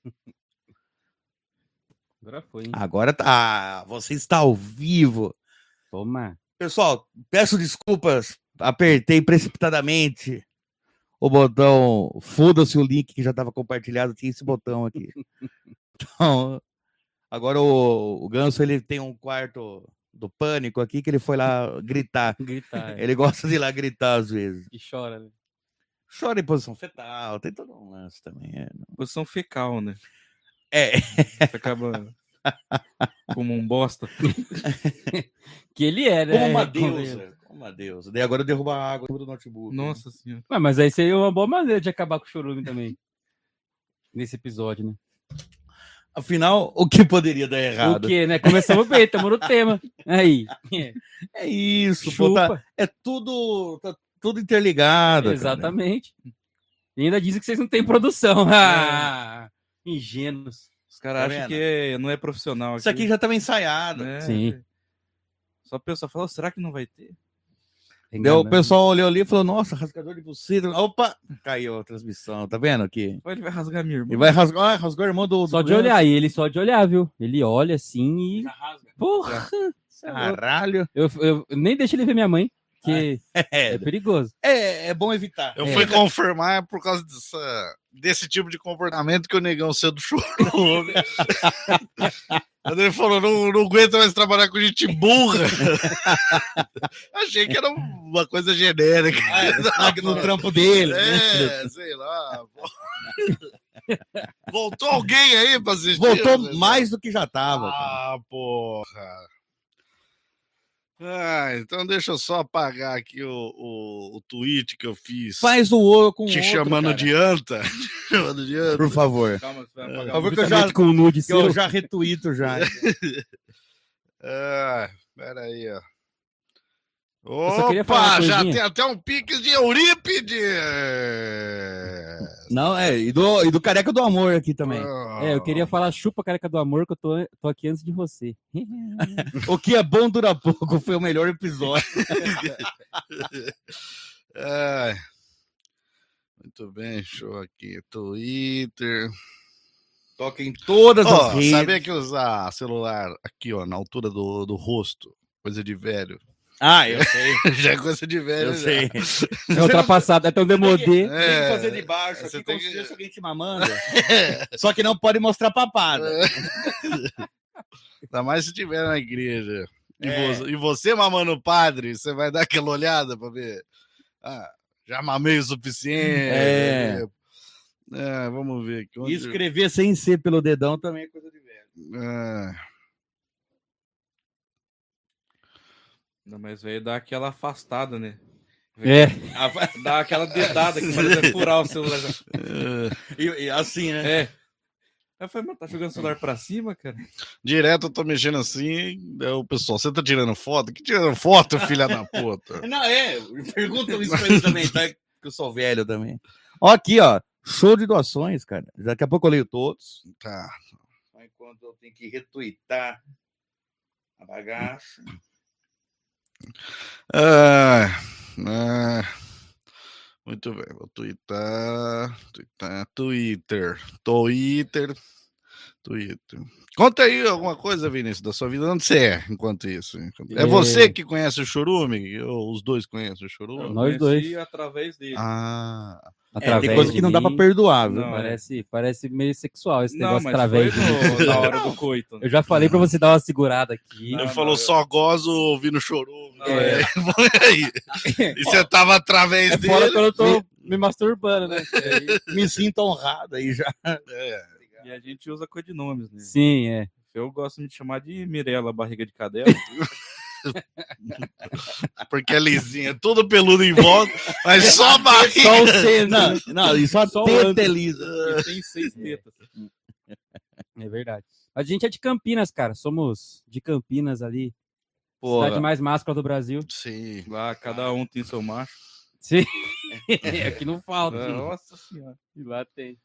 Agora foi, hein? Agora tá. Você está ao vivo. Toma. Pessoal, peço desculpas. Apertei precipitadamente o botão. Foda-se o link que já estava compartilhado. Tinha esse botão aqui. Então, agora o Ganso ele tem um quarto do pânico aqui que ele foi lá gritar. Gritar. Ele gosta de ir lá gritar às vezes. E chora, né? Chora em posição fetal. Tem todo um lance também. Posição fecal, né? É. Você acaba como um bosta. Que ele é, né? Como uma deusa. Como uma deusa. Daí agora derruba a água do notebook. Nossa senhora. Mas aí seria uma boa maneira de acabar com o chorume também. Nesse episódio, né? Afinal, o que poderia dar errado? O que, né? Começamos bem, estamos no tema. Aí. É isso, pô, Chupa. é tudo, tá tudo interligado. Exatamente. Cara. E ainda dizem que vocês não têm produção. Ah, ingênuos. Os caras acham que não é profissional. Isso aqui já estava ensaiado. É. Sim. Só a pessoa falou, será que não vai ter? O pessoal olhou ali e falou, nossa, rasgador de buceta. Opa, caiu a transmissão, tá vendo aqui? Ele vai rasgar minha irmã. Ele vai rasgar, rasgou a irmã do... Só de olhar, e ele só de olhar, viu? Ele olha assim e... Já rasga. Porra! Caralho. Eu nem deixo ele ver minha mãe, que é perigoso. É bom evitar. Eu fui confirmar por causa desse tipo de comportamento que o negão cedo chorou. Quando ele falou, não aguenta mais trabalhar com gente burra. Achei que era uma coisa genérica. No trampo dele. Sei lá. Voltou alguém aí pra assistir? Voltou mais do que já tava. Porra. Então deixa eu só apagar aqui o tweet que eu fiz. Faz o ouro com te outro, chamando cara. de anta. Por favor. Calma, você vai apagar. Por favor, que eu já retuito já. Pera aí, ó. Opa, já tem até um pique de Eurípides! Não, e do Careca do Amor aqui também. Eu queria falar chupa Careca do Amor, que eu tô aqui antes de você. O que é bom dura pouco, foi o melhor episódio. Muito bem, show aqui. Twitter. Toca em todas as redes. Sabia que usar celular aqui, ó, na altura do rosto, coisa de velho. Eu sei. Já é coisa de velho. Eu sei. É ultrapassado, é tão demodê. Tem que fazer de baixo, aqui como se fosse alguém te mamando. Só que não pode mostrar papada. Ainda mais se estiver na igreja. E você mamando o padre, você vai dar aquela olhada pra ver. Já mamei o suficiente. Vamos ver aqui. E escrever sem ser pelo dedão também é coisa de velho. Não, mas veio dar aquela afastada, né? Dá aquela dedada que parece furar o celular. E assim, né? Eu falei, mas tá jogando o celular pra cima, cara? Direto eu tô mexendo assim, o pessoal, você tá tirando foto? Que tirando foto, filha da puta? Não, perguntam isso pra ele também, tá? Que eu sou velho também. Ó, aqui, ó, show de doações, cara. Daqui a pouco eu leio todos. Tá. Enquanto eu tenho que retweetar a bagaça. Muito bem, vou Twitter. Conta aí alguma coisa, Vinícius, da sua vida. Onde você é enquanto isso? É você que conhece o Chorume? Ou os dois conhecem o Chorume? Nós dois. Através dele. Tem coisa que não dá pra perdoar, viu? Parece meio sexual esse negócio mas através na hora do coito. Eu já falei pra você dar uma segurada aqui. Ele falou só gozo ouvindo Chorume. E você tava através dele. Fora quando eu tô me masturbando, né? Me sinto honrado aí já. E a gente usa codinomes, né? Sim, Eu gosto de chamar de Mirella, barriga de cadela. Porque é lisinha, tudo peludo em volta, mas só a barriga. Só o seno. Não, e só teta é lisa. E tem 6 tetas. É verdade. A gente é de Campinas, cara. Somos de Campinas ali. Porra. Cidade mais máscula do Brasil. Sim. Lá, cada um tem seu macho. Sim. Aqui não falta. Nossa senhora. E lá tem.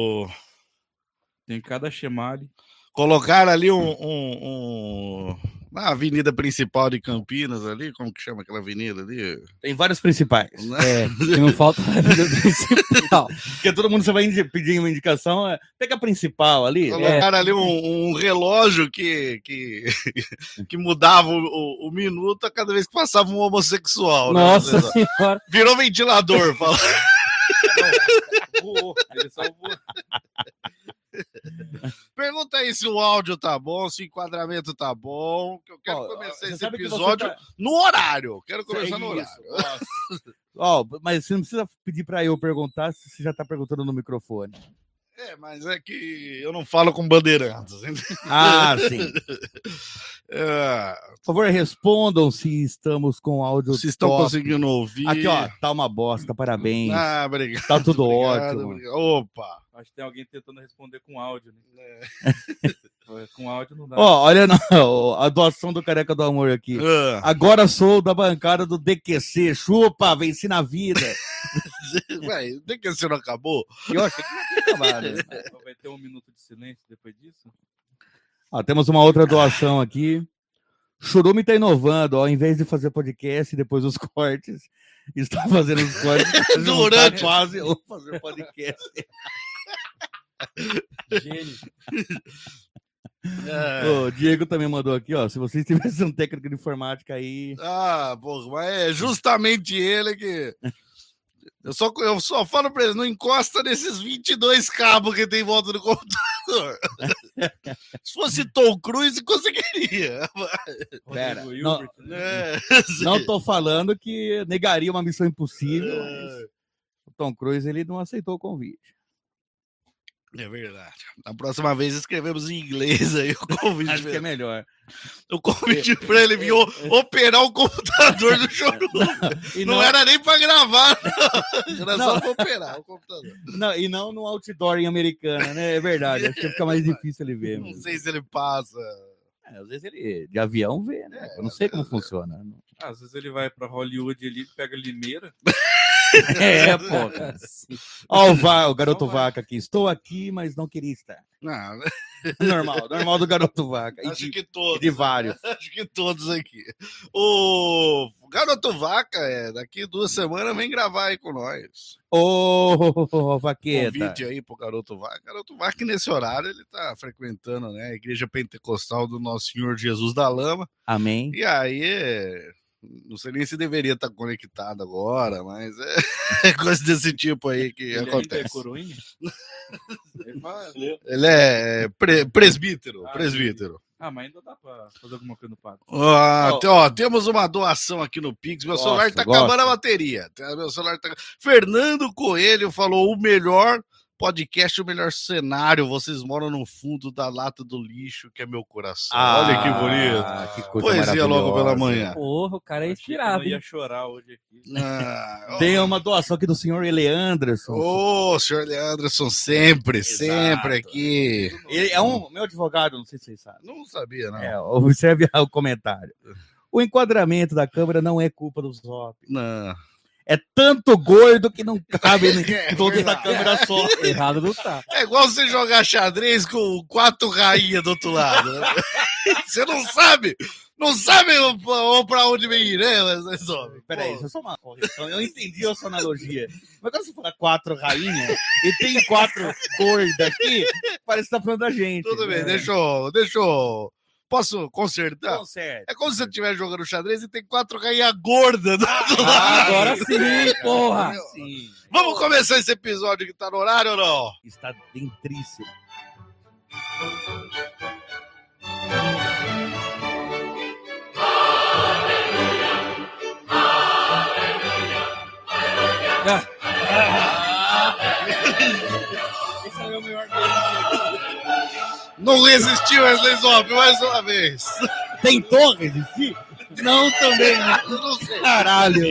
Tem cada chemale. Colocaram ali um Na avenida principal de Campinas ali, como que chama aquela avenida ali? Tem vários principais. Que não falta a avenida principal. Porque todo mundo, você vai pedir uma indicação, pega a principal ali. Colocaram ali um relógio que mudava o minuto a cada vez que passava um homossexual. Nossa né? senhora. Virou ventilador. Fala. Voou, ele salvou. Pergunta aí se o áudio tá bom, se o enquadramento tá bom. Que eu quero começar esse episódio no horário. Quero começar no horário. Mas você não precisa pedir para eu perguntar se você já tá perguntando no microfone. Mas é que eu não falo com bandeirantes. Ah, sim. Por favor, respondam se estamos com áudio. Se estão conseguindo ouvir. Aqui, ó, tá uma bosta, parabéns. Obrigado. Tá tudo ótimo. Obrigado. Opa. Acho que tem alguém tentando responder com áudio, né? Com áudio não dá. Olha a doação do Careca do Amor aqui. Agora sou da bancada do DQC. Chupa, venci na vida. Ué, o DQC não acabou? Eu achei que não tinha acabado. Vai ter um minuto de silêncio depois disso? Temos uma outra doação aqui. Churume tá inovando, ao invés de fazer podcast e depois os cortes, está fazendo os cortes durante quase ou fazer podcast. Gênio. O Diego também mandou aqui, ó. Se vocês tivessem um técnico de informática aí. Porra, mas é justamente ele que. Eu só falo pra ele, não encosta nesses 22 cabos que tem em volta do computador. Se fosse Tom Cruise, conseguiria. Pera, não tô falando que negaria uma missão impossível. Mas o Tom Cruise, ele não aceitou o convite. É verdade. Na próxima vez escrevemos em inglês aí o convite. Acho que é melhor. O convite pra ele vir operar o computador do Chorume. Não era nem pra gravar, não. Era só pra operar o computador. E não no outdoor em Americana, né? É verdade. Acho que fica mais difícil ele ver. Não sei se ele passa. Às vezes ele de avião vê, né? Eu não sei como funciona. Às vezes ele vai pra Hollywood ali, pega Limeira. Pô. Ó, o garoto vaca aqui. Estou aqui, mas não queria estar. Não. Normal do garoto vaca. Acho que todos. De vários. Acho que todos aqui. O garoto vaca, daqui 2 semanas, vem gravar aí com nós. Ô, vaqueta. Convite aí pro garoto vaca. Garoto vaca, nesse horário, ele tá frequentando, né, a igreja pentecostal do Nosso Senhor Jesus da Lama. Amém. E aí, não sei nem se deveria estar conectado agora, mas é coisa desse tipo aí que acontece. É coroinha? Ele é presbítero. Mas ainda dá pra fazer alguma coisa no pago. Temos uma doação aqui no Pix. Meu celular tá acabando a bateria. Fernando Coelho falou: o melhor podcast, o melhor cenário. Vocês moram no fundo da lata do lixo, que é meu coração. Olha que bonito. Que coisa poesia logo pela manhã. Porra, o cara é inspirado. Eu ia chorar hoje aqui. Tem uma doação aqui do senhor Eleanderson. Senhor Eleanderson, sempre aqui. Ele é meu advogado, não sei se vocês sabem. Não sabia, não. Observe o comentário. O enquadramento da câmera não é culpa do Zop. Não. É tanto gordo que não cabe em toda a câmera só. Errado não tá. É igual você jogar xadrez com 4 rainhas do outro lado. Você não sabe pra onde vem ir, né? Peraí, isso é só uma correção. Eu entendi a sua analogia. Mas quando você fala 4 rainhas e tem 4 gordas aqui, parece que tá falando da gente. Tudo bem, deixa eu... Posso consertar? Conserta. É como se você estiver jogando xadrez e tem 4 rainhas gordas do outro lado. Agora sim, porra. Sim. Vamos começar esse episódio que tá no horário ou não? Está dentríssimo. Esse é o melhor game. Não resistiu, Wesley Zop, mais uma vez. Tentou resistir? Não, também. Não sei. Caralho.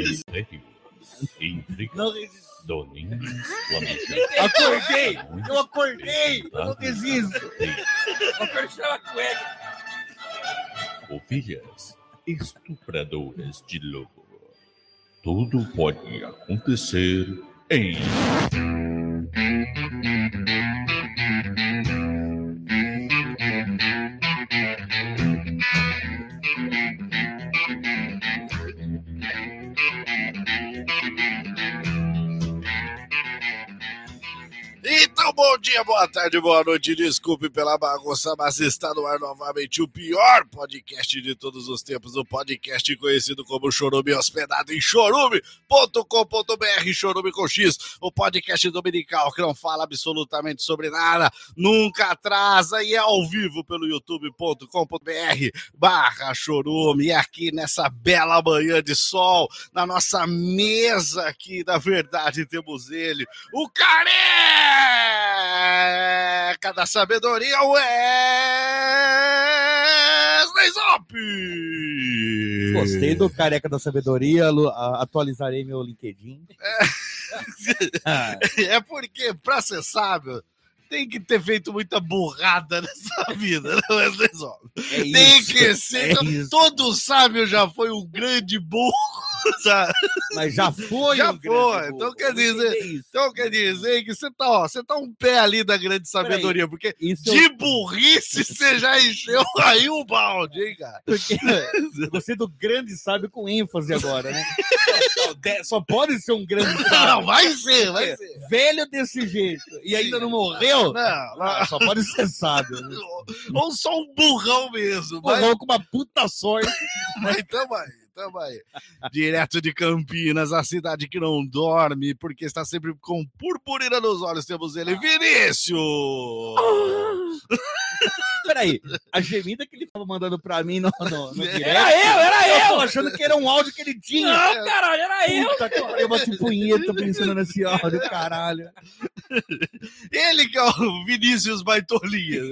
Não resistiu. Doninhos, Acordei. Eu acordei. Eu não desisto. Eu quero tirar a cueca. Ovelhas estupradoras de lobo. Tudo pode acontecer em... Bom dia, boa tarde, boa noite. Desculpe pela bagunça, mas está no ar novamente o pior podcast de todos os tempos. O podcast conhecido como Chorume, hospedado em chorume.com.br, Chorume com X. O podcast dominical que não fala absolutamente sobre nada, nunca atrasa e é ao vivo pelo youtube.com.br/chorume. E aqui nessa bela manhã de sol, na nossa mesa aqui, na verdade, temos ele, o careca da sabedoria, Wesley Zop! Gostei do careca da sabedoria, atualizarei meu LinkedIn. É porque, pra ser sábio, tem que ter feito muita burrada nessa vida, né, Wesley Zop? Tem que ser. Todo sábio já foi um grande burro. Mas já foi. Já foi. Então quer dizer que você tá um pé ali da grande sabedoria, porque de burrice você já encheu aí o balde, hein, cara? Porque você do grande sábio com ênfase agora, né? Só pode ser um grande sábio. Não, vai ser. Velho desse jeito e ainda não morreu? Não. Só pode ser sábio. Né? Ou só um burrão mesmo. Burrão com uma puta sorte. Mas tamo aí. Direto de Campinas, a cidade que não dorme, porque está sempre com purpurina nos olhos, temos ele, Vinícius! Peraí, a gemida que ele tava mandando pra mim no direct... Era eu! Eu tô achando que era um áudio que ele tinha. Não, caralho, era eu! Puta, eu bati punheta pensando nesse áudio, caralho. Ele que é o Vinícius Baitolinha.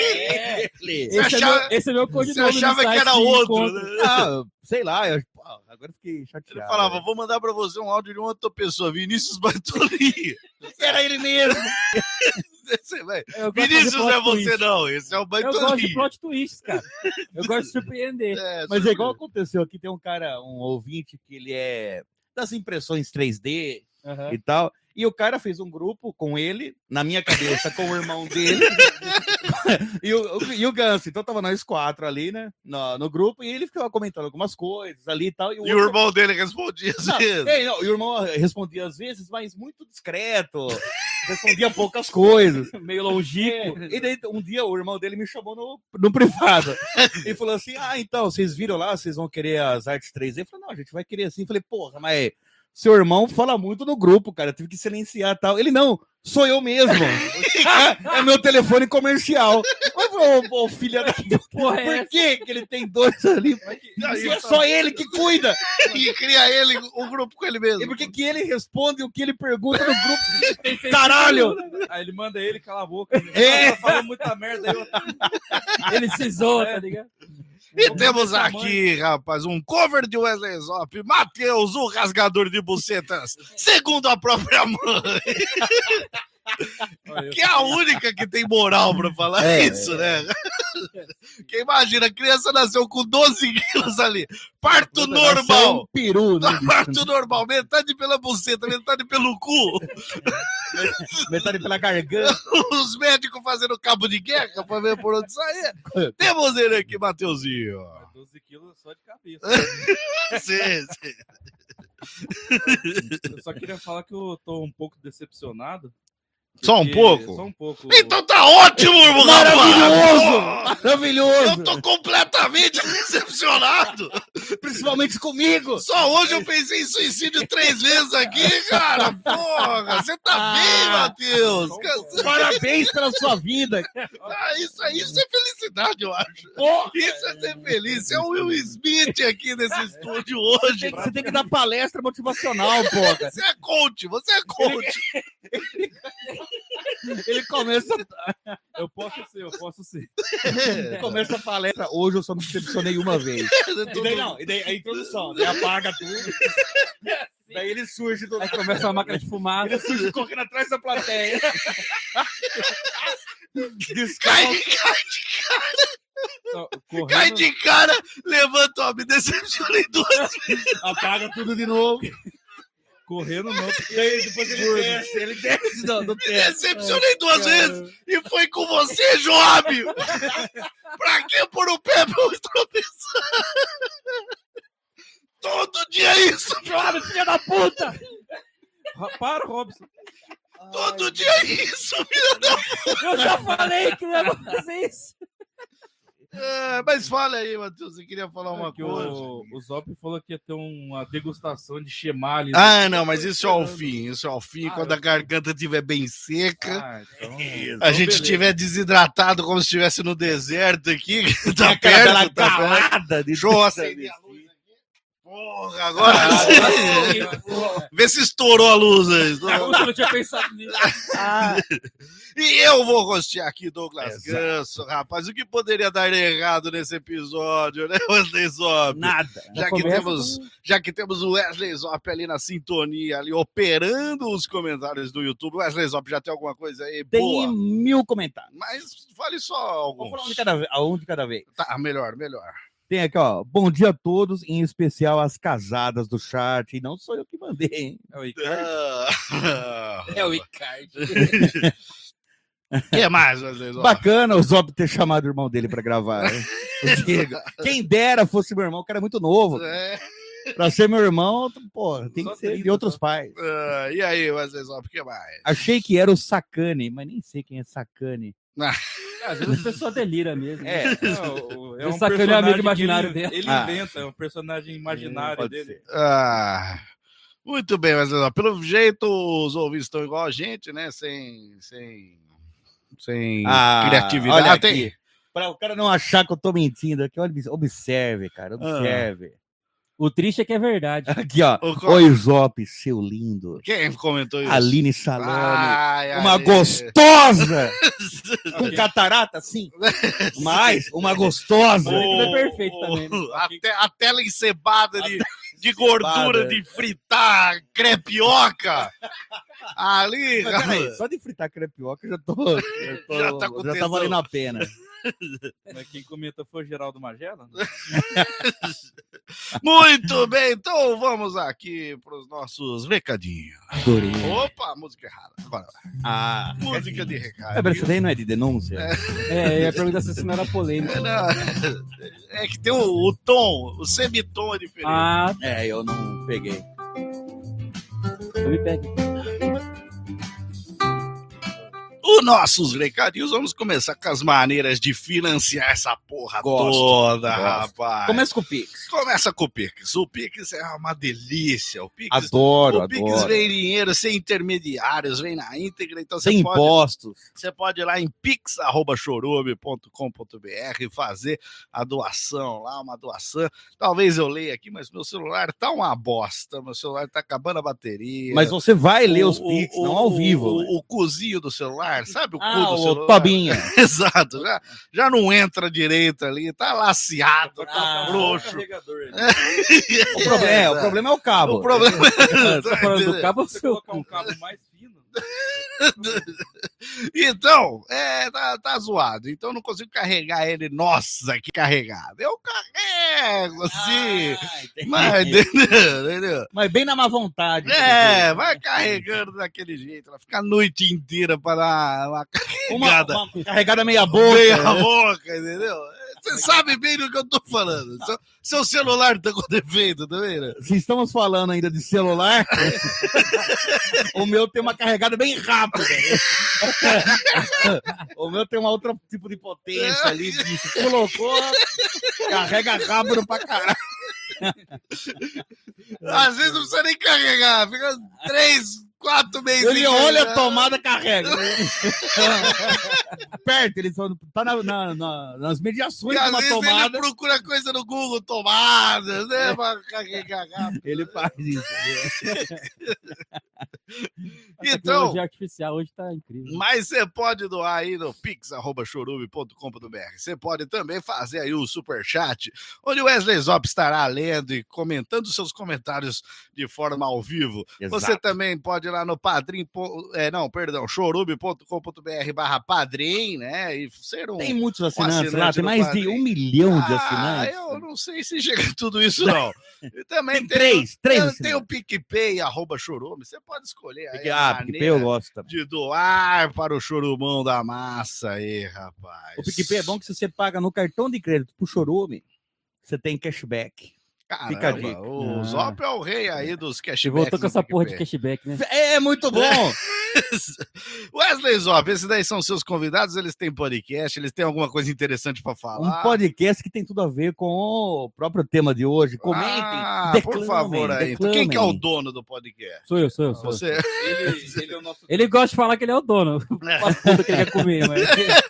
Esse é meu codinome. Você achava que era outro, né? Sei lá, agora fiquei chateado. Ele falava, vou mandar pra você um áudio de uma outra pessoa, Vinícius Baitolinha. Era ele mesmo. Vinícius não é você não, esse é o Baitolinha. Eu gosto de plot twists, cara. Eu gosto de surpreender. Mas é igual aconteceu aqui, tem um cara, um ouvinte que ele é das impressões 3D e tal, e o cara fez um grupo com ele, na minha cabeça, com o irmão dele, e o Ganso. Então tava nós 4 ali, né, no grupo, e ele ficava comentando algumas coisas ali e tal. E o irmão dele respondia às vezes. O irmão respondia às vezes, mas muito discreto, respondia poucas coisas. Meio longínquo. E daí um dia o irmão dele me chamou no privado e falou assim, então, vocês viram lá, vocês vão querer as artes 3D? Eu falei, não, a gente vai querer assim. Eu falei, porra, mas... Seu irmão fala muito no grupo, cara. Eu tive que silenciar e tal. Ele, não, sou eu mesmo. É meu telefone comercial. Ô, filha da... Por que ele tem 2 ali? Se é só ele que cuida. E cria ele, o grupo com ele mesmo. E por que ele responde o que ele pergunta no grupo? Caralho! Aí ele manda ele calar a boca. Fala muita merda. Ele se zoa, tá ligado? E temos aqui, rapaz, um cover de Wesley Zop, Matheus, o rasgador de bucetas, segundo a própria mãe. Que é a única que tem moral pra falar isso, né? Porque imagina, a criança nasceu com 12 quilos ali, parto normal. Um peru, né? Parto normal, metade pela buceta, metade pelo cu. Metade pela garganta. Os médicos fazendo cabo de guerra pra ver por onde sair. Temos ele aqui, Mateuzinho. 12 quilos só de cabeça. Sim. Eu só queria falar que eu tô um pouco decepcionado. Só um pouco? Só um pouco. Então tá ótimo, irmão! Maravilhoso! Eu tô completamente decepcionado! Principalmente comigo! Só hoje eu pensei em suicídio 3 vezes aqui, cara! Porra! Você tá bem, Matheus! Parabéns pela sua vida! Isso é felicidade, eu acho! Porra. Isso é ser feliz! É o Will Smith aqui nesse estúdio hoje! Você tem que dar palestra motivacional, porra! Você é coach! Ele começa... Eu posso ser. Ele começa a palestra. Hoje eu só me decepcionei uma vez. E daí a introdução. Daí apaga tudo. Daí ele surge do... Aí começa uma máquina de fumaça. Ele surge correndo atrás da plateia. Cai de cara, levanta, me decepcionei 2 vezes. Apaga tudo de novo. Correndo não. Daí depois ele desce do Me decepcionei 2 vezes e foi com você, Joab! Pra que pôr o pé pra eu tropeçar? Todo dia é isso, Joab, filha da puta! Para, Robson. Todo dia é isso, filha da Eu já falei que não ia fazer isso. Mas fala aí, Matheus, você queria falar uma coisa. O Zop falou que ia ter uma degustação de chemales. Não, mas isso é ao fim. Isso é ao fim, quando a garganta estiver bem seca. Então, A gente estiver desidratado como se estivesse no deserto aqui. Tá Aquela perto, tá perto. calada de Deixa eu acender a luz aqui. Porra, agora sim. Vê se estourou a luz aí. Eu não tinha pensado nisso. E eu vou rostear aqui Douglas Ganso, rapaz. O que poderia dar errado nesse episódio, né, Wesley Zop? nada. Já que temos o Wesley Zop ali na sintonia, ali operando os comentários do YouTube. Wesley Zop, já tem alguma coisa aí? Tem Boa. 1000 comentários. Mas fale só Vamos falar alguns. um de cada vez. Tá, melhor. Tem aqui, ó. Bom dia a todos, em especial as casadas do chat. E não sou eu que mandei, hein? é o Ricardo. É o Ricardo. O que mais, Wesley Zop? Bacana o Zop ter chamado o irmão dele pra gravar. Né? O Diego. Quem dera fosse meu irmão, que era muito novo. É. Pra ser meu irmão, pô, tem Só que ser 30, de outros pais. E aí, Wesley Zop, o que mais? Achei que era o Sacane, mas nem sei quem é Sacane. Às vezes a pessoa delira mesmo. É. É um Sacane é amigo personagem imaginário que dele. ele inventa, é um personagem imaginário Pode dele. ser. Muito bem, Wesley Zop. Pelo jeito, os ouvintes estão igual a gente, né? Sem criatividade. Olha Tem- aqui. Para o cara não achar que eu tô mentindo aqui, observe, cara, observe. O triste é que é verdade. Aqui, ó. O- Oi, Zop, seu lindo. Quem comentou isso? Aline Salome. Uma Ale. gostosa! Com catarata, sim. Mas, uma gostosa. Tudo é perfeito também, né? A tela encebada de gordura de fritar crepioca. Ali, Mas, peraí, só de fritar crepioca já tá valendo a pena. Mas quem comenta foi o Geraldo Magela? Muito bem, então vamos aqui para os nossos recadinhos. Adorei. Opa, música errada. Agora, música de recado. Mas isso daí não é de denúncia? Eu ia perguntar se isso não era polêmica. É que tem o tom, o semitom é diferente. Eu não peguei. Eu me pego. Os nossos recadinhos, vamos começar com as maneiras de financiar essa porra toda, rapaz. Começa com o Pix. Começa com o Pix. O Pix é uma delícia. O Pix, Adoro. o Pix vem dinheiro sem intermediários, vem na íntegra. Então Sem impostos. Você pode ir lá em pix@chorume.com.br e fazer a doação lá, uma doação. Talvez eu leia aqui, mas meu celular tá uma bosta. Meu celular tá acabando a bateria. Mas você vai ler os Pix, não ao vivo. O cozinho do celular, sabe o cu do o celular? Tobinha. Exato, já não entra direito ali, tá laceado, tá frouxo. O problema é o cabo. O problema Você tá falando do cabo ou Você seu? colocar um cabo mais fino. Então, tá zoado. Então eu não consigo carregar ele. Nossa, que carregado. Eu carrego, assim. Mas, entendeu? Mas bem na má vontade. Vai carregando daquele jeito. Ela fica a noite inteira para dar uma carregada. Uma carregada meia boca. Meia boca, entendeu? Você sabe bem do que eu tô falando. Seu celular tá com defeito, tá vendo? Se estamos falando ainda de celular, o meu tem uma carregada bem rápida. O meu tem um outro tipo de potência ali. Bicho. Colocou, carrega rápido pra caralho. Às vezes não precisa nem carregar. Fica 3-4 meses. Ele olha a tomada, carrega. Perto, ele só tá nas mediações E de às uma vezes tomada. ele procura coisa no Google, tomadas, né? Pra carregar rápido. Ele faz isso. A Então, tecnologia artificial hoje tá incrível. mas você pode doar aí no pix@chorume.com.br. Você pode também fazer aí o superchat, onde o Wesley Zop estará lendo e comentando seus comentários de forma ao vivo. Exato. Você também pode ir lá no chorume.com.br/padrim, né? E ser um... Tem muitos assinantes lá, assinante tem do mais Padrim. de 1 milhão de assinantes. Eu não sei se chega a tudo isso, não. E também Tem três tem o assinantes. PicPay, @chorume. Você pode escolher aí PicPay eu gosto também. de doar para o chorumão da massa aí, rapaz. O PicPay é bom que se você paga no cartão de crédito pro Chorume, você tem cashback. Caramba, Fica a dica. o Zop é o rei aí dos Você cashbacks. voltou com do essa porra de PicPay. cashback, né? É muito bom. Wesley Zop, esses daí são seus convidados, eles têm podcast, eles têm alguma coisa interessante para falar? Um podcast que tem tudo a ver com o próprio tema de hoje. Comentem, declamem, por favor, aí. declamem. Quem que é o dono do podcast? Sou eu. Você. Ele é o nosso... Ele gosta de falar que ele é o dono. Faz tudo que ele quer comer, mas...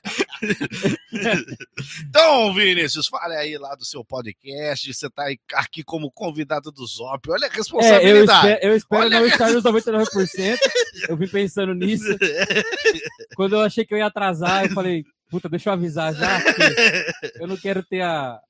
Então, Vinícius, fale aí lá do seu podcast. Você tá aqui como convidado do Zop. Olha a responsabilidade. Eu espero Olha não estar nos 99%. Eu vim pensando nisso. Quando eu achei que eu ia atrasar, eu falei, puta, deixa eu avisar já, porque eu não quero ter a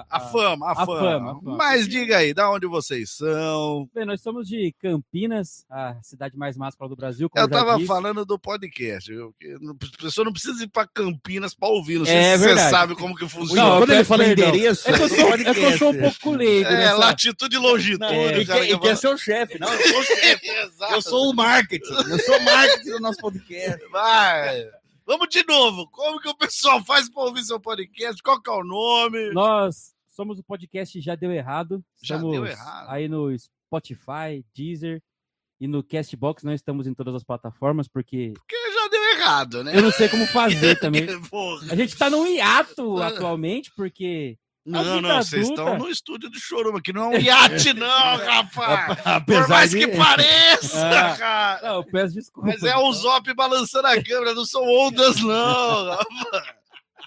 fama. Mas diga aí, da onde vocês são? Bem, nós somos de Campinas, a cidade mais máscula do Brasil. Como Eu tava disse. falando do podcast, viu? A pessoa não precisa ir pra Campinas pra ouvir, não sei É se você verdade. sabe como que funciona. Não, Quando ele fala perdão. endereço, É que eu sou um pouco leigo. nessa- latitude e longitude. e quer ser o chefe. Não, eu sou o chefe. Exato. Eu sou o marketing. Eu sou o marketing do nosso podcast. Vai. Vamos de novo. Como que o pessoal faz pra ouvir seu podcast? Qual que é o nome? Nós somos o podcast Já Deu Errado. Já Estamos Deu Errado. aí no Spotify, Deezer e no Castbox. Nós estamos em todas as plataformas, porque Porque já deu errado, né? eu não sei como fazer também. Porra. A gente tá num hiato atualmente, porque... Não, vida vocês adulta- estão no estúdio do Chorume, que não é um iate, não, rapaz. Por Apesar mais de... que pareça, Ah. cara. Não, eu peço desculpa. Mas é o Zop balançando a câmera, não são ondas, não, rapaz.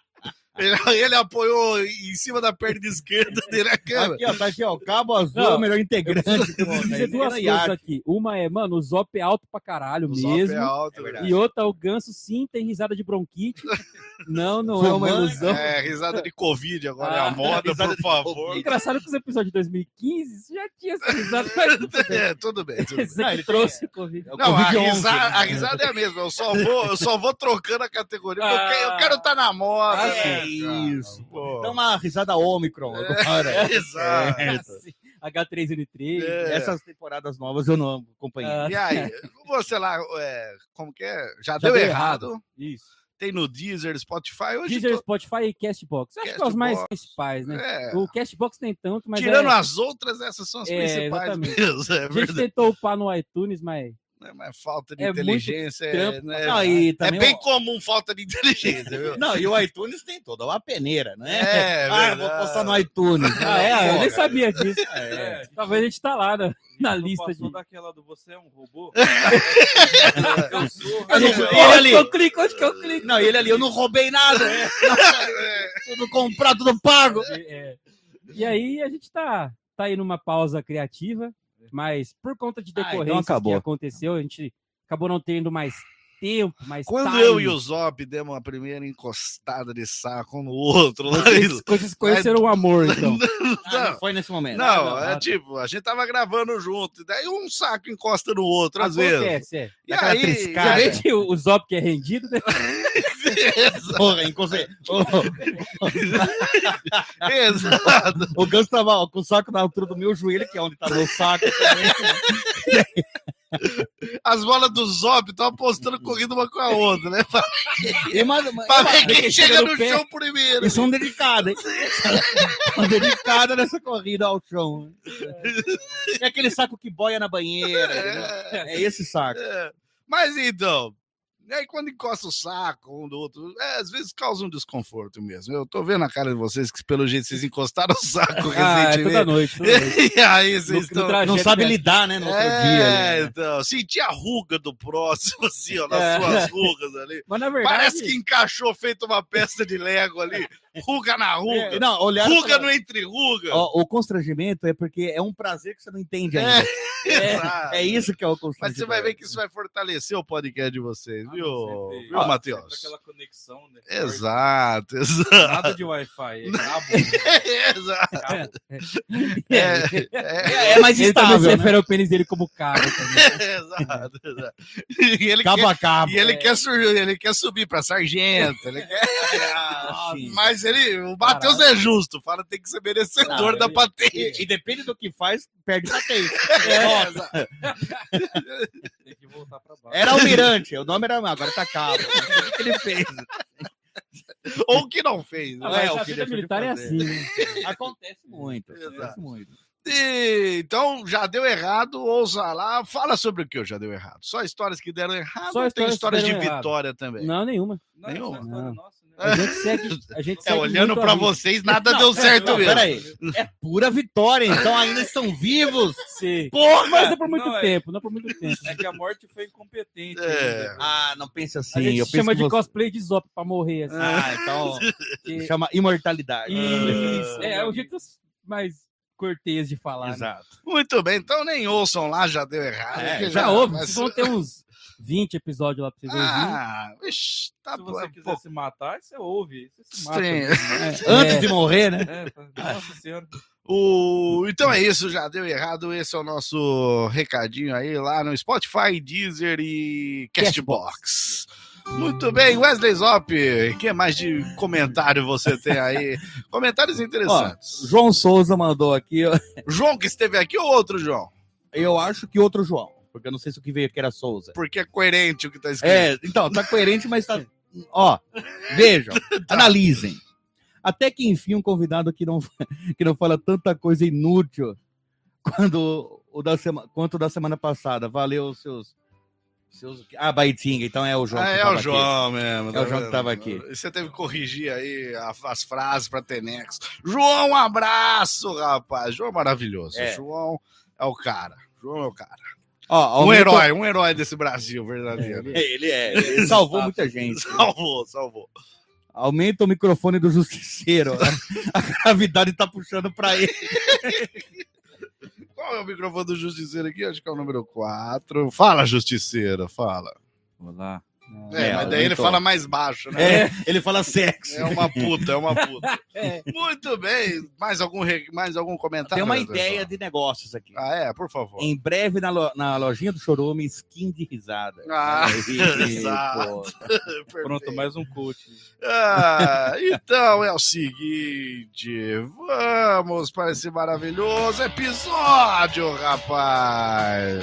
Ele apoiou em cima da perna esquerda dele a câmera. Aqui, ó, tá aqui, ó. Cabo Azul, Não, o melhor integrante. Eu preciso dizer duas coisas aqui. Uma é, mano, o Zop é alto pra caralho O Zop mesmo. é alto, E outra, o Ganso sim tem risada de bronquite. Não é uma Fumando, ilusão. É, risada de Covid agora é a moda, risada por de favor. Covid. Engraçado que os episódios de 2015 isso já tinha essa risada, mas tudo bem. É, tudo bem. Esse Não, aqui ele trouxe Covid. Não, a Covid-11, risada é a mesma. Eu só vou trocando a categoria. Porque eu quero estar na moda. Ah, né, sim. cara? Isso. Pô. Então, uma risada Ômicron agora. Exato. Assim, H3N3. É. Essas temporadas novas eu não acompanhei. Ah, E aí, você lá, como que é? Já deu errado. Isso. Tem no Deezer, Spotify. Hoje Deezer, Spotify e Castbox. Acho que são as mais Castbox. principais, né? É. O Castbox tem tanto, mas Tirando as outras, essas são as É, principais exatamente. mesmo. É a gente verdade. tentou upar no iTunes, mas Mas falta de É muito inteligência. trampo. Né? Não, e É também bem comum falta de inteligência, viu? Não, e o iTunes tem toda uma peneira, né? É, eu vou verdade. postar no iTunes. eu nem Pô, sabia disso. É. Talvez a gente tá lá na lista de... Passou daquela do você é um robô? Eu sou. Ele Ele ali. onde que eu clico? Não, ele ali, eu não roubei nada. Tudo comprado, tudo pago. E aí a gente tá aí numa pausa criativa, mas por conta de então decorrências que acabou. aconteceu, a gente acabou não tendo mais tempo, mais Quando time. eu e o Zop demos a primeira encostada de saco um no outro, lá Vocês conheceram o amor, então. Ah, não foi nesse momento. não, é tipo, a gente tava gravando junto, e daí um saco encosta no outro, às vezes. Acontece, é. E Aquela aí, triscada. Você vê que o Zop que é rendido, né? Porra, encostei. Exato. O Ganso tava ó, com o saco na altura do meu joelho, que é onde tá meu saco. As bolas do Zop estão apostando corrida uma com a outra, né? Pra ver quem chega no pé. chão primeiro. E são delicadas, hein? São delicadas nessa corrida ao chão. É aquele saco que boia na banheira. É esse saco. Mas então, e aí quando encosta o saco um do outro, às vezes causa um desconforto mesmo. Eu tô vendo a cara de vocês que pelo jeito vocês encostaram o saco Ah, é toda recentemente. noite. Toda noite. E aí vocês estão... Não sabe lidar, né? No outro dia. né? então, senti a ruga do próximo, assim, ó, nas suas rugas ali. Mas na verdade... Parece que encaixou feito uma peça de Lego ali. Ruga na ruga. Não, olharam Ruga pra- no entre-ruga. Ó, o constrangimento é porque é um prazer que você não entende ainda. Exato. É isso que é o constrangimento. Mas você vai ver que isso vai fortalecer o podcast de vocês, viu, certeza. viu, Matheus? Aquela conexão, né? Exato, exato. Nada de Wi-Fi, é cabo. Exato. É mais Ele também se estável, né? refere ao pênis dele como cabo também. Exato, exato. E ele Cabo quer, a cabo. e ele quer subir para sargento. Ele quer... Sim. Mas o Matheus é justo, fala que tem que ser merecedor Não, da ele- patente. E depende do que faz, perde patente. É, exato. Tem que voltar pra baixo. Era almirante, o nome era. Agora tá cabo. O que ele fez? Ou que não fez. Ah, Né? mas o a que vida deixou de militar é fazer. assim, né? Acontece muito. Exato. Acontece muito. Então, já deu errado, ouça lá. Fala sobre o que já deu errado. Só histórias que deram errado, Só ou tem histórias de errado. vitória também? Não, nenhuma. Nenhuma? Não. A gente segue olhando pra vocês, nada deu certo mesmo. Peraí, é pura vitória, então ainda estão vivos? Sim. Porra! Mas não por muito tempo, não por muito tempo. É que a morte foi incompetente. Não pense assim. A gente eu penso chama que de cosplay de Zop pra morrer. Assim. Então chama imortalidade. Isso. É o jeito mais cortês de falar. Exato. Né? Muito bem, então nem ouçam lá, já deu errado. Já houve, vocês vão ter uns 20 episódios lá pra vocês verem. Vixe, tá se você quiser se matar, você ouve. Você se mata. Antes de morrer, né? Nossa senhora. Então é isso, já deu errado. Esse é o nosso recadinho aí lá no Spotify, Deezer e Castbox. Muito bem, Wesley Zop, o que mais de comentário você tem aí? Comentários interessantes. João Souza mandou aqui. João que esteve aqui ou outro João? Eu acho que outro João, porque eu não sei se o que veio aqui era Souza. Porque é coerente o que tá escrito. Então, tá coerente, mas tá... Vejam, analisem. Até que enfim um convidado que não fala tanta coisa inútil quanto o da semana passada. Valeu os seus... Baitinga, então é o João. É o João mesmo. É o João que estava aqui. Você teve que corrigir aí as frases para ter nexo. João, um abraço, rapaz. João é maravilhoso. João é o cara. João é o cara. Um herói desse Brasil, verdadeiro. Ele salvou muita gente. Salvou. Aumenta o microfone do Justiceiro. A gravidade tá puxando para ele. Qual é o microfone do Justiceiro aqui? Acho que é o número 4. Fala, Justiceiro, fala. Olá. Mas daí ele fala mais baixo, né? Ele fala sexo. É uma puta. Muito bem. Mais algum comentário? Tem uma ideia de negócios aqui. Por favor. Em breve, na lojinha do Chorume, skin de risada. Exato. Pronto, mais um coach. Então é o seguinte. Vamos para esse maravilhoso episódio, rapaz.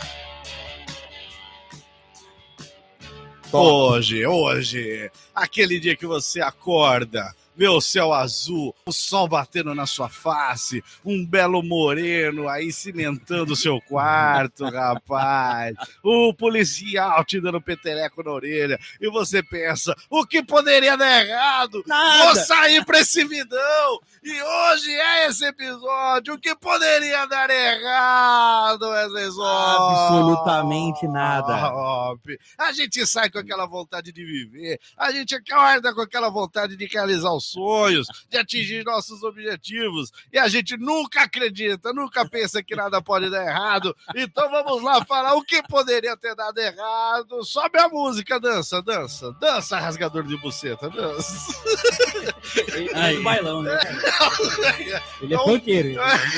Hoje, aquele dia que você acorda, vê o céu azul, o sol batendo na sua face, um belo moreno aí cimentando o seu quarto, rapaz, o policial te dando peteleco na orelha, e você pensa, o que poderia dar errado? Nada. Vou sair pra esse vidão, e hoje é esse episódio, o que poderia dar errado, Wesley Zop? Absolutamente nada. A gente sai com aquela vontade de viver, a gente acorda com aquela vontade de realizar os sonhos, de atingir nossos objetivos, e a gente nunca acredita, nunca pensa que nada pode dar errado. Então vamos lá falar o que poderia ter dado errado. Sobe a música, dança, rasgador de buceta, dança. Ele é um bailão, né? Ele é funkeiro.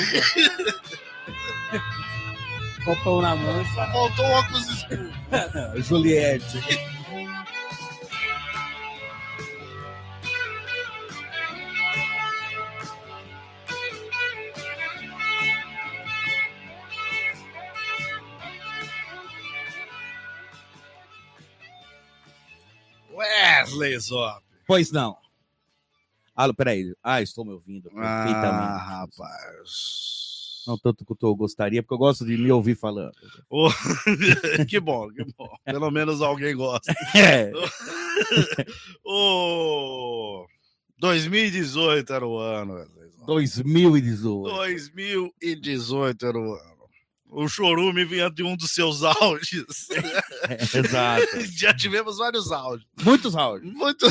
Copão na mão. Só faltou o óculos escuro. Juliette. Wesley Zop. Pois não. Peraí. Estou me ouvindo perfeitamente. Rapaz. Não tanto quanto eu gostaria, porque eu gosto de me ouvir falando. Que bom. Pelo menos alguém gosta. 2018 era o ano, Wesley Zop. 2018 era o ano. O Chorume vinha de um dos seus auges. Exato. Já tivemos vários auges. Muitos auges.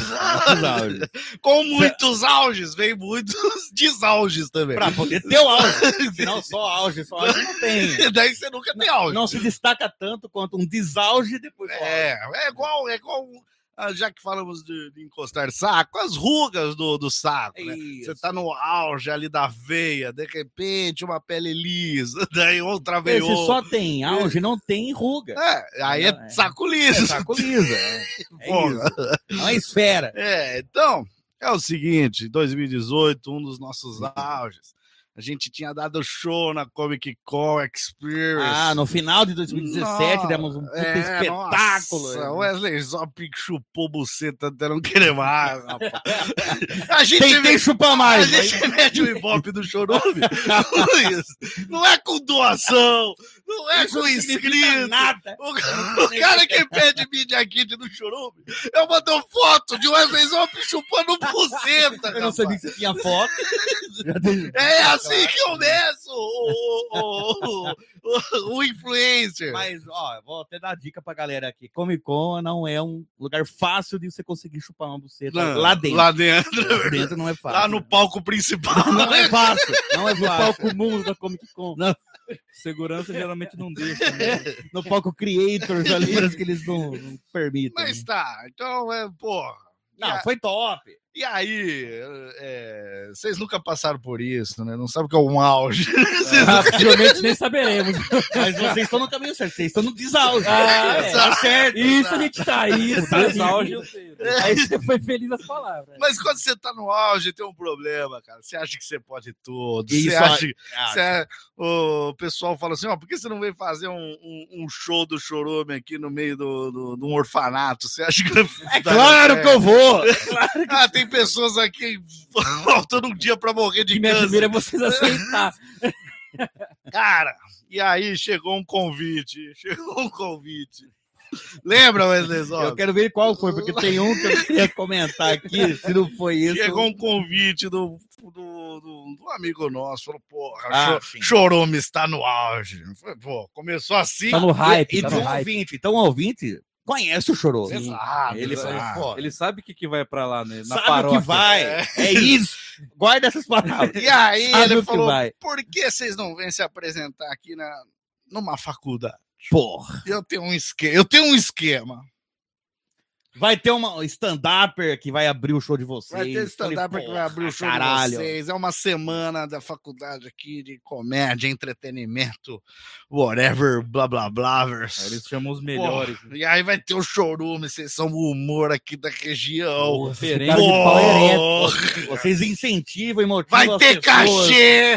Com muitos auges, vem muitos desauges também. Pra poder ter o auge. Senão só auge não tem. Daí você nunca tem auge. Não se destaca tanto quanto um desauge depois. É igual já que falamos de encostar saco, as rugas do saco, né? Você tá no auge ali da veia, de repente uma pele lisa, daí outra veia. Se só tem auge, não tem ruga. Aí é saco liso. É saco liso. É uma esfera. Então, é o seguinte, 2018, um dos nossos auges. A gente tinha dado show na Comic Con Experience. Ah, no final de 2017 demos um puta espetáculo. Nossa, Wesley Zop chupou buceta até não querer mais, rapaz. A gente Tentei chupar mais. A gente mede o Ibope do Chorume. Não é com doação, não é com inscrito. Nada. O cara que pede Media Kit do Chorume, eu mandou foto de Wesley Zop chupando buceta. Eu não sabia que você tinha foto. É assim que começa o influencer. Mas, ó, vou até dar dica pra galera aqui. Comic Con não é um lugar fácil de você conseguir chupar uma buceta lá dentro. Lá dentro. Lá dentro não é fácil. Lá no palco principal. Não é fácil. Não é No fácil. palco mundo da Comic Con. Não. Segurança geralmente não deixa. Né? No palco Creators ali, parece que eles não permitem. Mas tá, então porra. Não, foi top. E aí, vocês nunca passaram por isso, né? Não sabem o que é um auge. Possivelmente nem saberemos. Mas vocês estão no caminho certo, vocês estão no desauge. Tá certo. Isso a gente tá. Isso. Desauge, eu sei. Aí você foi feliz nas palavras. Mas quando você tá no auge, tem um problema, cara. Você acha que você pode tudo. Isso, Você acha o pessoal fala assim, por que você não veio fazer um show do Chorume aqui no meio de um orfanato? Você acha que... É claro que eu vou. Tem pessoas aqui faltando um dia pra morrer de O que me câncer. admira é vocês aceitar. Cara, e aí chegou um convite. Lembra, Wesley Zop? Eu quero ver qual foi, porque tem um que eu queria comentar aqui, se não foi isso. Chegou um convite do amigo nosso, falou, Chorume está no auge. Pô, começou assim. Tá no hype. E Tá tem no um hype. ouvinte, então um ouvinte conhece o Chorume. Exato, Ele sabe o que vai pra lá, né? Na Sabe paróquia. o que vai. É isso. Guarda essas palavras. E aí Sabe ele o que falou, vai. por que vocês não vêm se apresentar aqui numa faculdade? Porra. Eu tenho um esquema. Vai ter uma stand-upper que vai abrir o show de vocês. Vai ter stand-up que vai abrir o show de vocês. É uma semana da faculdade aqui de comédia, entretenimento, whatever, blá, blá, blá. Aí eles chamam os melhores. Porra, e aí vai ter o Chorume, vocês são o humor aqui da região. Cara de pau ereto. Vocês incentivam e motivam Vai as ter pessoas. cachê!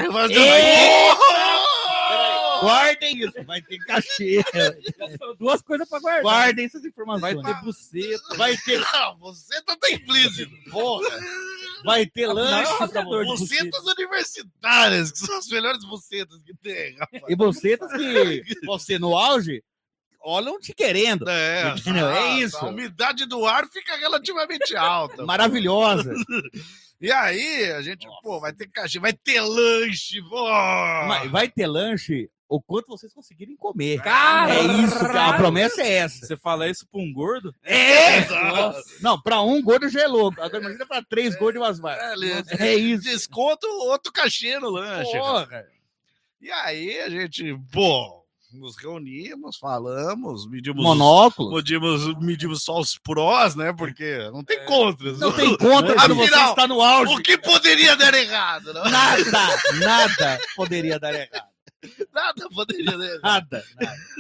Guardem isso, vai ter cachê. São duas coisas pra guardar. Guardem essas informações. Vai ter buceta. Vai ter, Não, você tá implícito. porra. Vai ter lanche pra rasgador de você. Bucetas universitárias, que são as melhores bucetas que tem, rapaz. E bucetas que você no auge, olham te querendo. Entendeu? É isso. A umidade do ar fica relativamente alta. Maravilhosa. E aí, a gente, vai ter cachê, vai ter lanche, Mas vai ter lanche o quanto vocês conseguirem comer. Cara, É isso, a promessa é essa. Você fala isso pra um gordo? Nossa. Não, pra um gordo já é louco. Agora imagina pra 3 gordos e umas varas. É isso. Desconto outro cachê no lanche. Porra. E aí, a gente, nos reunimos, falamos, medimos Monóculos. medimos só os prós, né? Porque não tem contras. Não tem conta quando você Afinal, está no auge. O que poderia dar errado? Não? Nada poderia dar errado. Nada poderia dar errado. Nada.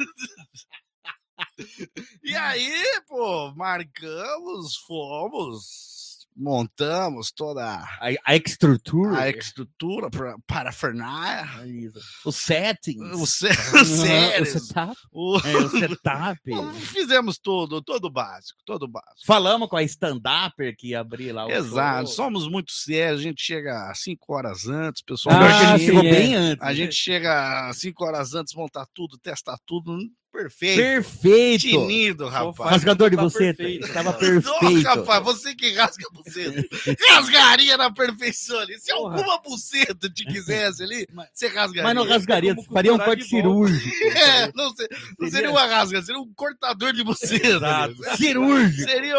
E aí, marcamos, fomos, montamos toda A estrutura. a estrutura para Fernália, Os settings. o O setup. o O setup. fizemos tudo básico, Falamos com a stand-upper que ia abrir lá o Exato, show. somos muito sérios, a gente chega 5 horas antes, pessoal. Pior que a gente sim, chegou é. bem antes. A gente chega 5 horas antes, montar tudo, testar tudo, perfeito. Perfeito. Tinido, rapaz. Rasgador de Tá buceta. perfeito. Estava Não, perfeito. rapaz, você que rasga a buceta. Rasgaria na perfeição ali. Se Porra. alguma buceta te quisesse ali, você rasgaria. Mas não rasgaria, Como faria um costurar corte de volta. cirúrgico. Não seria uma rasga, seria um cortador de buceta. Exato. ali. Cirúrgico. Seria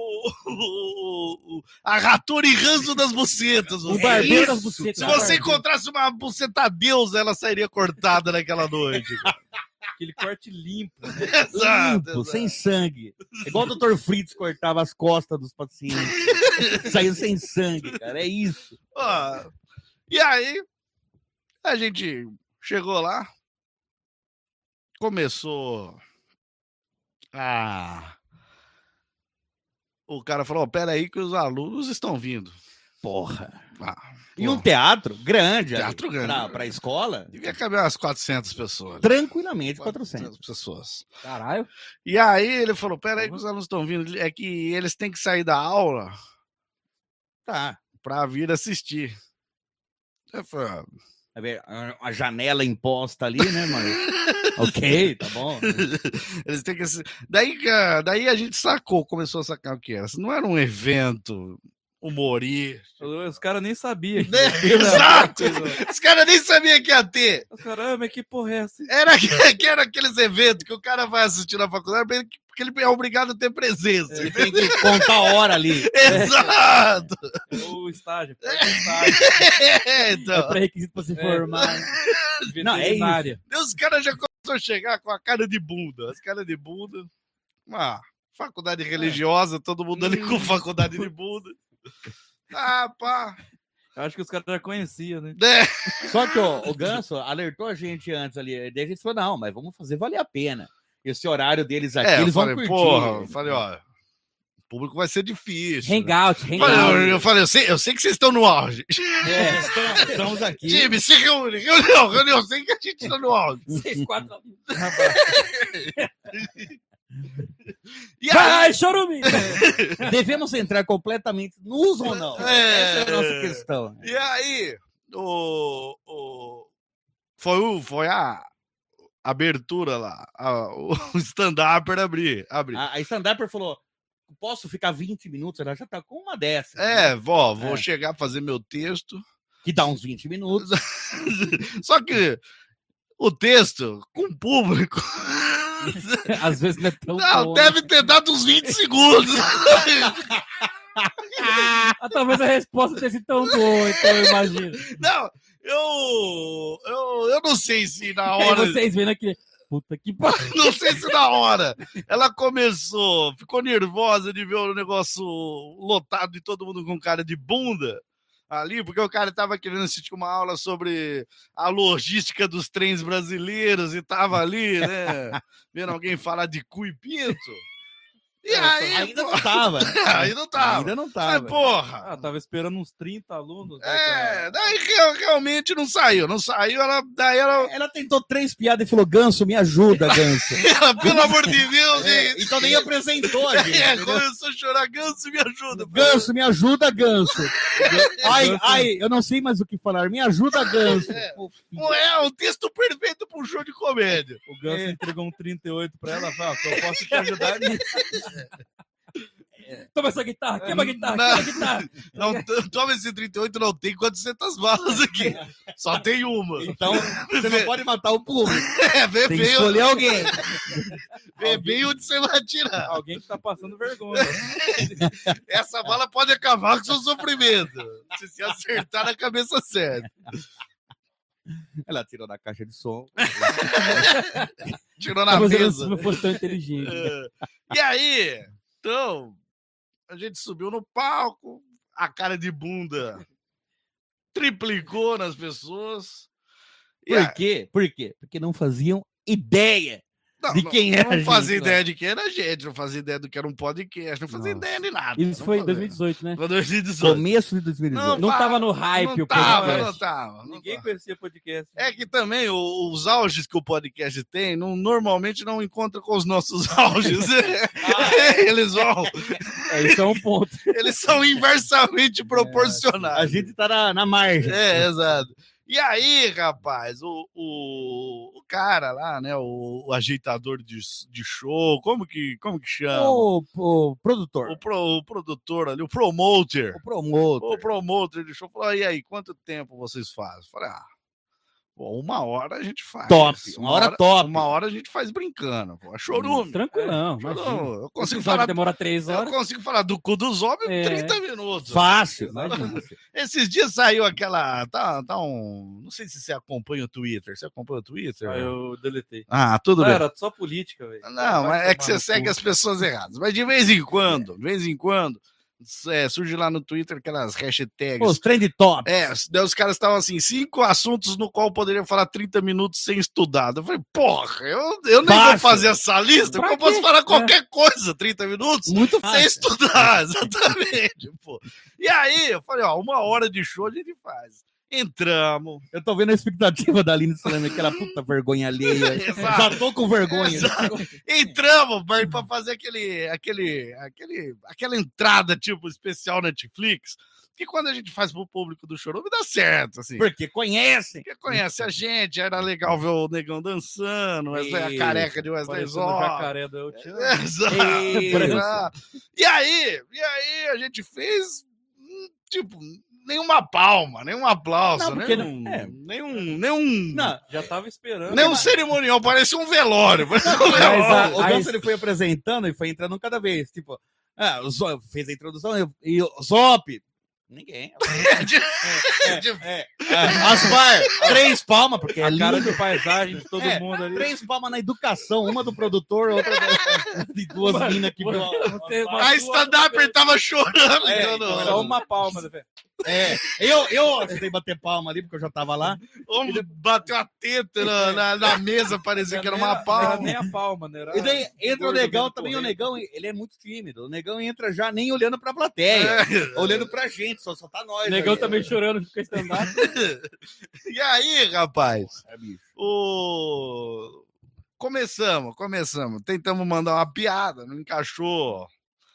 a ratura e ranço das bucetas. O barbeiro Isso. das bucetas. Se você encontrasse uma buceta deusa, ela sairia cortada naquela noite. Aquele corte limpo. Exato, Limpo, sem sangue. Igual o Dr. Fritz cortava as costas dos pacientes. Saiu sem sangue, cara. É isso. Ó, e aí, a gente chegou lá, começou a... O cara falou, peraí que os alunos estão vindo. Porra. E um teatro grande. Teatro grande. Pra escola. Devia caber umas 400 pessoas. Tranquilamente, 400 pessoas. Caralho. E aí ele falou, peraí que os alunos estão vindo. É que eles têm que sair da aula pra vir assistir. Eu falei, a janela imposta ali, né, mano? Ok, tá bom. Eles têm que... Daí a gente começou a sacar o que era. Não era um evento humorista. Os caras nem sabiam. Exato! Os caras nem sabiam que ia ter. Os caras, mas que porra é essa? Era aqueles eventos que o cara vai assistir na faculdade porque ele é obrigado a ter presença. Ele tem que contar a hora ali. Exato! O estágio. Então. É pré-requisito pra se formar. Não, é isso. Os caras já começaram a chegar com a cara de bunda. As caras de bunda. Uma faculdade religiosa, todo mundo ali com faculdade de bunda. Pá. Eu acho que os caras já conheciam, né? Só que o Ganso alertou a gente antes ali. Daí a gente falou, não, mas vamos fazer valer a pena. Esse horário deles aqui, eles vão curtir. Porra, eu falei, ó, o público vai ser difícil. Hangout. Eu falei, eu sei que vocês estão no auge. Estamos aqui. Time, se reunião, sei que a gente está no auge. 6, 4 E aí, Chorume! Devemos entrar completamente nus ou não? Essa é a nossa questão. E aí, foi a abertura lá, o stand-upper abrir. A stand-upper falou, posso ficar 20 minutos? Ela já tá com uma dessas. Vou chegar a fazer meu texto. Que dá uns 20 minutos. Só que o texto, com o público... Às vezes não é tão bom. Deve ter dado uns 20 segundos. Talvez a resposta tenha sido tão boa, então eu imagino. Não, eu não sei se na hora... Vocês vendo aqui... Puta que pariu. Não sei se na hora ela ficou nervosa de ver o negócio lotado de todo mundo com cara de bunda ali, porque o cara tava querendo assistir uma aula sobre a logística dos trens brasileiros e tava ali, né, vendo alguém falar de cu e pinto. E aí, ainda não tava. Ainda não tava. Mas, porra. Tava esperando uns 30 alunos. Daí realmente não saiu. Ela tentou 3 piadas e falou, Ganso, me ajuda, Ganso. Ela, pelo amor de Deus. Então nem apresentou a gente. Começou a chorar, Ganso, me ajuda. Ganso, me ajuda, Ganso. Ai, eu não sei mais o que falar. Me ajuda, Ganso. O texto perfeito para um show de comédia. O Ganso entregou um 38 para ela. Falou, eu posso te ajudar nisso. Toma essa guitarra, queima a guitarra. Não, toma esse 38, não tem 400 balas aqui. Só tem uma. Então, você não pode matar o público. Tem que escolher alguém. Vê bem onde você vai atirar. Alguém que tá passando vergonha. Essa bala pode acabar com seu sofrimento. Se acertar na cabeça certa. Ela tirou da caixa de som. Tirou na mesa. Se não fosse tão inteligente. E aí, então, a gente subiu no palco, a cara de bunda triplicou nas pessoas. Por quê? Porque não faziam ideia de quem era. Não fazia ideia de quem era a gente, não fazia ideia do que era um podcast, não fazia ideia de nada. Isso foi em 2018, né? Foi 2018. Começo de 2018. Não tava no hype o podcast. Não tava. Ninguém conhecia podcast. É que também os auges que o podcast tem, normalmente não encontra com os nossos auges. Eles vão... Isso é um ponto. Eles são inversamente proporcionais. A gente tá na margem. Exato. E aí, rapaz, o cara lá, né, o ajeitador de show, como que chama? O produtor. O produtor ali, o promoter. O promoter de show falou, e aí, quanto tempo vocês fazem? Falei, 1 hora a gente faz. Top, uma hora top. 1 hora a gente faz brincando. Pô. Chorume. Tranquilão. Eu consigo falar. Demora 3 horas. Eu consigo falar do cu dos homens em 30 minutos. Fácil. Esses dias saiu aquela. Não sei se você acompanha o Twitter. Você acompanha o Twitter? Eu deletei. Tudo bem. Era só política, velho. Não, mas é que você segue as pessoas erradas. Mas de vez em quando, surge lá no Twitter aquelas hashtags. Os trend top. Daí os caras estavam assim, 5 assuntos no qual poderiam falar 30 minutos sem estudar. Eu falei, porra, eu nem vou fazer essa lista, porque eu posso falar qualquer coisa, 30 minutos, muito sem estudar, exatamente, pô. E aí, eu falei, 1 hora de show a gente faz. Entramos. Eu tô vendo a expectativa da Aline Salame, aquela puta vergonha alheia. Já tô com vergonha. Entramos pra fazer aquela entrada, tipo, especial Netflix, que quando a gente faz pro público do Chorume dá certo, assim. Porque conhecem. Porque conhece a gente, era legal ver o Negão dançando, a careca de Wesley Zó. Jacaré do Exato. E aí a gente fez, tipo... Nenhuma palma, nenhum aplauso, não, já tava esperando. Nenhum cerimonial, parecia um velório. O Ganso ele foi apresentando e foi entrando cada vez. Tipo, o Zop fez a introdução e o Zop. Ninguém. Aspar, 3 palmas, porque a cara de paisagem de todo mundo ali. 3 palmas na educação, uma do produtor, outra de 2 minas que viu. A stand-up tava chorando. Só uma palma, velho. Eu ajudei a bater palma ali, porque eu já tava lá. Ele bateu a teta na mesa, parecia que era uma palma. Não era nem a palma, né? E daí entra o Negão também, o Negão, ele é muito tímido. O Negão entra já nem olhando pra plateia, olhando pra gente, só tá nós. O Negão também chorando com stand-up. E aí, rapaz? Começamos. Tentamos mandar uma piada, não encaixou.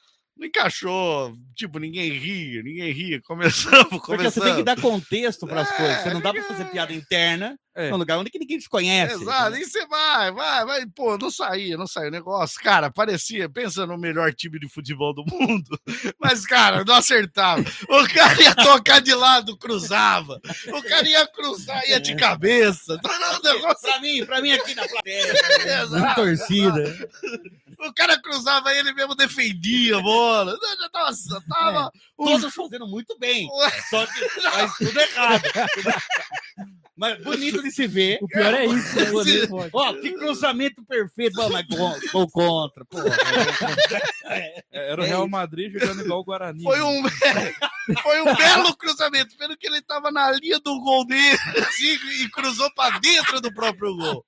Tipo, ninguém ria. Começamos. Porque você tem que dar contexto para as coisas. Você não dá para fazer piada interna num lugar onde ninguém te conhece. Exato, e você vai. Pô, não saía o negócio. Cara, parecia, pensa no melhor time de futebol do mundo. Mas, cara, não acertava. O cara ia tocar de lado, cruzava. O cara ia cruzar, ia de cabeça. Pra mim aqui na plateia. Na torcida. O cara cruzava, ele mesmo defendia a bola. Já tava todos fazendo muito bem. Só que faz tudo errado. Mas bonito de se ver. O pior é isso. Que cruzamento perfeito. Mas gol contra. Era o Real Madrid jogando igual o Guarani. Foi um belo cruzamento. Pelo que ele tava na linha do gol dele assim, e cruzou pra dentro do próprio gol.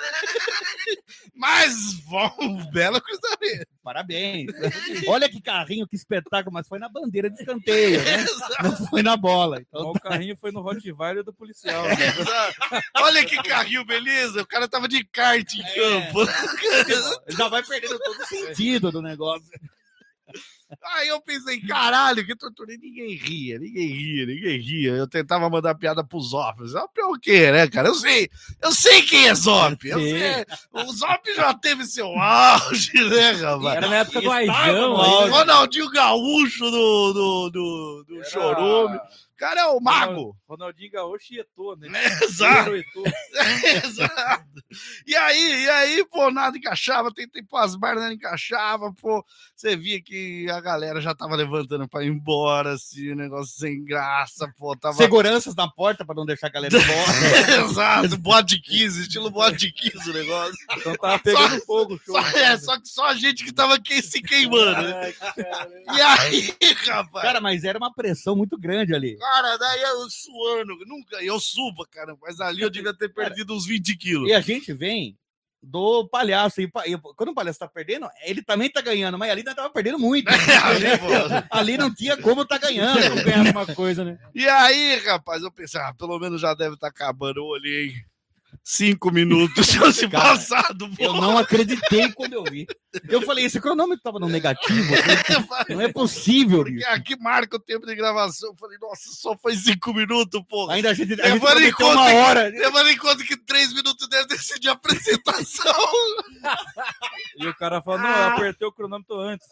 Mas um belo cruzamento. Parabéns. Olha que carrinho, que espetáculo. Mas foi na bandeira de escanteio, né? Não foi na bola. Então... O carrinho foi no Rottweiler do policial. Olha que carrinho, beleza? O cara tava de kart em campo. Já vai perdendo todo o sentido do negócio. Aí eu pensei, caralho, que tortura. Ninguém ria. Eu tentava mandar piada pro Zop. Zop é o quê, né, cara? Eu sei quem é Zop. O Zop já teve seu auge, né, rapaz? Era na época do Aijão. Ronaldinho Gaúcho do Chorume. O cara é o mago. Ronaldinho Gaúcho e Eto'o, né? Exato. Exato. E aí, pô, nada encaixava. Tentei pôr as barras, nada encaixava, pô. Você via que a galera já tava levantando pra ir embora, assim, o negócio sem graça, pô. Seguranças na porta pra não deixar a galera embora. Exato, boate 15, estilo boate 15 o negócio. Então tava pegando fogo o show. Só que só a gente que tava se queimando. Né? E aí, rapaz? Cara, mas era uma pressão muito grande ali. Cara, daí eu suando, eu subo, cara, mas ali eu devia ter perdido uns 20 quilos. E a gente vem do palhaço, e quando o palhaço tá perdendo, ele também tá ganhando, mas ali não tava perdendo muito. Ali não tinha como tá ganhando, não ganhava uma coisa, né? E aí, rapaz, eu pensei, pelo menos já deve estar acabando, eu olhei 5 minutos tinham se passado. Eu não acreditei quando eu vi. Eu falei, esse cronômetro tava no negativo. Não é possível. Porque aqui marca o tempo de gravação. Eu falei, nossa, só foi 5 minutos, porra. Ainda a gente levando em conta uma hora. Levando em conta que 3 minutos deve ter sido de apresentação. E o cara falou, não, eu apertei o cronômetro antes.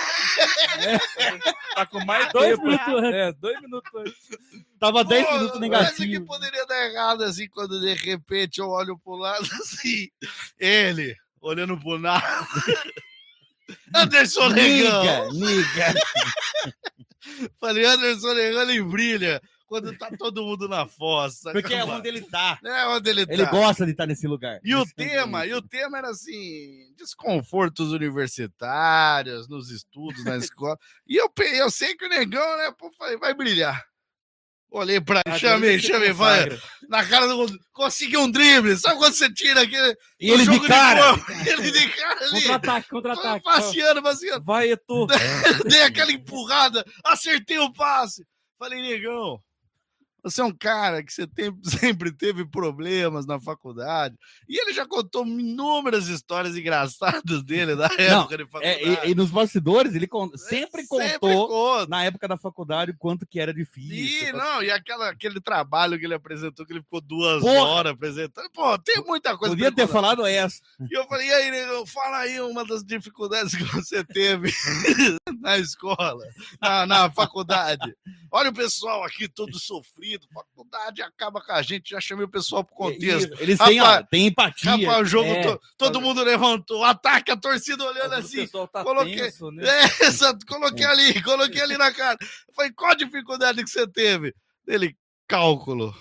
Tá com mais 2 minutos antes. 2 minutos antes. Tava 10 minutos negativo. Mas que poderia dar errado, assim, quando de repente eu olho pro lado, assim, ele olhando pro nada. Anderson Negão. Niga. Falei, Anderson Negão, ele brilha quando tá todo mundo na fossa. Porque é onde ele tá. É onde ele tá. Ele gosta de estar nesse lugar. E o tema era assim, desconfortos universitários, nos estudos, na escola. E eu sei que o negão, né, pô, falei, vai brilhar. Olhei pra ele, chamei, vai. Na cara do mundo, conseguiu um drible. Sabe quando você tira aquele. E ele de cara. Ele de cara ali. Contra-ataque. Passeando. Vai, Etu. Dei aquela empurrada, acertei o passe. Falei, negão, você é um cara que sempre teve problemas na faculdade. E ele já contou inúmeras histórias engraçadas dele na época de faculdade. E nos bastidores, ele sempre contou na época da faculdade o quanto que era difícil. E aquele trabalho que ele apresentou, que ele ficou 2 horas apresentando. Pô, tem muita coisa. Podia ter falado essa. E eu falei, e aí, negão, fala aí uma das dificuldades que você teve na escola, na faculdade. Olha o pessoal aqui todo sofrido. Faculdade acaba com a gente, já chamei o pessoal pro contexto. Eles têm empatia. Rapaz, o jogo todo mundo levantou, ataque, a torcida olhando assim. Tá coloquei, tenso, né? coloquei ali na cara. Eu falei, qual a dificuldade que você teve? Ele, cálculo.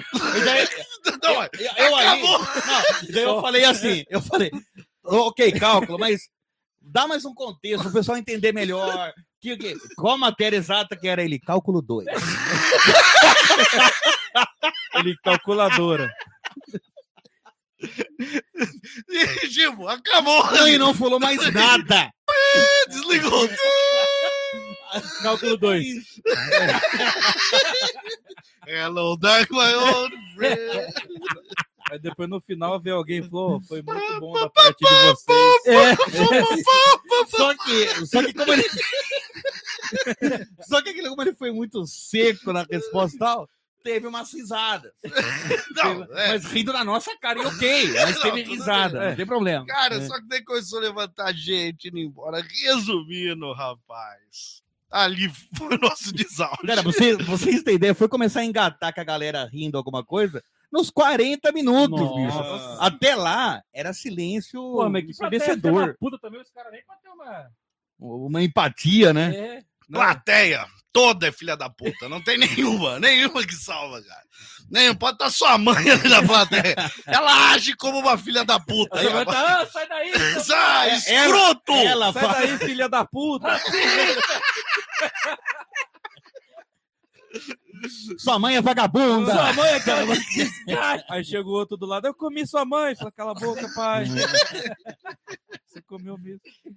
Eu falei assim, ok, cálculo, mas dá mais um contexto, o pessoal entender melhor. Qual a matéria exata que era ele? Cálculo 2. Ele, calculadora. E, tipo, acabou. E não falou mais nada. Desligou. Cálculo 2. Hello, dark, my old friend. Aí depois no final veio alguém e falou, foi muito bom da parte de vocês. Só que como ele... Só que como ele foi muito seco na resposta e tal, teve umas risadas. Mas rindo na nossa cara, e ok. Mas teve risada, não tem problema. Cara, só que daí começou a levantar gente indo embora. Resumindo, rapaz, ali foi o nosso desauge. Cara, vocês têm ideia, foi começar a engatar com a galera rindo alguma coisa nos 40 minutos, bicho. Até lá, era silêncio ensurdecedor. Puta também, os caras nem pra ter uma empatia, né? Plateia toda é filha da puta. Não tem nenhuma que salva, cara. Nem pode estar sua mãe ali na plateia. Ela age como uma filha da puta. Aí vai estar, sai daí. Sai, escroto! Sai daí, filha da puta. Sua mãe é vagabunda. Sua mãe é aquela... Aí chegou outro do lado, eu comi sua mãe. Fala, cala a boca, pai. Você comeu mesmo.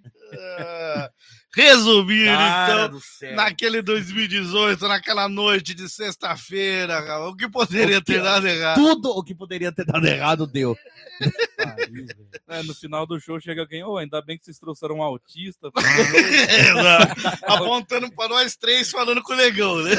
Resumindo, então, naquele 2018, naquela noite de sexta-feira, o que poderia ter dado errado? Tudo o que poderia ter dado errado deu. No final do show chega alguém, ainda bem que vocês trouxeram um autista. Apontando para nós 3, falando com o negão, né?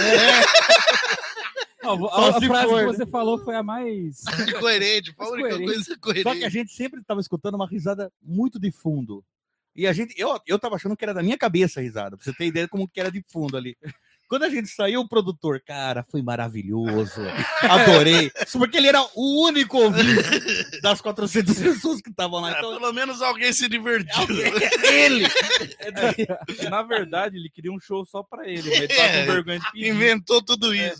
A frase que você falou foi a mais coerente, foi a única coisa coerente. Só que a gente sempre estava escutando uma risada muito de fundo. E eu tava achando que era da minha cabeça a risada, pra você ter ideia como que era de fundo ali. Quando a gente saiu, o produtor, cara, foi maravilhoso. Adorei. Porque ele era o único ouvinte das 400 pessoas que estavam lá. Então, pelo menos alguém se divertiu. Ele! Na verdade, ele queria um show só pra ele. Mas ele tava com vergonha de pedir. Inventou tudo isso.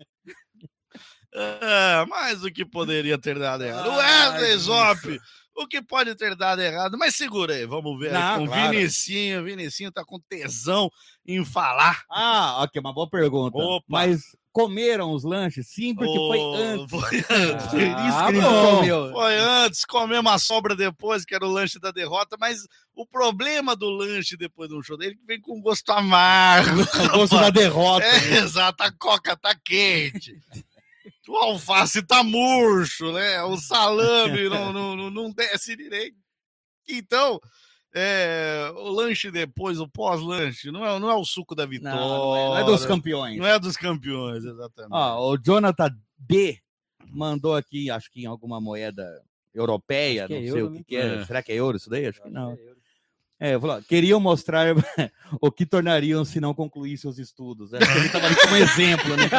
Mas o que poderia ter dado errado? O Wesley Zop, o que pode ter dado errado? Mas segura aí, vamos ver. Com claro. Vinicinho tá com tesão em falar. Ok, uma boa pergunta. Opa. Mas comeram os lanches? Sim, porque foi antes. Foi antes. Foi antes, comemos a sobra depois, que era o lanche da derrota, mas o problema do lanche depois de um show dele é que vem com gosto amargo. O gosto da derrota. Exato, a coca tá quente. O alface tá murcho, né? O salame não desce direito. Então, o lanche depois, o pós-lanche, não é o suco da vitória. Não é dos campeões. Não é dos campeões, exatamente. O Jonathan B mandou aqui, acho que em alguma moeda europeia, não sei o que é. Será que é euro isso daí? Acho que não. Falou, queriam mostrar o que tornariam se não concluíssem os estudos. Acho que ele estava ali como exemplo, né?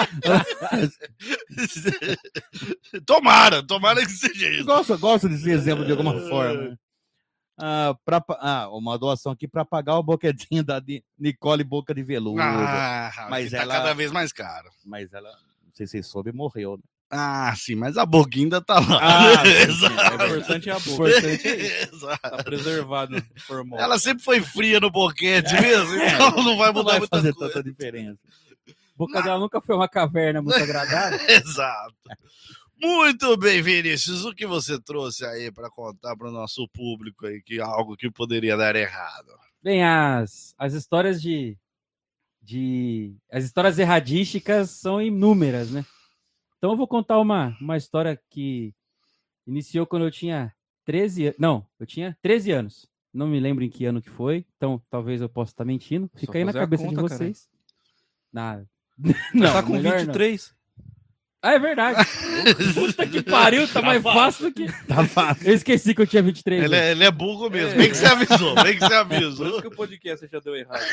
Tomara que seja isso. Gosto de ser exemplo de alguma forma. Uma doação aqui para pagar o boquetinho da Nicole Boca de Veludo. Mas ela tá cada vez mais caro. Mas ela, sei se vocês soube, morreu. Né? Ah, sim, mas a boca ainda tá lá. O importante é a boca. O importante é isso. Tá preservado. Formal. Ela sempre foi fria no boquete mesmo, então não vai mudar muita fazer coisa. tanta diferença. A boca dela nunca foi uma caverna muito agradável. Exato. Muito bem, Vinícius. O que você trouxe aí para contar para o nosso público aí que algo que poderia dar errado? Bem, as histórias as histórias erradísticas são inúmeras, né? Então eu vou contar uma história que iniciou quando eu tinha 13 anos. Não, eu tinha 13 anos. Não me lembro em que ano que foi, então talvez eu possa estar mentindo. Fica aí na cabeça de vocês. Nada. Não, tá com 23. Não. Ah, é verdade. Puta que pariu, tá mais fácil do que... Tá fácil. Eu esqueci que eu tinha 23 anos. Ele é burro mesmo. Bem que você avisou, bem que você avisou. Por isso que o podcast já deu errado.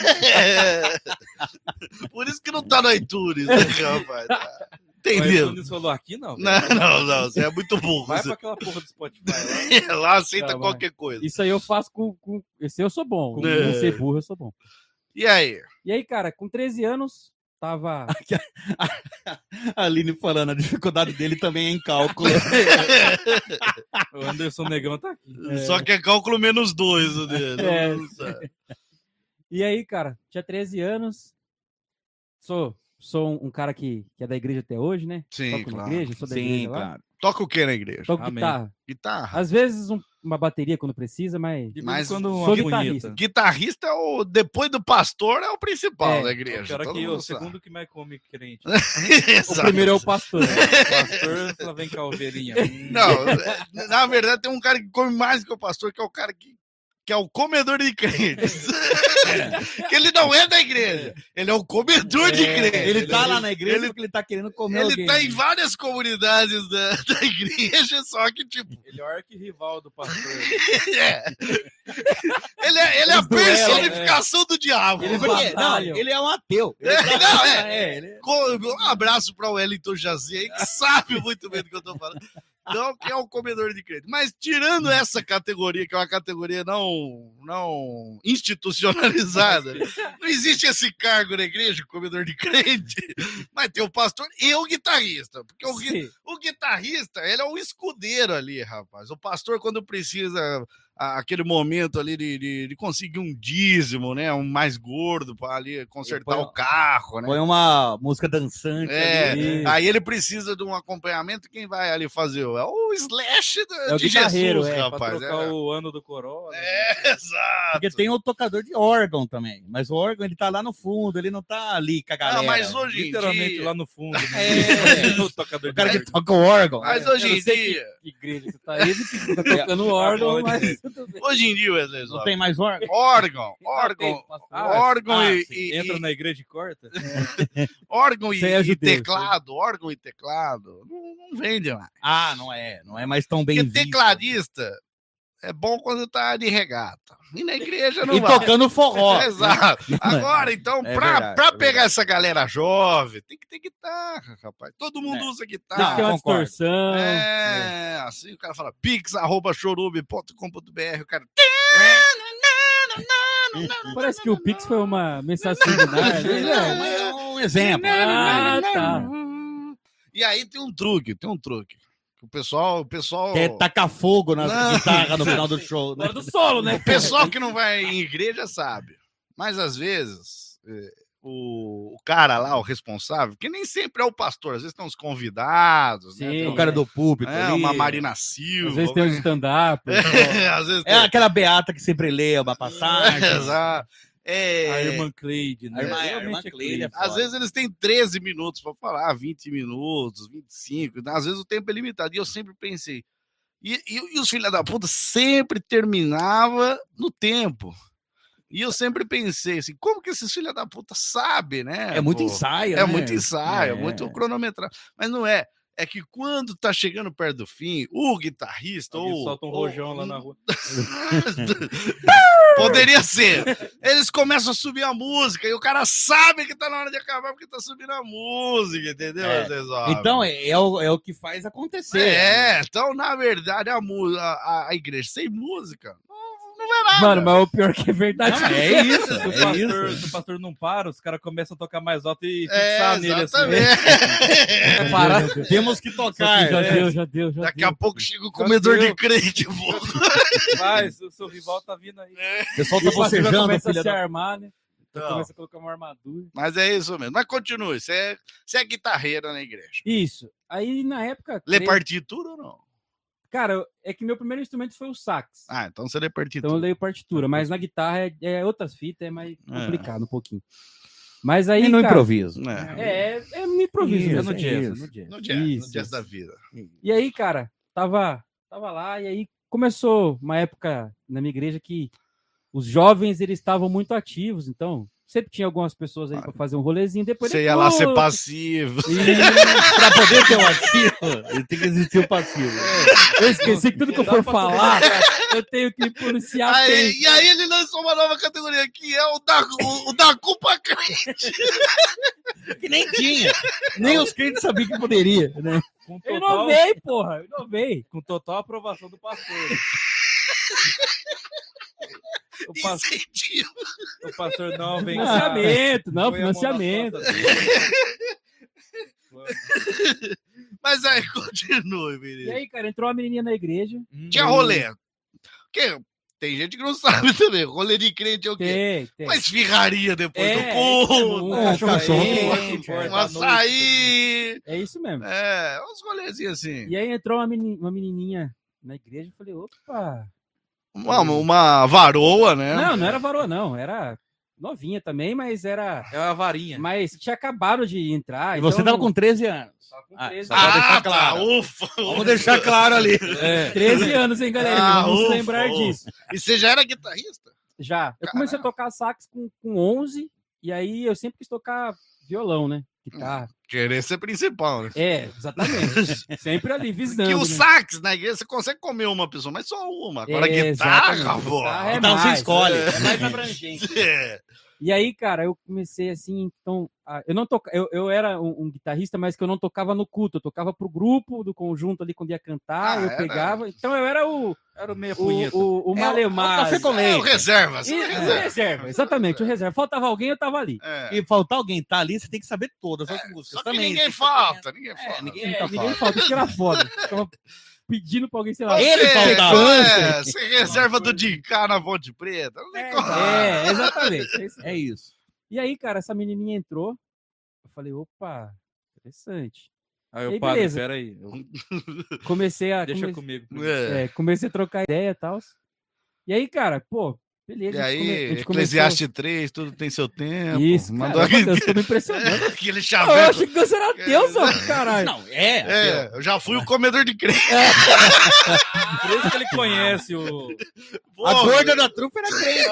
Por isso que não tá no iTunes, né, rapaz? Entendeu? O iTunes falou aqui, não? Não, você é muito burro. Vai pra aquela porra do Spotify. Lá aceita qualquer coisa. Isso aí eu faço com... Esse eu sou bom. Não ser burro, eu sou bom. E aí? E aí, cara, com 13 anos... Tava. A Aline falando, a dificuldade dele também é em cálculo. O Anderson Negão tá aqui. Só que é cálculo menos 2 o dele. E aí, cara, tinha 13 anos. Sou um cara que é da igreja até hoje, né? Sim, Toco claro. na igreja, sou da igreja lá. Claro. Toca o que na igreja? Toco guitarra. Guitarra? Às vezes uma bateria quando precisa, mas quando sou guitarrista. Guitarrista é depois do pastor, é o principal da igreja. O segundo que mais come crente. O primeiro é o pastor. O pastor fala, vem cá, ovelhinha. Não, na verdade tem um cara que come mais que o pastor, que é o cara que é o comedor de crentes. Que ele não é da igreja, ele é o comedor de crentes. Ele tá lá na igreja porque ele tá querendo comer Ele alguém. tá em várias comunidades da igreja, só que tipo... Ele é o arquirrival do pastor. Ele é a personificação do diabo. Ele é um ateu. Um abraço para o Wellington Jazzy, que sabe muito bem do que eu tô falando. Não, que é o comedor de crente. Mas tirando essa categoria, que é uma categoria não institucionalizada, não existe esse cargo na igreja, comedor de crente, mas tem o pastor e o guitarrista. Porque o guitarrista, ele é um escudeiro ali, rapaz. O pastor, quando precisa... aquele momento ali de conseguir um dízimo, né? Um mais gordo para ali consertar o carro, né? Põe uma música dançante ali. Aí ele precisa de um acompanhamento. Quem vai ali fazer? É o Slash de Jesus, rapaz. Pra trocar o ano do Corolla. Exato. Porque tem o tocador de órgão também. Mas o órgão, ele tá lá no fundo, ele não tá ali com a galera. Mas hoje literalmente lá no fundo. O tocador de órgão. Que toca o órgão. Mas hoje em dia... Que igreja você tá aí, que tá tocando órgão, mas... Hoje em dia, Wesley, não tem mais órgão? Órgão e... Entra na igreja e corta? Órgão e teclado. Órgão e teclado. Não vende mais. Não é mais tão bem visto. Porque tecladista é bom quando tá de regata. E na igreja não vai. E tocando forró. Exato. Agora, então, pra pegar essa galera jovem, tem que ter guitarra, rapaz. Todo mundo usa guitarra. Tem uma distorção. Assim o cara fala pix@chorume.com.br, o cara... Parece que o Pix foi uma mensagem subliminar. É um exemplo. Tá. E aí tem um truque. O pessoal... Quer tacar fogo na guitarra no final do show. Na hora do solo, né? O pessoal que não vai em igreja sabe. Mas às vezes... O cara lá, o responsável, que nem sempre é o pastor, às vezes tem uns convidados, sim, né? Tem o cara do púlpito ali. Uma Marina Silva. Às vezes tem um stand-up. Às vezes tem... aquela beata que sempre lê uma passagem. Exato. A irmã Cleide, né? A irmã Cleide. Às vezes eles têm 13 minutos para falar, 20 minutos, 25. Às vezes o tempo é limitado. E eu sempre pensei. E os filhos da puta sempre terminava no tempo. E eu sempre pensei assim, como que esses filhos da puta sabem, né? É muito ensaio, né? Muito ensaio, muito cronometrado. Mas não é. É que quando tá chegando perto do fim, o guitarrista solta um rojão lá na rua. Poderia ser. Eles começam a subir a música e o cara sabe que tá na hora de acabar porque tá subindo a música, entendeu? Então é o que faz acontecer. Então na verdade a igreja sem música não vai nada. Mano, mas o pior que é verdade. Não, é isso. Se o pastor não para, os caras começam a tocar mais alto e fixar nele assim. Para, temos que tocar. Já deu. Daqui a pouco chega o comedor de crente, pô. Vai, o seu rival tá vindo aí. O pessoal tá bocejando, começa a filha se da... armar, né? Então, Começa a colocar uma armadura. mas é isso mesmo. Mas continue. Você é guitarreira na igreja. Isso. Aí, na época... Lê partitura ou não? Cara, é que meu primeiro instrumento foi o sax. Ah, então você lê partitura. Então eu leio partitura. Mas na guitarra é outras fitas, é mais complicado um pouquinho. Mas aí, E no cara, improviso. É no improviso. Isso, mesmo, no jazz. No jazz Isso. da vida. E aí, cara, tava lá e aí começou uma época na minha igreja que os jovens, eles estavam muito ativos, então sempre tinha algumas pessoas aí para fazer um rolezinho. Depois você ia lá ser passivo. Para poder ter o ativo, ele tem que existir o passivo. Eu esqueci que tudo que eu for falar, eu tenho que policiar. E aí ele lançou uma nova categoria, que é o da culpa crente. Que nem tinha. Nem os crentes sabiam que poderia, né? Eu inovei, porra. Eu inovei. Com total aprovação do pastor. O pastor não vem financiamento, não, financiamento. Mas aí, continue, menino. E aí, cara, entrou uma menininha na igreja. Tinha rolê. Porque tem gente que não sabe também. Rolê de crente é o quê? Tem. Uma esfirraria depois do culto. Um açaí. É isso mesmo. Uns rolezinhos assim. E aí entrou uma menininha na igreja. Eu falei, opa... Uma varoa, né? Não era varoa, não. Era novinha também, mas era... É uma varinha. Mas tinha acabado de entrar. E você tava com 13 anos. Tava com 13 deixar claro. Ufa. Vamos deixar claro ali. 13 anos, hein, galera? Vamos lembrar disso. E você já era guitarrista? Já. Eu comecei a tocar sax com 11, e aí eu sempre quis tocar violão, né? Guitarra. Querer ser principal, né? Exatamente. Sempre ali, visando. Que o sax na igreja você consegue comer uma pessoa, mas só uma. Agora guitarra, pô. Então você escolhe. É mais abrangente. E aí, cara, eu comecei assim, então, eu não tocava, eu era um guitarrista, mas que eu não tocava no culto, eu tocava pro grupo do conjunto ali quando ia cantar, eu pegava, então eu era o meia punheta. O malemar. O reserva. O reserva, exatamente, o reserva. Faltava alguém, eu tava ali. E faltar alguém tá ali, você tem que saber todas as músicas só também. Ninguém falta. Ninguém falta, isso que era foda. Ficava pedindo pra alguém, sei lá. Ele faltava. Você reserva do Dinká na Ponte Preta. Exatamente. É isso. E aí, cara, essa menininha entrou. Eu falei, opa, interessante. Aí o padre, peraí. Comecei a... Deixa comigo. Comecei a trocar ideia e tal. E aí, cara, pô, beleza. E aí, Eclesiastes 3, tudo tem seu tempo. Isso, mandou aqui. Eu tô me impressionando. Aquele chaveco. Eu achei que você era Deus, caralho. Não, eu já fui o comedor de crente. Por isso que ele conhece o... A gorda da trufa era crente.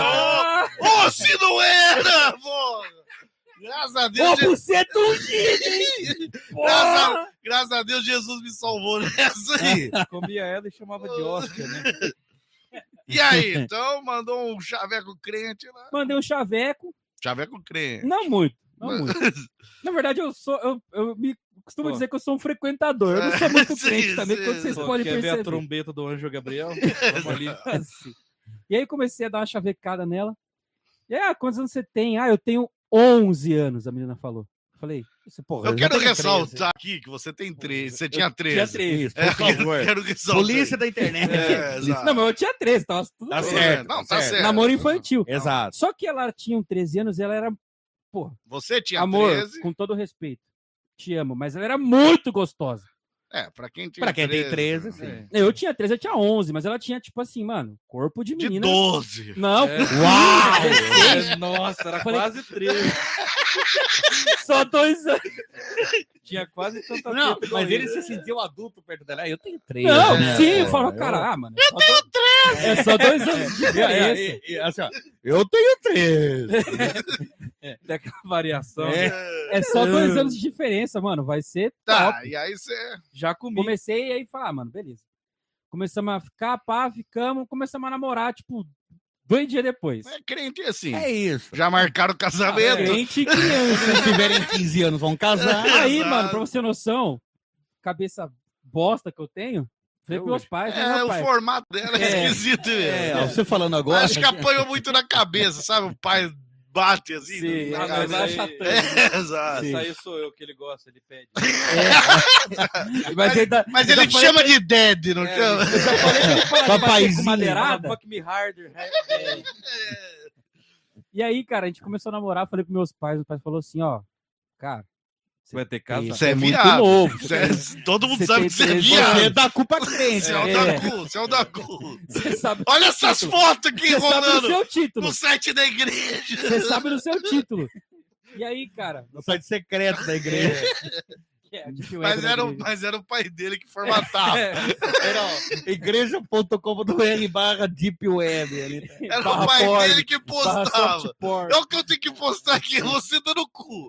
Se não era, porra. Graças a Deus. Você é ungido, Graças a Deus, Jesus me salvou nessa aí. Comia ela e chamava de hóstia, né? E aí, então, mandou um chaveco crente lá. Mandei um chaveco. Chaveco crente. Não muito. Na verdade, eu me costumo dizer que eu sou um frequentador. Eu não sou muito crente também, quando vocês podem perceber. Quer ver a trombeta do anjo Gabriel? Vamos ali. E aí comecei a dar uma chavecada nela. E aí, quantos anos você tem? Eu tenho 11 anos, a menina falou. Eu falei, porra, eu quero ressaltar aqui que você tem 13. Você tinha 13. Tinha 13, por favor. Quero ressaltar. Polícia da internet. Não, mas eu tinha 13, tava tudo tá certo. Não, tá certo. Namoro infantil. Exato. Só que ela tinha 13 anos e ela era, porra. Você tinha amor, 13. Com todo respeito. Te amo, mas ela era muito gostosa. Pra quem tem 13, sim. Eu tinha 13, eu tinha 11, mas ela tinha, tipo assim, mano, corpo de menina. De 12. Não. Uau! Nossa, era quase 13. Só 2 anos. Tinha quase tanta Não, mas ele se sentiu adulto perto dela. Eu tenho 13. Não, sim, eu falo, cara, mano. Eu tenho 13! É só 2 anos de diferença. Assim, ó, eu tenho 13. Daquela variação. É só 2 anos de diferença, mano. Vai ser top. E aí você... Já comi. Comecei e aí falar, mano, beleza. Começamos a ficar, começamos a namorar, tipo, 2 dias depois. É crente assim. É isso. Já marcaram o casamento. Crente e criança. Se tiverem 15 anos, vão casar. Aí, mano, pra você ter noção, cabeça bosta que eu tenho, Falei pros meus pais. O formato dela é esquisito. Você falando agora. Acho que apanhou muito na cabeça, sabe? O pai bate assim. Sim, mas aí... Exato. Isso aí sou eu que ele gosta, ele pede. Mas ele chama de Dad, não chama? Eu já falei que ele fala Papaizinho. com madeirada. Fuck me harder. E aí, cara, a gente começou a namorar, falei pros meus pais, o pai falou assim, ó, cara, Você vai ter casa. Você é muito viado. novo. Todo mundo Você sabe tem que você é 13 viado. Você dá culpa crente. Você é o da cu. Você sabe Olha essas fotos aqui Você sabe no rolando seu título. no site da igreja. Você sabe no seu título. E aí, cara... No site secreto da igreja. Mas era o pai dele que formatava. Era igreja.com.br/deep web. Era o pai dele que postava. É o que eu tenho que postar aqui, você dando cu.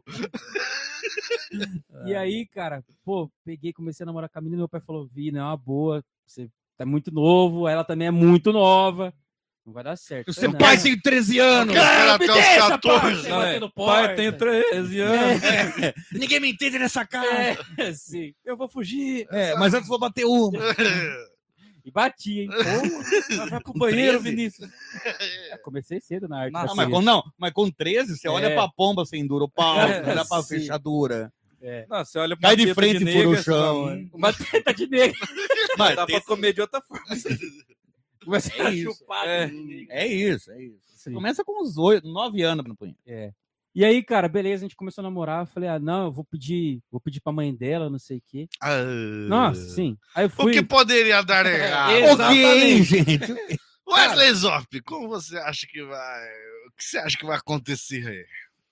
E aí, cara, peguei, comecei a namorar com a menina, meu pai falou, não é uma boa, você tá muito novo, ela também é muito nova, não vai dar certo. O seu pai tem 13 anos. Cara, até os 14. Pai tem 13 anos. Ninguém me entende nessa cara. Sim. Eu vou fugir. Mas antes vou bater uma. E bati, hein? Vai pro banheiro, Vinícius. Comecei cedo na arte. Mas com 13, você olha pra pomba sem dura o pau, olha pra fechadura. Não, você olha pra Cai de frente e fura o chão. Uma teta de negro. Mas dá pra comer de outra forma. Comecei a chupar. É isso. Você começa com uns 9 anos no punho. E aí, cara, beleza, a gente começou a namorar. Eu falei, não, eu vou pedir pra mãe dela, não sei o quê. Nossa, sim. Aí eu fui... O que poderia dar errado? Ok, gente. Wesley Zop, como você acha que vai... O que você acha que vai acontecer aí?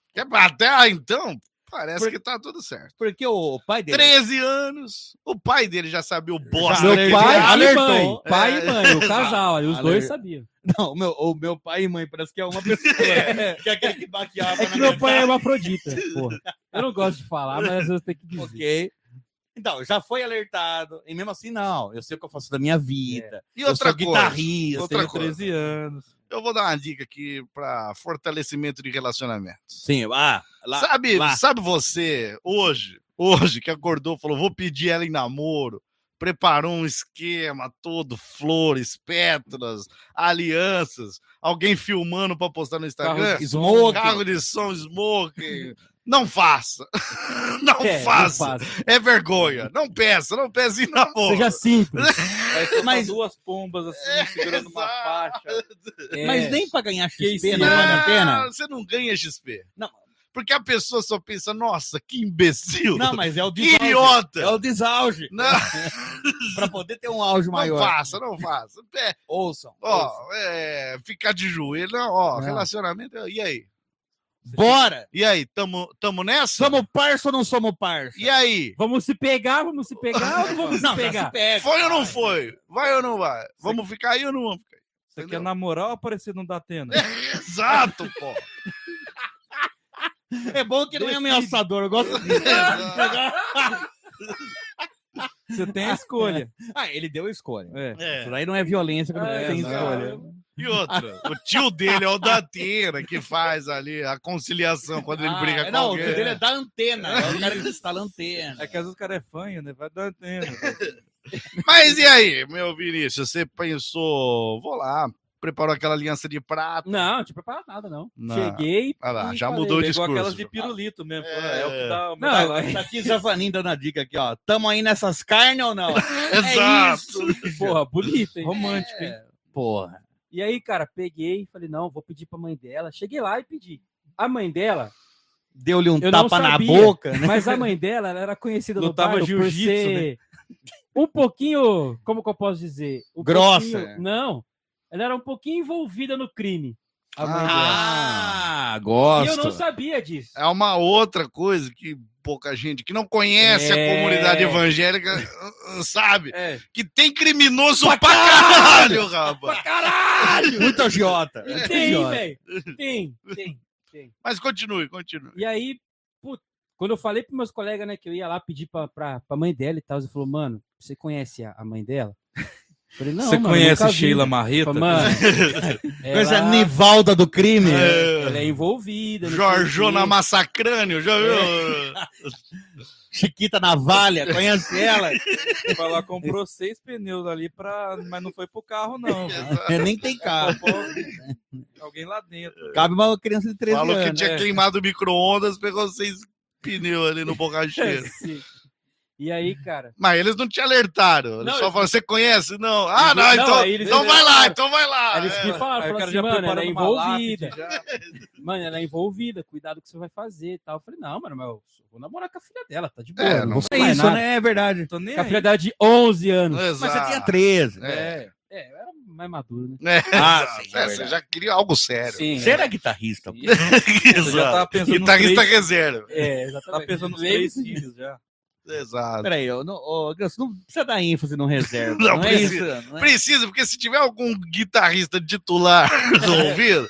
Até então, parece que tá tudo certo. Porque o pai dele... 13 anos, o pai dele já sabia o bosta. Meu pai alertou. e mãe. Pai e mãe, o casal, os dois sabiam. Não, o meu pai e mãe parece que é uma pessoa. Que é aquele que baqueava. É que meu pai é uma afrodita, porra. Eu não gosto de falar, mas às vezes tem que dizer. Ok. Então, já foi alertado. E mesmo assim, não. Eu sei o que eu faço da minha vida. E outra coisa, guitarrista. Eu tenho 13 anos. Eu vou dar uma dica aqui para fortalecimento de relacionamentos. Sim, Sabe você, hoje, que acordou, falou, vou pedir ela em namoro, preparou um esquema todo, flores, pétalas, alianças, alguém filmando para postar no Instagram, carro de som, smoking. Não faça. Não faça. É vergonha. Não peça em namoro. Seja simples. Mas duas pombas assim, segurando uma faixa. Mas nem para ganhar XP não vale a pena. Você não ganha XP. Não. Porque a pessoa só pensa, nossa, que imbecil. Não, mas é o desauge. Que idiota. É o desauge. Para poder ter um auge maior. Não faça. Ouçam. Ficar de joelho. Relacionamento. E aí? Bora! E aí, tamo nessa? Somos parça ou não somos parça? E aí? Vamos se pegar ou não vamos se pegar? Foi ou não foi? Vai ou não vai? Vamos ficar aí ou não vamos ficar aí? Você quer namorar ou aparecer no Datena? Exato, pô. É bom que não é ameaçador, eu gosto disso. Você tem a escolha. Ele deu a escolha. Isso daí não é violência, quando tem escolha. E outra, o tio dele é o da Datena, que faz ali a conciliação quando ele briga com alguém. Não, o tio dele é da antena, é o cara que instala a antena. É que às vezes o cara é fanho, né? Vai da antena. Mas e aí, meu Vinícius, você pensou, vou lá, preparou aquela aliança de prata? Não tinha preparado nada, não. Cheguei e já mudou o discurso. Pegou aquelas de pirulito mesmo. É o que dá... Tá aqui Zafanin dando a dica aqui, ó. Tamo aí nessas carnes ou não? Exato. É isso. Porra, bonito, hein? Romântico, hein? Porra. E aí, cara, peguei, falei, não, vou pedir pra mãe dela. Cheguei lá e pedi. A mãe dela... Deu-lhe um tapa na boca, né? Mas a mãe dela, ela era conhecida no bairro por ser um pouquinho, como que eu posso dizer? Grossa. Não, ela era um pouquinho envolvida no crime. A mãe dela. Gosto. E eu não sabia disso. É uma outra coisa que pouca gente que não conhece a comunidade evangélica sabe. Que tem criminoso pra caralho, rapaz. Pra caralho! Muito agiota. Tem, velho. Tem. Mas continue. E aí, quando eu falei pros meus colegas, né, que eu ia lá pedir pra mãe dela e tal, ele falou, mano, você conhece a mãe dela? Falei, não, você conhece Sheila Marreta? Mano, Coisa Nivalda do crime. Ela é envolvida. Jorjona Massacrânio, já viu? Chiquita Navalha, conhece ela? Ela comprou 6 pneus ali, mas não foi pro carro, não. Nem tem carro. Alguém lá dentro. Cabe uma criança de 13 anos. Falou que tinha queimado o micro-ondas, pegou 6 pneus ali no borracheiro. E aí, cara... Mas eles não te alertaram. Eles só falaram, você conhece? Não. Ah, não, então vai lá, então vai lá. Eles me falaram assim, mano, ela é envolvida. Mano, ela é envolvida, cuidado com o que você vai fazer e tal. Eu falei, não, mano, mas eu vou namorar com a filha dela, tá de boa. Não sei isso, né? É verdade. Tô nem a filha dela de 11 anos. Mas você tinha 13. Era mais maduro, né? Você já queria algo sério. Sim, você era guitarrista. Você já tava pensando guitarrista reserva. Exatamente. Tava pensando nos 3 filhos já. Exato. Peraí, não precisa dar ênfase no reserva. Não precisa. Isso, precisa, porque se tiver algum guitarrista titular do ouvido,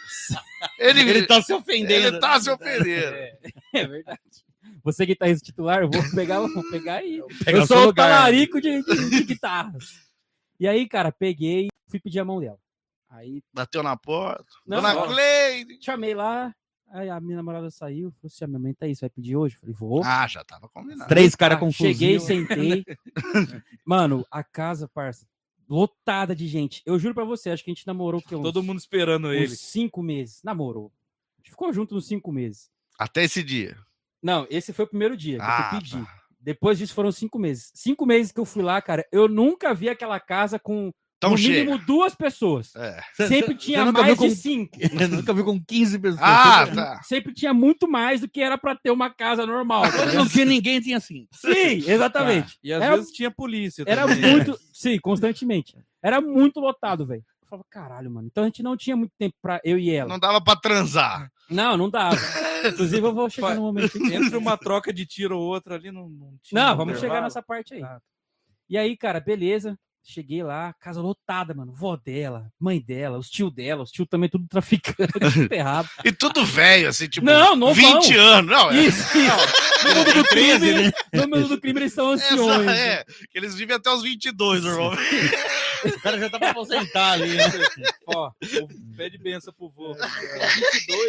ele tá se ofendendo. Ele tá se ofendendo. É verdade. Você é guitarrista titular, eu vou pegar aí. Eu sou o talarico de guitarras. E aí, cara, peguei e fui pedir a mão dela. Aí bateu na porta. Dona Cleide. Chamei lá. Aí a minha namorada saiu, falou assim, a minha mãe tá aí, você vai pedir hoje? Eu falei, vou. Ah, já tava combinado. 3 caras com fuzil. Cheguei, sentei. Mano, a casa, parça, lotada de gente. Eu juro pra você, acho que a gente namorou todo mundo esperando ele. 5 meses. Namorou. A gente ficou junto uns 5 meses. Até esse dia? Não, esse foi o primeiro dia que eu fui pedir. Tá. Depois disso foram 5 meses. 5 meses que eu fui lá, cara, eu nunca vi aquela casa com... no mínimo 2 pessoas. Sempre tinha mais de 5. Eu nunca vi com 15 pessoas. Tá. Sempre tinha muito mais do que era pra ter uma casa normal. Não tinha ninguém, tinha 5. Sim, exatamente. E às vezes tinha polícia também. Era muito... Sim, constantemente. Era muito lotado, velho. Eu falava, caralho, mano. Então a gente não tinha muito tempo pra eu e ela. Não dava pra transar. Não dava. Inclusive eu vou chegar no momento. Entre uma troca de tiro ou outra ali, não tinha. Não, vamos chegar nessa parte aí. E aí, cara, beleza. Cheguei lá, casa lotada, mano. Vó dela, mãe dela, os tios também, tudo traficante, tudo errado. E tudo velho, assim, tipo, não 20 vão. anos. Não, isso. No mundo do crime, né? No mundo do crime eles são anciões. Que eles vivem até os 22, normalmente. O cara já tá pra aposentar ali, né? Ó, pede benção pro vô. 22.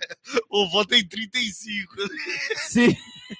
O vô tem 35. Sim.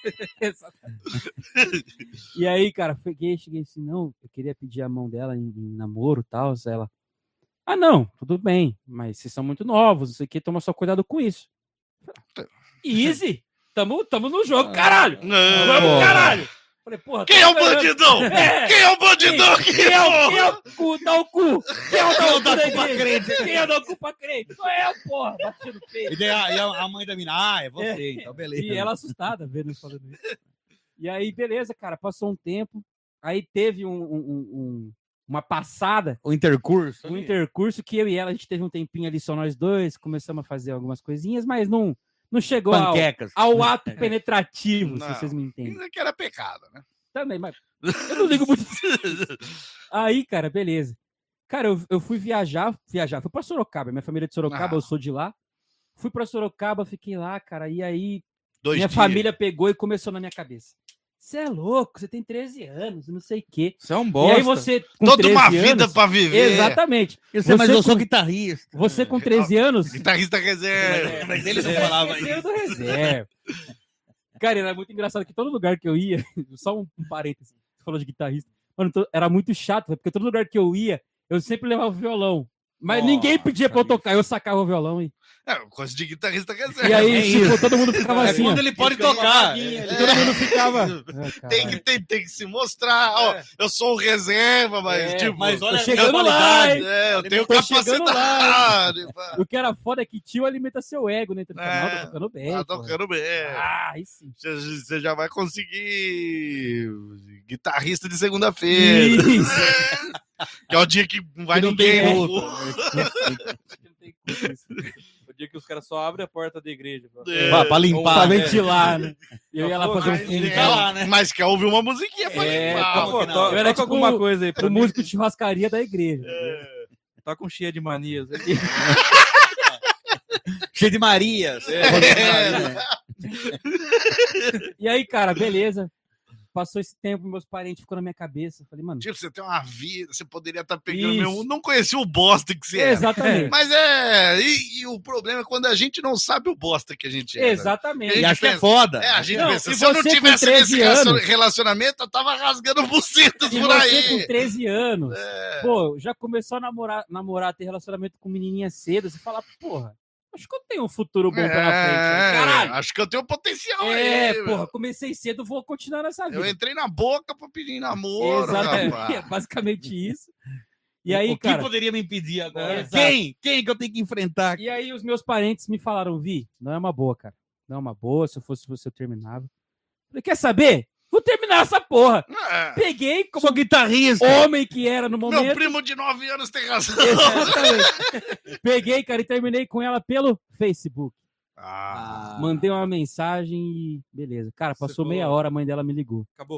E aí, cara, cheguei assim, não, eu queria pedir a mão dela em namoro e tal. Ela, não, tudo bem, mas vocês são muito novos, não sei o que, toma só cuidado com isso. Easy, tamo no jogo, caralho. Vamos, caralho. Falei, porra, quem é o bandidão? Quem é o bandidão aqui? Quem é o cu? Dá o cu. Quem é o da culpa crente? Quem é da culpa crente? Sou eu, porra. Bati no peito. E a mãe da mina, é você, então beleza. E ela assustada vendo eu falando isso. E aí, beleza, cara, passou um tempo. Aí teve uma passada. O intercurso? Um intercurso que eu e ela, a gente teve um tempinho ali só nós dois. Começamos a fazer algumas coisinhas, mas não chegou ao ato penetrativo, se vocês me entendem. Ainda que era pecado, né? Também, mas eu não ligo muito. Aí, cara, beleza. Cara, eu fui viajar, fui pra Sorocaba. Minha família é de Sorocaba, eu sou de lá. Fui pra Sorocaba, fiquei lá, cara, e aí minha família pegou e começou na minha cabeça. Você é louco, você tem 13 anos, não sei o quê. Você é um bosta. E aí você, com toda 13 uma anos, vida pra viver. Exatamente. Mas eu sou guitarrista. Você com 13 anos... Guitarrista reserva. Mas eles não falavam isso. Reserva. Cara, era muito engraçado que todo lugar que eu ia... Só um parênteses. Você falou de guitarrista. Mano, era muito chato, porque todo lugar que eu ia, eu sempre levava o violão. Mas ninguém pedia pra eu tocar. Eu sacava o violão e... coisa de guitarrista reserva. E aí, todo mundo ficava assim. Quando ele pode tocar. Todo mundo ficava. Tem que se mostrar. Ó, eu sou o reserva, mas tipo. Mas olha, chegando lá. Eu tenho capacidade. O que era foda é que tio alimenta seu ego, né? Tá tocando bem. Tá tocando bem. Aí sim. Você já vai conseguir guitarrista de segunda-feira. Que é o dia que não vai ninguém. O dia que os caras só abrem a porta da igreja. Pra limpar, pra ventilar, né? Eu ia lá fazer um fundo lá, né? Mas quer ouvir uma musiquinha pra limpar. Eu era tipo alguma coisa aí. Pro músico de churrascaria da igreja. Tá com cheia de manias. Cheio de Marias. E aí, cara, beleza. passou esse tempo, meus parentes ficou na minha cabeça. Eu falei, mano... Tipo, você tem uma vida, você poderia estar pegando mesmo... Não conhecia o bosta que você era. Exatamente. Mas e o problema é quando a gente não sabe o bosta que a gente era. Exatamente. E acho que é foda. A gente pensa, se eu não tivesse nesse relacionamento, eu tava rasgando bucetas por aí. Você com 13 anos, pô, já começou a namorar, ter relacionamento com menininha cedo, você fala, porra, acho que eu tenho um futuro bom pela frente. Caralho. Acho que eu tenho potencial porra, comecei cedo, vou continuar nessa vida. Eu entrei na boca pra pedir namoro. Exatamente, basicamente isso. E aí, o que poderia me impedir agora? Quem que eu tenho que enfrentar? E aí os meus parentes me falaram, Vi, não é uma boa, cara. Não é uma boa, se eu fosse você eu terminava. Falei, quer saber? Vou terminar essa porra. Peguei como guitarrista, homem que era no momento. Meu primo de 9 anos tem razão. Exatamente. Peguei, cara, e terminei com ela pelo Facebook. Mandei uma mensagem e beleza. Cara, passou meia hora, a mãe dela me ligou. Acabou.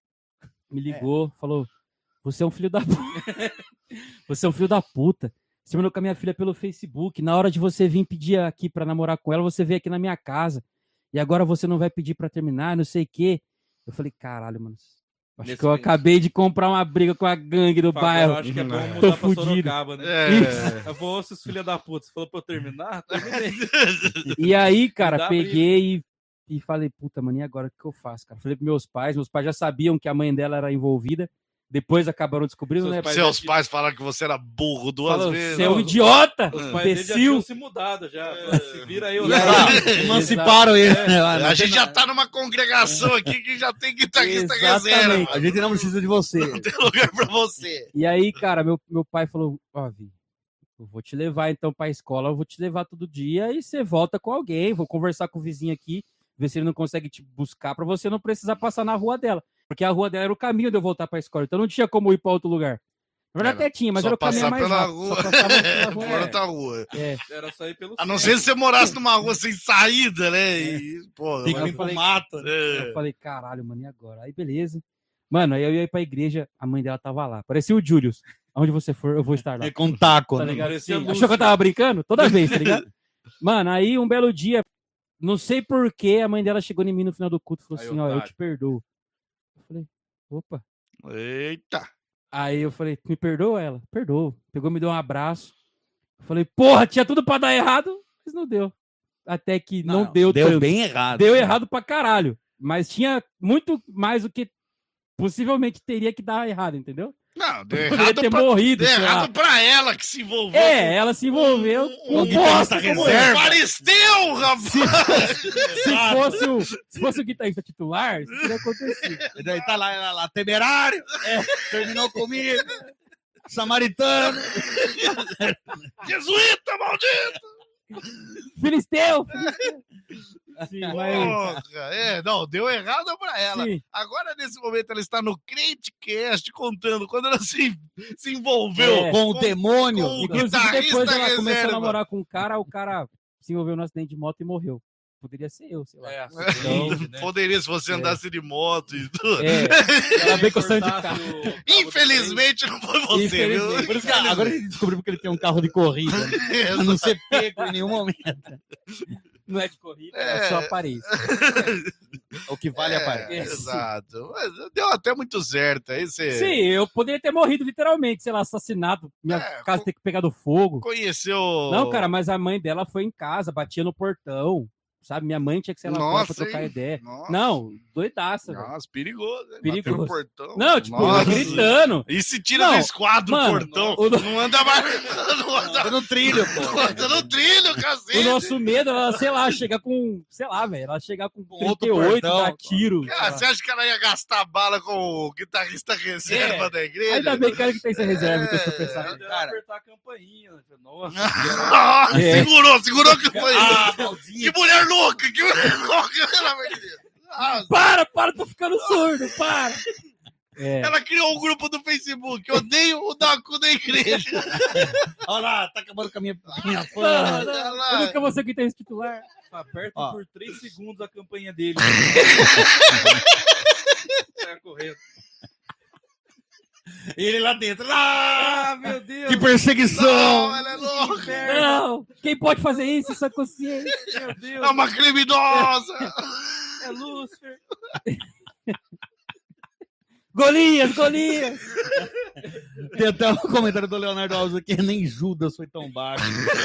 Me ligou, falou, você é um filho da puta. Você é um filho da puta. Você terminou com a minha filha pelo Facebook. Na hora de você vir pedir aqui pra namorar com ela, você veio aqui na minha casa. E agora você não vai pedir pra terminar, não sei o quê. Eu falei, caralho, mano. Acho que eu acabei de comprar uma briga com a gangue do bairro. Eu acho que é bom mudar tô pra fudido. Sorocaba, né? Eu vou, seus filha da puta. Você falou pra eu terminar? Terminei. E aí, cara, peguei e falei, puta, mano, e agora o que eu faço, cara? Falei pros meus pais já sabiam que a mãe dela era envolvida. Depois acabaram descobrindo, né? Seus pais falaram que você era burro duas vezes. Você é um idiota! Os pais dele já tinham se mudado já. Se vira aí, emanciparam ele. A gente já tá numa congregação aqui que já tem guitarrista reserva. A gente não precisa de você. Não tem lugar pra você. E aí, cara, meu pai falou, Vi, eu vou te levar então pra escola, eu vou te levar todo dia e você volta com alguém, vou conversar com o vizinho aqui, ver se ele não consegue te buscar pra você não precisar passar na rua dela. Porque a rua dela era o caminho de eu voltar pra escola, então não tinha como ir pra outro lugar. Na verdade até tinha, mas era o caminho mais rápido. Só passava pela rua. Outra rua. Era só ir pelo a não ser se você morasse numa rua sem saída, né? E, porra, tem que ir pro mato. Eu falei, caralho, mano, e agora? Aí beleza. Mano, aí eu ia pra igreja, a mãe dela tava lá. Parecia o Julius. Aonde você for, eu vou estar lá. É com taco, tá né? ligado? Achou que eu tava brincando? Toda vez, tá ligado? Mano, aí um belo dia, não sei porquê, a mãe dela chegou em mim no final do culto e falou assim, ó, eu te perdoo. Eu falei, opa. Eita. Aí eu falei, me perdoa ela? Perdoa. Pegou, me deu um abraço. Eu falei, porra, tinha tudo pra dar errado, mas não deu. Até que não deu tanto. Deu bem errado. Deu errado pra caralho. Mas tinha muito mais do que possivelmente teria que dar errado, entendeu? Não, deu errado ter morrido. Deu errado pra ela que se envolveu. Ela se envolveu com o guitarrista reserva. Apareceu, rapaz! Se fosse o guitarrista titular, isso teria acontecido. Daí tá lá, temerário, terminou comigo, samaritano, jesuíta, maldito! Filisteu! Sim, mas... não, deu errado pra ela. Sim. Agora, nesse momento, ela está no CrenteCast contando quando ela se envolveu com o demônio. Inclusive, depois ela começou a namorar com o cara se envolveu no acidente de moto e morreu. Poderia ser eu, sei lá. Então, né? Poderia se você andasse de moto e tudo. Ela bem com sangue de carro. Infelizmente não foi você, viu? Por isso que agora a gente descobriu que ele tem um carro de corrida. Pra não ser pego em nenhum momento. Não é de corrida, é só aparência. O que vale a aparência. Exato. Mas deu até muito certo. Aí você... Sim, eu poderia ter morrido literalmente, sei lá, assassinado, minha casa ter pegado fogo. Conheceu... Não, cara, mas a mãe dela foi em casa, batia no portão. Sabe, minha mãe tinha que ser lá fora pra trocar ideia. Nossa. Não, doidaça. Nossa, perigoso. Né? Perigoso. Portão. Não, tipo, gritando. E se tira do esquadro do portão. Não anda mais. Não anda no trilho, pô. Não anda no trilho, cacete. O nosso medo era, sei lá, chegar com, sei lá, velho, ela chegar com 38, dar tiro. Você acha que ela ia gastar bala com o guitarrista reserva da igreja? Ainda bem que era guitarrista reserva, que eu tô pensando. Cara, apertar a campainha. Nossa. Segurou a campainha. Que mulher louca, que mulher louca, pelo amor de Deus. Para, tô ficando surdo, para. Ela criou um grupo do Facebook, odeio o Dacu da igreja. Olha lá, tá acabando com a minha fã. Eu nunca vou ser guitarrista titular. Aperta por 3 segundos a campainha dele. Sai correndo. Ele lá dentro. Meu Deus. Que perseguição. Não, ela é louca. Não, quem pode fazer isso? Essa consciência. Meu Deus. É uma criminosa. É Lúcifer. Golias, Golias! Tem até um comentário do Leonardo Alves aqui, nem Judas foi tão baixo.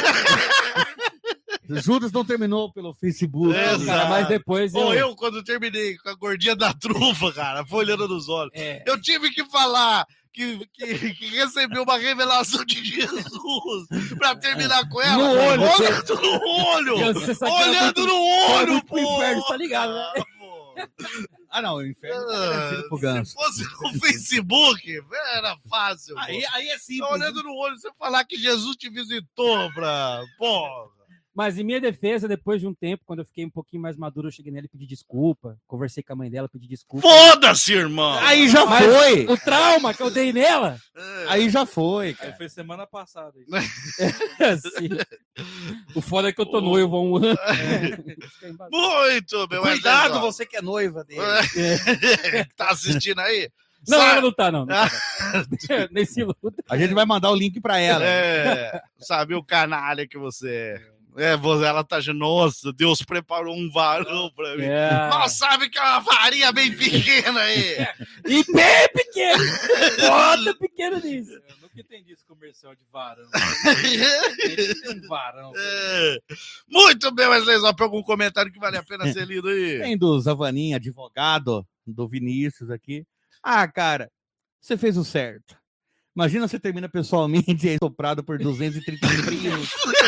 Judas não terminou pelo Facebook. Cara, mas depois eu, quando terminei com a gordinha da trufa, cara, foi olhando nos olhos. Eu tive que falar que recebeu uma revelação de Jesus pra terminar com ela. No olho. Olhando no olho! Olhando no olho, pô! O inferno, tá ligado, né? Ah, não, o inferno tá garantido pro Ganso. Se fosse no Facebook, era fácil. Aí é simples. Tá olhando no olho, você falar que Jesus te visitou, porra. Mas em minha defesa, depois de um tempo, quando eu fiquei um pouquinho mais maduro, eu cheguei nela e pedi desculpa. Conversei com a mãe dela, pedi desculpa. Foda-se, irmão! Aí já foi! O trauma que eu dei nela! Aí já foi, cara. Aí foi semana passada. Sim. O foda é que eu tô noivo há um ano. Muito, meu. Cuidado, você que é noiva dele. Tá assistindo aí? Não, ela não tá, não. Nesse luta. A gente vai mandar o link pra ela. Sabe o canalha que você é. Ela tá de nossa, Deus preparou um varão pra mim. Mas sabe que é uma varinha bem pequena aí. E bem pequeno. Bota pequeno nisso. Eu nunca entendi esse comercial de varão. Tem varão. Muito bem, Wesley Zop, algum comentário que vale a pena ser lido aí? Tem do Zavanin, advogado, do Vinícius aqui. Ah, cara, você fez o certo. Imagina você termina pessoalmente e é soprado por 230 primos.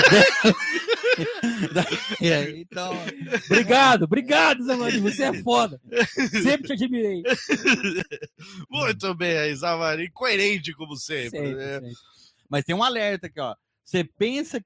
Então, obrigado, Zavarin, você é foda. Sempre te admirei. Muito bem, Zavarin, coerente como sempre. Sempre. Mas tem um alerta aqui, ó. Você pensa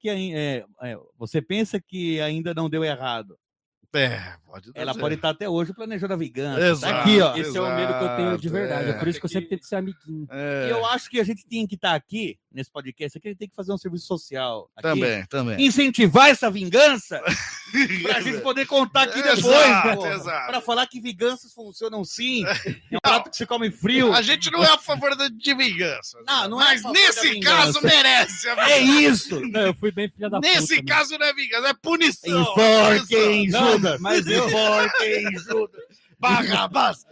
que ainda não deu errado. Ela pode estar até hoje planejando a vingança. Exato, tá aqui, ó. Esse é o medo que eu tenho de verdade. É por isso que eu sempre tento ser amiguinho. E eu acho que a gente tem que estar aqui, nesse podcast, aqui a gente tem que fazer um serviço social. Aqui, Também. Incentivar essa vingança pra gente poder contar aqui depois. Exato. Pra falar que vinganças funcionam sim. É um prato que se come frio. A gente não é a favor de vingança. Não mas nesse caso merece a vingança. É isso. Não, eu fui bem filha da puta. Nesse caso não é vingança, é punição. Enforquem Judas. Mas eu... Enforquem Judas. Barrabás.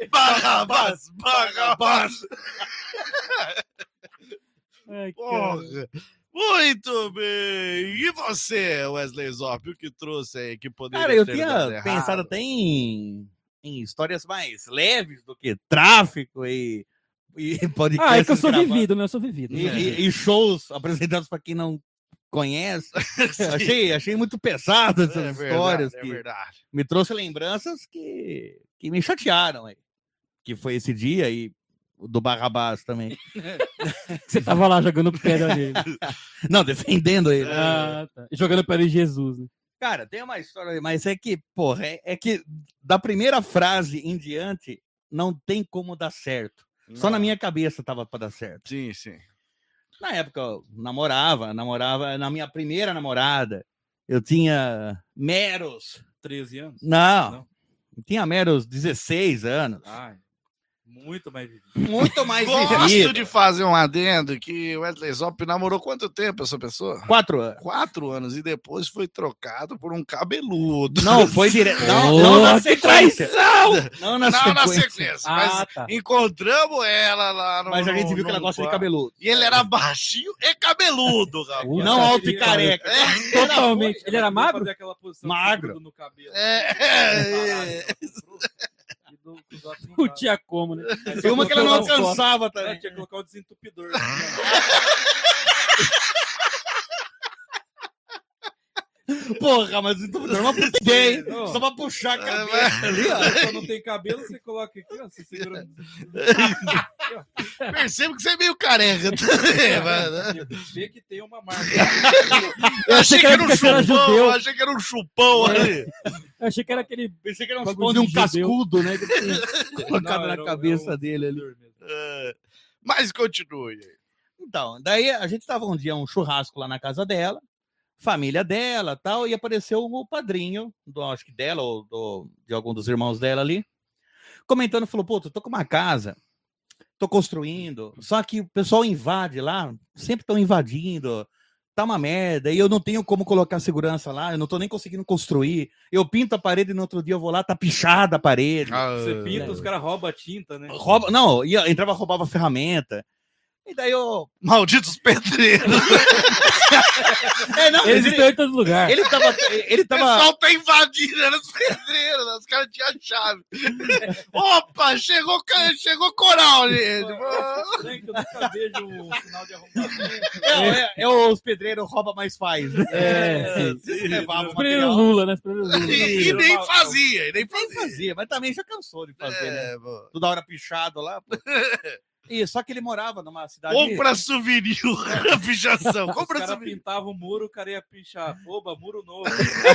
Ai, porra. Muito bem. E você, Wesley Zop, o que trouxe aí que poderia Cara, eu ter tinha pensado até em histórias mais leves do que tráfico e podcast. É que eu sou vivido, meu, eu sou vivido. E shows apresentados para quem não conhece. achei muito pesado essas histórias. É verdade. Me trouxe lembranças que me chatearam aí. Que foi esse dia e do Barrabás também. Você tava lá jogando pedra nele. Não, defendendo ele. Tá. Jogando pedra em Jesus, né? Cara, tem uma história, mas é que, porra, é que da primeira frase em diante não tem como dar certo. Não. Só na minha cabeça tava para dar certo. Sim. Na época eu namorava na minha primeira namorada. Eu tinha meros 13 anos? Não. Tinha meros 16 anos. Ai. Muito mais vivido. Muito mais Gosto de fazer um adendo que o Wesley Zop namorou quanto tempo essa pessoa? 4 anos. 4 anos e depois foi trocado por um cabeludo. Não, foi direto. Não na sequência. Não na sequência. Mas encontramos ela lá no... Mas a gente viu que ela gosta de cabeludo. E ele era baixinho e cabeludo, rapaz. Não alto e careca. Totalmente. Ele era magro? Magro. No cabelo. Não tinha como, né? Tem uma que ela não alcançava também. Tinha que colocar o desentupidor. Porra, mas então não puxei. Só pra puxar a cabeça ali, ó. Quando não tem cabelo, você coloca aqui, ó. Você segura. Percebo que você é meio careca também, mano. Vê que tem uma marca. Eu achei que era um chupão. Eu achei que era um chupão ali. Eu achei que era aquele. Pensei que era um chupão de um cascudo, né? Colocado na cabeça dele ali. Mas continue. Então, daí a gente tava um dia um churrasco lá na casa dela. Família dela tal, e apareceu o padrinho, acho que dela ou de algum dos irmãos dela ali, comentando, falou, pô, tô com uma casa, tô construindo, só que o pessoal invade lá, sempre estão invadindo, tá uma merda, e eu não tenho como colocar segurança lá, eu não tô nem conseguindo construir. Eu pinto a parede e no outro dia eu vou lá, tá pichada a parede. Você pinta, os caras roubam a tinta, né? Não, entrava, roubava ferramenta. E daí eu... Malditos pedreiros. Eles estão em todo lugar. Ele tava... O pessoal tá invadindo, era os pedreiros, os caras tinham a chave. Opa, chegou coral ali. Eu nunca vejo um sinal de arrombamento. Os pedreiros roubam mais faz. Né? Os pedreiros Lula, né? E nem fazia. Mas também já cansou de fazer, né? Toda hora pichado lá, pô. Só que ele morava numa cidade... Compra souvenir, a pichação. Os caras pintavam o muro, o cara ia pichar. Oba, muro novo.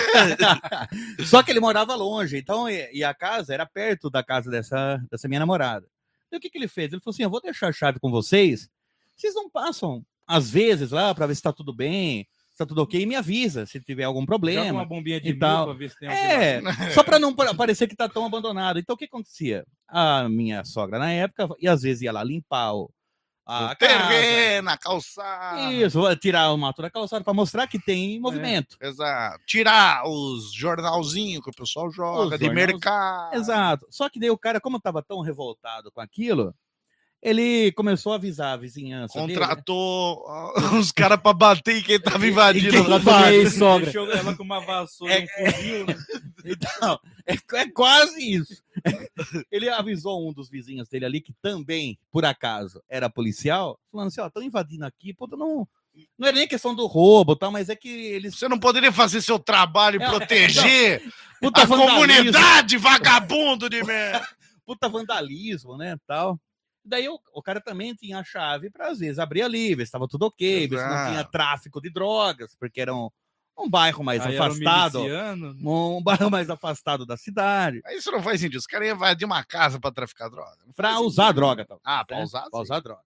Só que ele morava longe, então, e a casa era perto da casa dessa minha namorada. E o que ele fez? Ele falou assim, eu vou deixar a chave com vocês não passam, às vezes, lá, pra ver se tá tudo bem, se tá tudo ok, e me avisa se tiver algum problema. Joga uma bombinha de mil tal. pra ver se tem alguém. Só pra não parecer que tá tão abandonado. Então, o que acontecia? A minha sogra, na época, e às vezes ia lá limpar a terreno, a calçada. Isso, tirar o mato da calçada pra mostrar que tem movimento. Exato. Tirar os jornalzinhos que o pessoal joga de mercado. Exato. Só que daí o cara, como tava tão revoltado com aquilo, ele começou a avisar a vizinhança. Contratou os caras pra bater em quem tava invadindo. Deixou ela com uma vassoura e um fuzil, né? Então, é quase isso. Ele avisou um dos vizinhos dele ali, que também, por acaso, era policial, falando assim, estão invadindo aqui, pô, não era nem questão do roubo, tal, mas é que eles... Você não poderia fazer seu trabalho e proteger a comunidade, vagabundo de merda. Puta vandalismo, né, tal. Daí o cara também tinha a chave para, às vezes, abrir ali, ver se estava tudo ok, ver se não tinha tráfico de drogas, porque era um bairro mais afastado. Um bairro mais afastado da cidade. Aí isso não faz sentido. Os caras iam invadir uma casa para traficar droga. Para usar droga. Tal. Para usar? Para usar droga.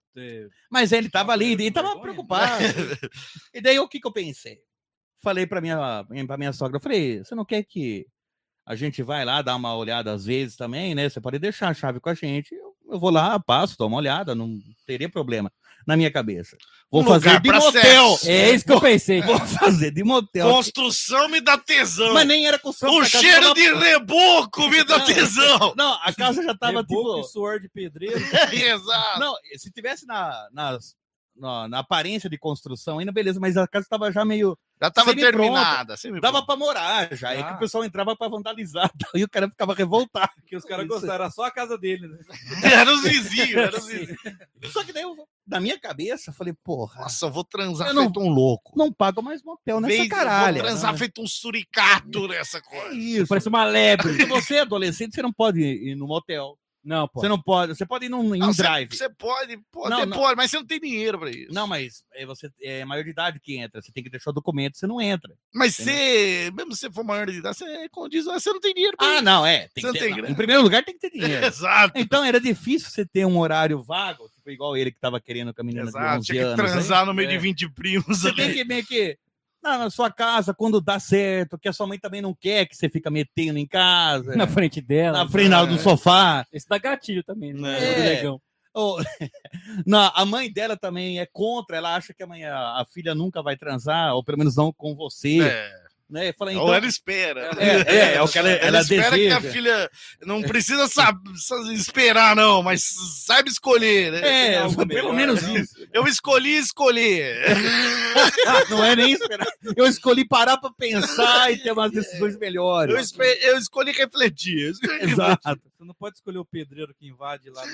Mas ele estava ali e estava preocupado. E daí o que eu pensei? Falei para minha sogra, falei, você não quer que a gente vai lá dar uma olhada às vezes também, né? Você pode deixar a chave com a gente. Eu vou lá, passo, dou uma olhada, não teria problema na minha cabeça. Vou fazer de motel. É isso que eu pensei. Vou fazer de motel. Construção me dá tesão. Mas nem era construção. O cheiro de reboco me dá tesão. Não, a casa já tava reboco e suor de pedreiro. Exato. Não, se tivesse na aparência de construção ainda, beleza, mas a casa estava já meio... Já estava terminada. Dava pra morar já. É que o pessoal entrava pra vandalizar e o cara ficava revoltado. Porque os caras gostaram, era só a casa dele, né? Era os vizinhos, Só que daí, na minha cabeça, eu falei, porra... Nossa, eu vou transar feito um louco. Não pago mais motel nessa caralho. Eu vou transar feito um suricato nessa coisa. Isso. Parece uma lebre. Se você é adolescente, você não pode ir no motel. Não, pô. Você não pode. Você pode ir em drive. Você pode, não, mas você não tem dinheiro pra isso. Não, mas você é maior de idade que entra. Você tem que deixar o documento, você não entra. Mas mesmo se você for maior de idade, você condiz, você não tem dinheiro pra isso. Não, em primeiro lugar tem que ter dinheiro. Exato. Então era difícil você ter um horário vago, tipo igual ele que tava querendo com a menina de 11 anos. Tinha que transar no meio de 20 primos. Você tem que meio que... na sua casa, quando dá certo, que a sua mãe também não quer que você fica metendo em casa. Na frente dela. Na frente do sofá. Esse dá gatilho também, né? Legal. A mãe dela também é contra, ela acha que a filha nunca vai transar, ou pelo menos não com você. Né? Fala, então, ou ela espera. É o que ela espera deseja. Que a filha não precisa esperar, não, mas saiba escolher. Né? Pelo menos isso. Eu escolhi escolher. Não é nem esperar. Eu escolhi parar pra pensar e ter umas decisões melhores. Eu escolhi refletir. Exato. Você não pode escolher o pedreiro que invade lá,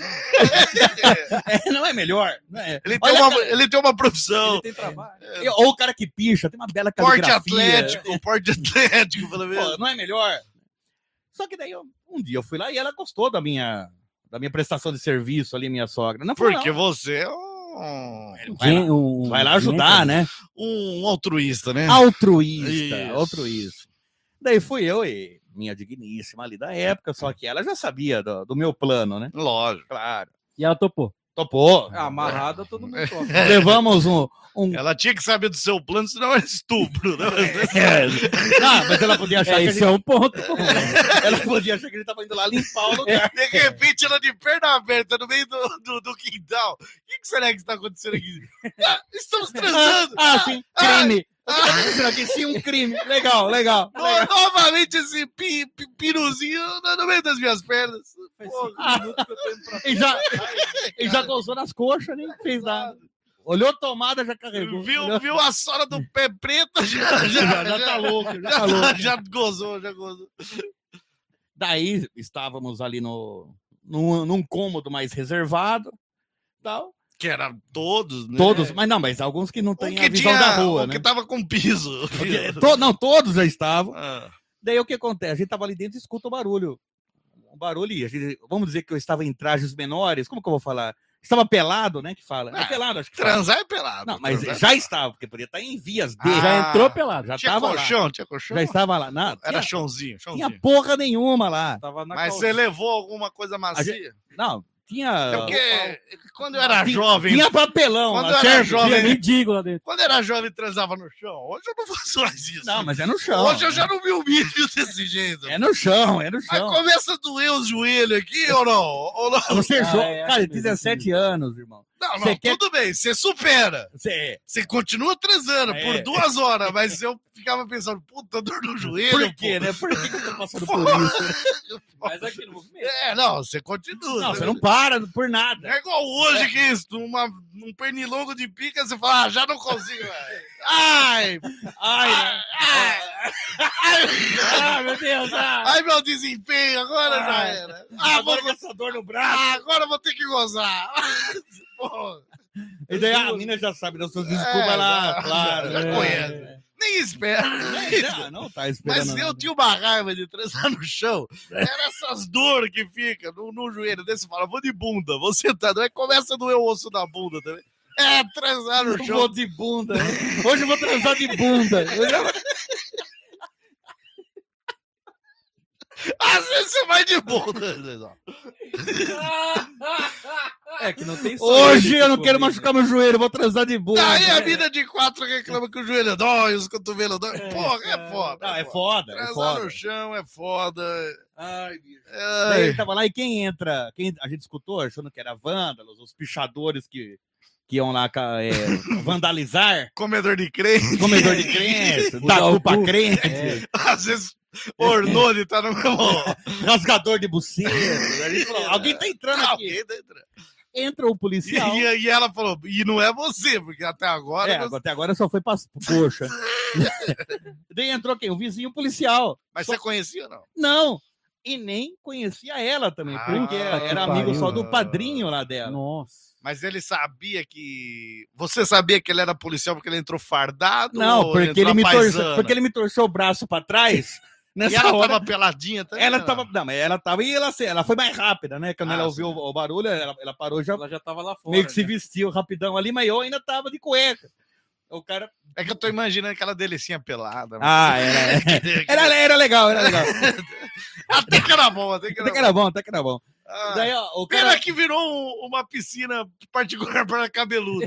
não. Não é melhor. Ele tem uma profissão. Ele tem trabalho. Ou o cara que picha, tem uma bela caligrafia. Porte atlético, pelo menos. Não é melhor? Só que daí, um dia eu fui lá e ela gostou da minha prestação de serviço ali, minha sogra. Não, porque você é vai lá ajudar, né? Um altruísta, né? Altruísta. Daí fui eu e minha digníssima ali da época, só que ela já sabia do meu plano, né? Lógico. Claro. E ela topou. Amarrada, todo mundo topa. Levamos Ela tinha que saber do seu plano, senão era estupro. Né? Mas ela podia achar que esse é um ponto. Ela podia achar que ele tava indo lá limpar o lugar. De repente, ela de perna aberta no meio do quintal. O será que está acontecendo aqui? Estamos transando. Sim, crime. Será que sim, um crime? Legal. Novamente esse piruzinho no meio das minhas pernas. E já gozou nas coxas, nem fez nada. Olhou a tomada, já carregou. Viu a sola do pé preta, já tá louco. Já gozou. Daí estávamos ali num cômodo mais reservado, tal. Que era todos, né? Todos, mas alguns que não têm a visão da rua, né? Que tava com piso. Todos já estavam. Ah. Daí o que acontece? A gente tava ali dentro e escuta o barulho. Vamos dizer que eu estava em trajes menores, como que eu vou falar? Estava pelado, né? Que fala. É pelado, acho que transar é pelado. Não, mas já estava, porque podia estar em vias de. Já entrou pelado. Já estava lá. Tinha colchão? Já estava lá. Era chãozinho. Tinha porra nenhuma lá. Mas você levou alguma coisa macia? Não, tinha. Porque quando eu era jovem. Tinha papelão. Quando eu era jovem. Mendigo lá dentro. Quando eu era jovem, transava no chão. Hoje eu não faço mais isso. Não, mas é no chão. Hoje eu já não me humilho desse jeito. É no chão. Aí começa a doer os joelhos aqui ou não? Você cara, 17 anos, irmão. Não, tudo bem, você supera. Você continua transando por 2 horas, mas eu ficava pensando, puta, dor no joelho. Por quê, né? Por que eu tô passando por isso? Mas aqui no movimento. Não, você continua. Não, você não para por nada. É igual hoje que isso, um pernilongo de pica, você fala, já não consigo, velho. Ai, meu Deus. Ai, meu desempenho, agora já era. Agora com essa dor no braço. Agora eu vou ter que gozar. Porra. E daí a mina já sabe das suas desculpas lá, claro. Já conhece. Nem espera. Não tá esperando. Mas eu tinha uma raiva de transar no chão. Era essas dores que fica no joelho. Daí você fala, vou de bunda, vou sentado. Aí começa a doer o osso da bunda também. Transar no chão. Vou de bunda. Hoje eu vou transar de bunda. Às vezes você vai de bunda. Que não tem hoje eu não quero machucar meu joelho, vou transar de bunda. Aí a mina de 4 reclama que o joelho dói, os cotovelos dói. Porra, é foda. Não, é foda. Transar no chão é foda. Ai, bicho. Daí ele tava lá e quem entra? A gente escutou, achando que era vândalos, os pichadores que iam lá vandalizar. Comedor de crente. Da culpa crente. Às vezes o Ornone tá no mesmo. Rasgador de buceta. Alguém tá entrando aqui. Entra o policial. E ela falou, e não é você, porque até agora. Até agora só foi pra coxa. Daí entrou quem? O vizinho policial. Mas você conhecia ou não? Não. E nem conhecia ela também, porque era amigo só do padrinho lá dela. Nossa. Mas ele sabia que. Você sabia que ele era policial porque ele entrou fardado? Não, porque ele me torceu o braço pra trás. E ela tava peladinha também? Ela tava e ela foi mais rápida, né? Quando ela ouviu o barulho, ela parou ela já tava lá fora. Meio que se vestiu rapidão ali, mas eu ainda tava de cueca. O cara. É que eu tô imaginando aquela delicinha pelada. Era legal. Até que era bom. Até que era bom. Daí, ó, pena que virou uma piscina particular para cabeludo.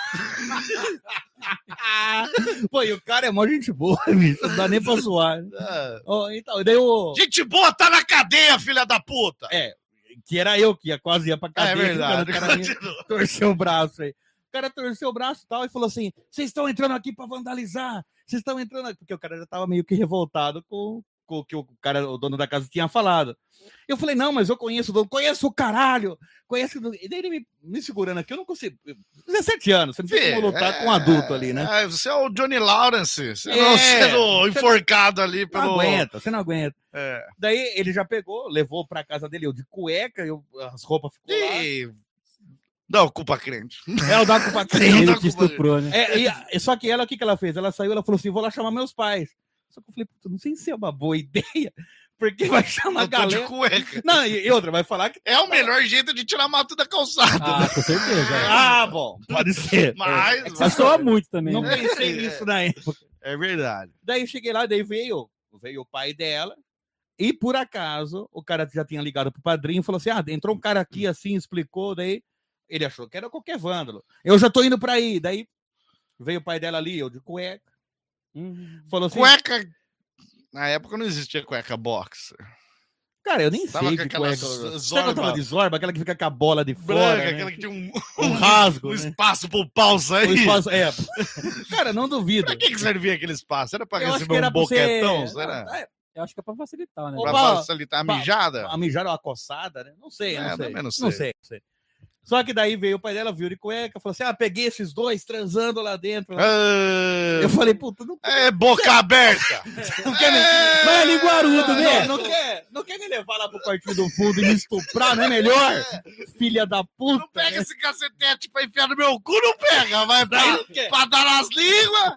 Pô, e o cara é mó gente boa, bicho. Não dá nem pra zoar. Então, daí gente boa tá na cadeia, filha da puta! Que era eu que quase ia pra cadeia. É verdade. O cara torceu o braço aí. O cara torceu o braço e tal e falou assim, vocês estão entrando aqui pra vandalizar. Vocês estão entrando aqui. Porque o cara já tava meio que revoltado com o que o dono da casa tinha falado. Eu falei, não, mas eu conheço o dono. Conheço o caralho. E daí ele me segurando aqui, eu não consigo. 17 anos, você não tem como lutar com um adulto ali, né? Você é o Johnny Lawrence. Você não sendo enforcado ali pelo... Você não aguenta. Daí ele já pegou, levou pra casa dele, eu de cueca, as roupas ficou lá. Dá culpa crente. Ela dá culpa crente. Ele que estuprou, né? Só que ela, o que ela fez? Ela saiu, ela falou assim, vou lá chamar meus pais. Só que eu falei, não sei se é uma boa ideia, porque vai chamar a galera. De cueca. Não, e outra, vai falar que... É o melhor jeito de tirar mato da calçada. Né? Com certeza. Bom, pode ser. Mas... Você soa muito também. Não pensei nisso na época. É verdade. Daí eu cheguei lá, daí veio o pai dela, e por acaso, o cara já tinha ligado pro padrinho e falou assim, entrou um cara aqui assim, explicou, daí ele achou que era qualquer vândalo. Eu já tô indo pra aí. Daí veio o pai dela ali, eu de cueca. Falou assim, cueca... Na época não existia cueca boxer. Cara, eu nem Tava sei com de aquela cueca. Sabe que eu tava zorba de zorba? Aquela que fica com a bola de branca, fora, né? aquela que tinha um rasgo, um né? espaço pro pau sair. Um espaço- é. Cara, não duvido. Pra que servia aquele espaço? Era pra Eu acho receber que era um pra você- boquetão? Será? Eu acho que é pra facilitar, né? Opa, Pra facilitar a mijada? A mijada ou a coçada, né? Não sei, não sei. também não sei. Não sei. Só que daí veio o pai dela, viu de cueca, falou assim: peguei esses dois transando lá dentro. Eu falei, puta, não boca aberta! Não quer me... Vai ali, Guarudo, né? Não quer me levar lá pro quartinho do fundo e me estuprar, não é melhor? Filha da puta. Não pega esse cacetete pra enfiar no meu cu, não pega! Vai pra dar nas línguas!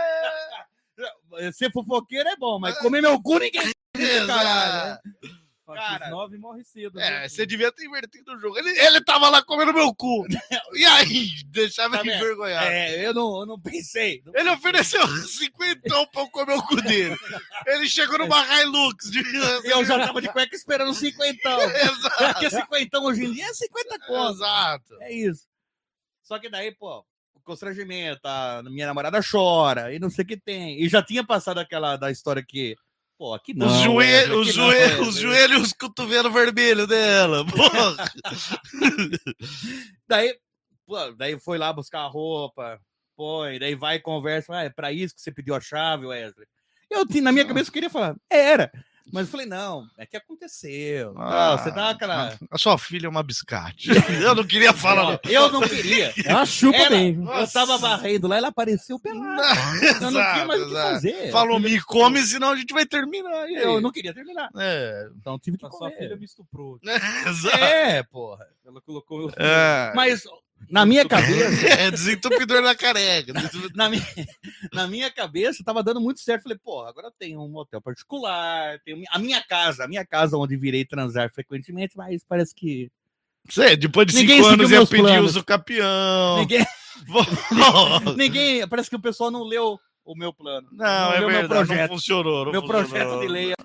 Ser fofoqueiro é bom, mas comer meu cu ninguém. Caralho. Cara, 9 morre cedo. Você devia ter invertido o jogo. Ele tava lá comendo meu cu. E aí? Deixava de envergonhar. Eu não pensei. Ele ofereceu 50 pra eu comer o cu dele. Ele chegou numa Hilux. Eu já tava de cueca esperando 50. Exato. Porque 50 hoje em dia é 50 contas. Exato. É isso. Só que daí, pô, o constrangimento, a minha namorada chora e não sei o que tem. E já tinha passado aquela da história que... Pô, aqui não. Os joelhos e os cotovelos vermelhos dela. Porra. daí foi lá buscar a roupa. Põe, daí vai e conversa. É pra isso que você pediu a chave, Wesley? Na minha cabeça eu queria falar, era. Mas eu falei, não, é que aconteceu. Você dá aquela... A sua filha é uma biscate. Eu não queria falar. Eu não queria. Ela chupa bem. Eu tava varrendo lá, ela apareceu pelada. Eu não tinha mais o que fazer. Falou, me come, senão a gente vai terminar. Eu não queria terminar. Então tive que A sua comer. filha me estuprou. Exato. Porra. Ela colocou meu Mas... Na minha cabeça... Desentupidor na careca. Na minha cabeça, tava dando muito certo. Falei, porra, agora eu tenho um hotel particular, tenho a minha casa onde virei transar frequentemente, mas parece que... Depois de Ninguém 5 anos ia pedir planos. uso campeão. Ninguém... Parece que o pessoal não leu o meu plano. Não, é leu verdade, meu projeto. não funcionou. Meu projeto de lei.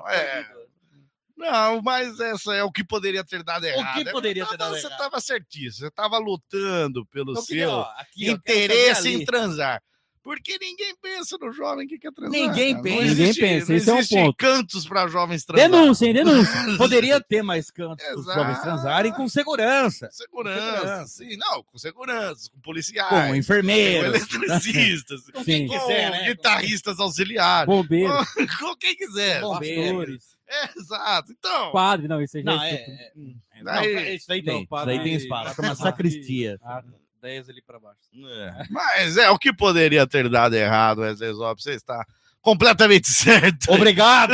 Não, mas essa é o que poderia ter dado errado. O que poderia ter dado Você errado? estava certíssimo. Você estava lutando pelo Eu seu queria, aqui, ó, interesse quero em transar. Porque ninguém pensa no jovem que quer transar. Ninguém cara. pensa. Não Ninguém existe, pensa, não esse é um existe ponto. cantos para jovens transar. Denúncia, hein? Denúncia. Poderia ter mais cantos para os Exato. jovens transarem com segurança. Segurança, sim. Não, com segurança, com policiais. Com com enfermeiros. eletricistas. Com Sim. quem quiser, né? Guitarristas auxiliares. Bombeiro, Com quem quiser. Bombeiros. Exato. Então, padre, não, isso aí já Não, isso daí tem. Não, Isso daí tem padre- espaço. Chama padre- sacristia. 10 ali pra baixo. mas o que poderia ter dado errado, Wesley Zop, você está completamente certo. Obrigado!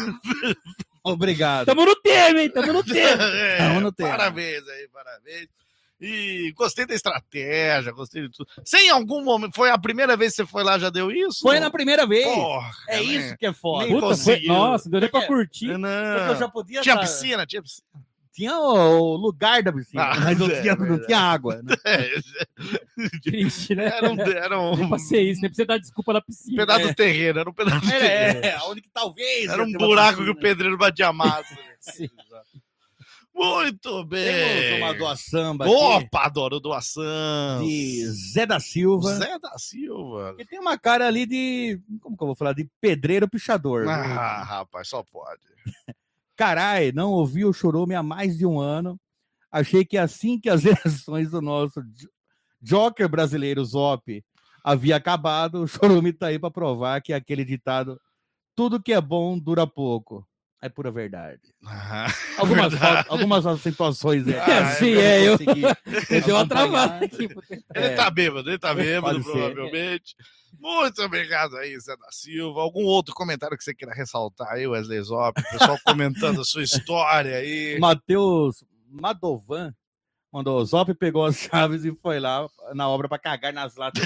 Obrigado. Tamo no termo, hein? Tamo no termo. Tamo no tempo. Parabéns aí, parabéns. E gostei da estratégia, gostei de tudo. Você em algum momento, foi a primeira vez que você foi lá, já deu isso? Foi na primeira vez. Porra, É né? isso que é foda. Nem Puta, foi... conseguiu. Nossa, deu nem pra curtir. Porque Não. eu já podia Tinha tá- piscina, tinha piscina. Tinha o lugar da piscina, mas não tinha verdade. água. Né? Triste, né? Era Nem um pra ser isso, nem precisa dar desculpa na piscina. pedaço do terreno, era um pedaço do terreno. Onde que talvez. Era ia um ter uma buraco que piscina. o pedreiro batia massa. Sim. Muito Temos bem. uma doação aqui Opa, adoro doação. de Zé da Silva. Zé da Silva. Que tem uma cara ali de. Como que eu vou falar? De pedreiro pichador. Ah, rapaz, só pode. Carai, não ouvi o Chorume há mais de um ano. Achei que assim que as eleições do nosso Joker brasileiro Zop havia acabado, o Chorume tá aí para provar que aquele ditado tudo que é bom dura pouco. É pura verdade. Ah, Algumas situações. Sim, eu dei uma travada aqui. Ele tá bêbado, pode ser. provavelmente. Muito obrigado aí, Zé da Silva. Algum outro comentário que você queira ressaltar aí, Wesley Zop? O pessoal comentando a sua história aí. Matheus Madovan mandou: o Zop pegou as chaves e foi lá na obra para cagar nas latas.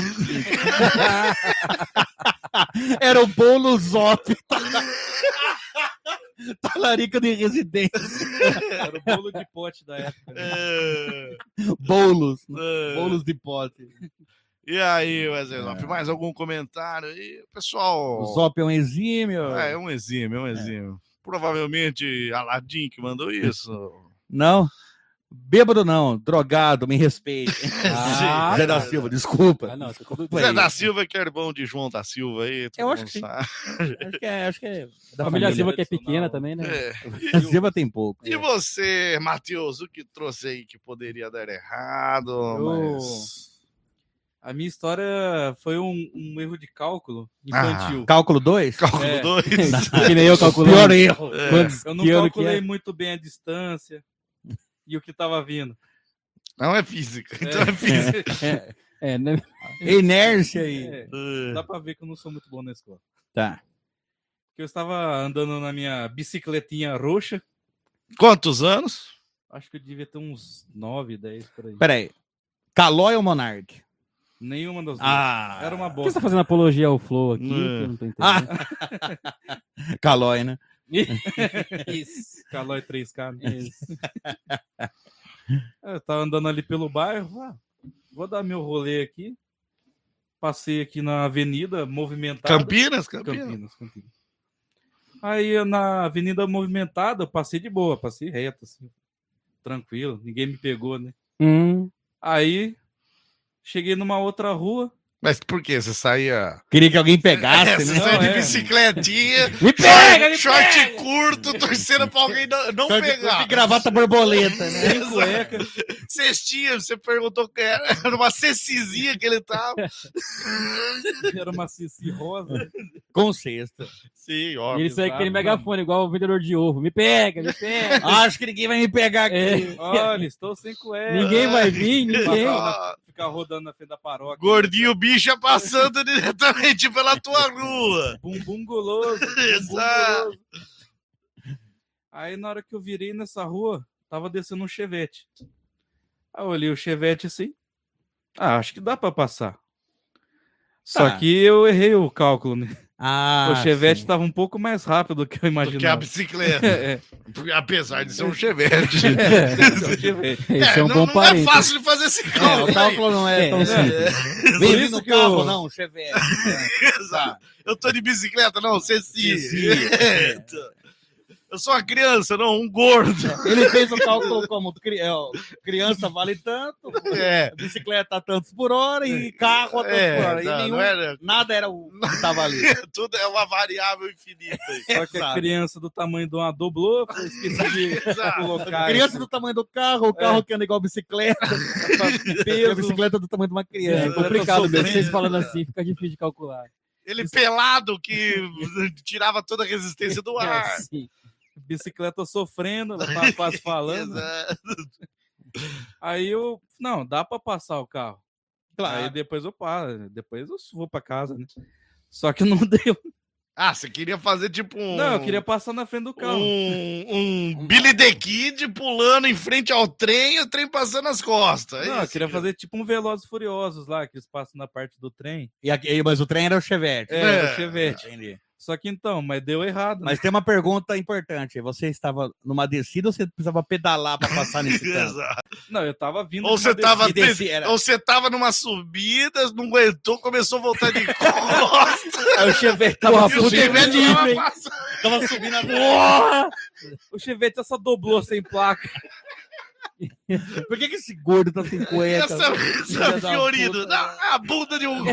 Era o bolo Zop. Talarica de residência. Era o bolo de pote da época. Né? Bolos. É. Bolos de pote. E aí, Wesley Zop, mais algum comentário aí? Pessoal. O Zop é um exímio. É um exímio, Provavelmente Aladim que mandou isso. Não? Bêbado não, drogado, me respeite. Zé da tá. Silva, desculpa. Não, Zé da Silva, que é irmão de João da Silva aí. Eu acho que sim. Acho que é da família Silva, que é pequena também, né? A Silva tem pouco. E você, Matheus, o que trouxe aí que poderia dar errado? A minha história foi um erro de cálculo infantil. Cálculo 2? Cálculo 2. Que nem eu calculei. Pior erro. Eu não calculei muito bem a distância e o que estava vindo. Não é física. Então é física. Né? Inércia aí. Dá pra ver que eu não sou muito bom na escola. Tá. Eu estava andando na minha bicicletinha roxa. Quantos anos? Acho que eu devia ter uns 9, 10 por aí. Peraí. Calói ou Monark? Nenhuma das duas. Era uma Por que bosta. você tá fazendo apologia ao Flow aqui? Que eu não tô entendendo. Calói, né? Isso. Calói 3K. Né? Isso. Eu tava andando ali pelo bairro. Vou dar meu rolê aqui. Passei aqui na avenida movimentada. Campinas. Aí na avenida movimentada, eu passei de boa, passei reto, assim, tranquilo, ninguém me pegou, né? Aí cheguei numa outra rua. Mas por quê? Você saía... Queria que alguém pegasse, né? Você saía de bicicletinha, me pega, short curto, torcendo pra alguém não pegar. De gravata borboleta, né? Sem cueca. Cestinha, você perguntou que era uma cecizinha que ele tava. Era uma ceci rosa. Com cesta. Sim, óbvio. E ele sai com aquele megafone, igual o vendedor de ovo. Me pega, me pega. Acho que ninguém vai me pegar aqui. Olha, estou sem cueca. Ninguém vai vir, ninguém. Ficar rodando na frente da paróquia. Gordinho bicha passando diretamente pela tua rua. Bumbum guloso. Exato. Aí na hora que eu virei nessa rua, tava descendo um Chevette. Aí eu olhei o Chevette assim. Acho que dá pra passar. Só que eu errei o cálculo, né? O Chevette estava um pouco mais rápido do que eu imaginava. Do que a bicicleta. Apesar de ser um Chevette. Esse é um bom parente. Não é fácil de fazer esse cálculo. O cálculo não é tão simples. Vem no carro, não, Chevette. Exato. Eu tô de bicicleta, não, Ceci. Eu sou uma criança, não, um gordo. Ele fez o cálculo como criança vale tanto, bicicleta a tantos por hora e carro a tantos por hora. E nada era o que tava ali. Tudo é uma variável infinita. Só que a criança do tamanho de uma doblô, eu esqueci de colocar. Criança do tamanho do carro, o carro que anda igual bicicleta. A bicicleta do tamanho de uma criança. É complicado mesmo. Vocês falando assim, fica difícil de calcular. Ele pelado que tirava toda a resistência do ar. Sim. Bicicleta sofrendo, quase falando. Aí não, dá pra passar o carro. Claro. Aí depois eu paro, depois eu vou pra casa, né? Só que não deu. Você queria fazer tipo Não, eu queria passar na frente do carro. Um Billy the Kid pulando em frente ao trem e o trem passando nas costas. Não, eu queria fazer tipo um Velozes e Furiosos lá, que eles passam na parte do trem. Mas o trem era o Chevette. Era o Chevette. Entendi. Só que então, mas deu errado. Mas tem uma pergunta importante. Você estava numa descida ou você precisava pedalar para passar nesse canto? Não, eu tava vindo. Ou você tava numa subida, não aguentou, começou a voltar de costas. Aí o Chevette tava subindo. Tava subindo a porra! O Chevette só doblou sem placa. Por que esse gordo tá sem cueca? Essa Fiorino, a bunda de um...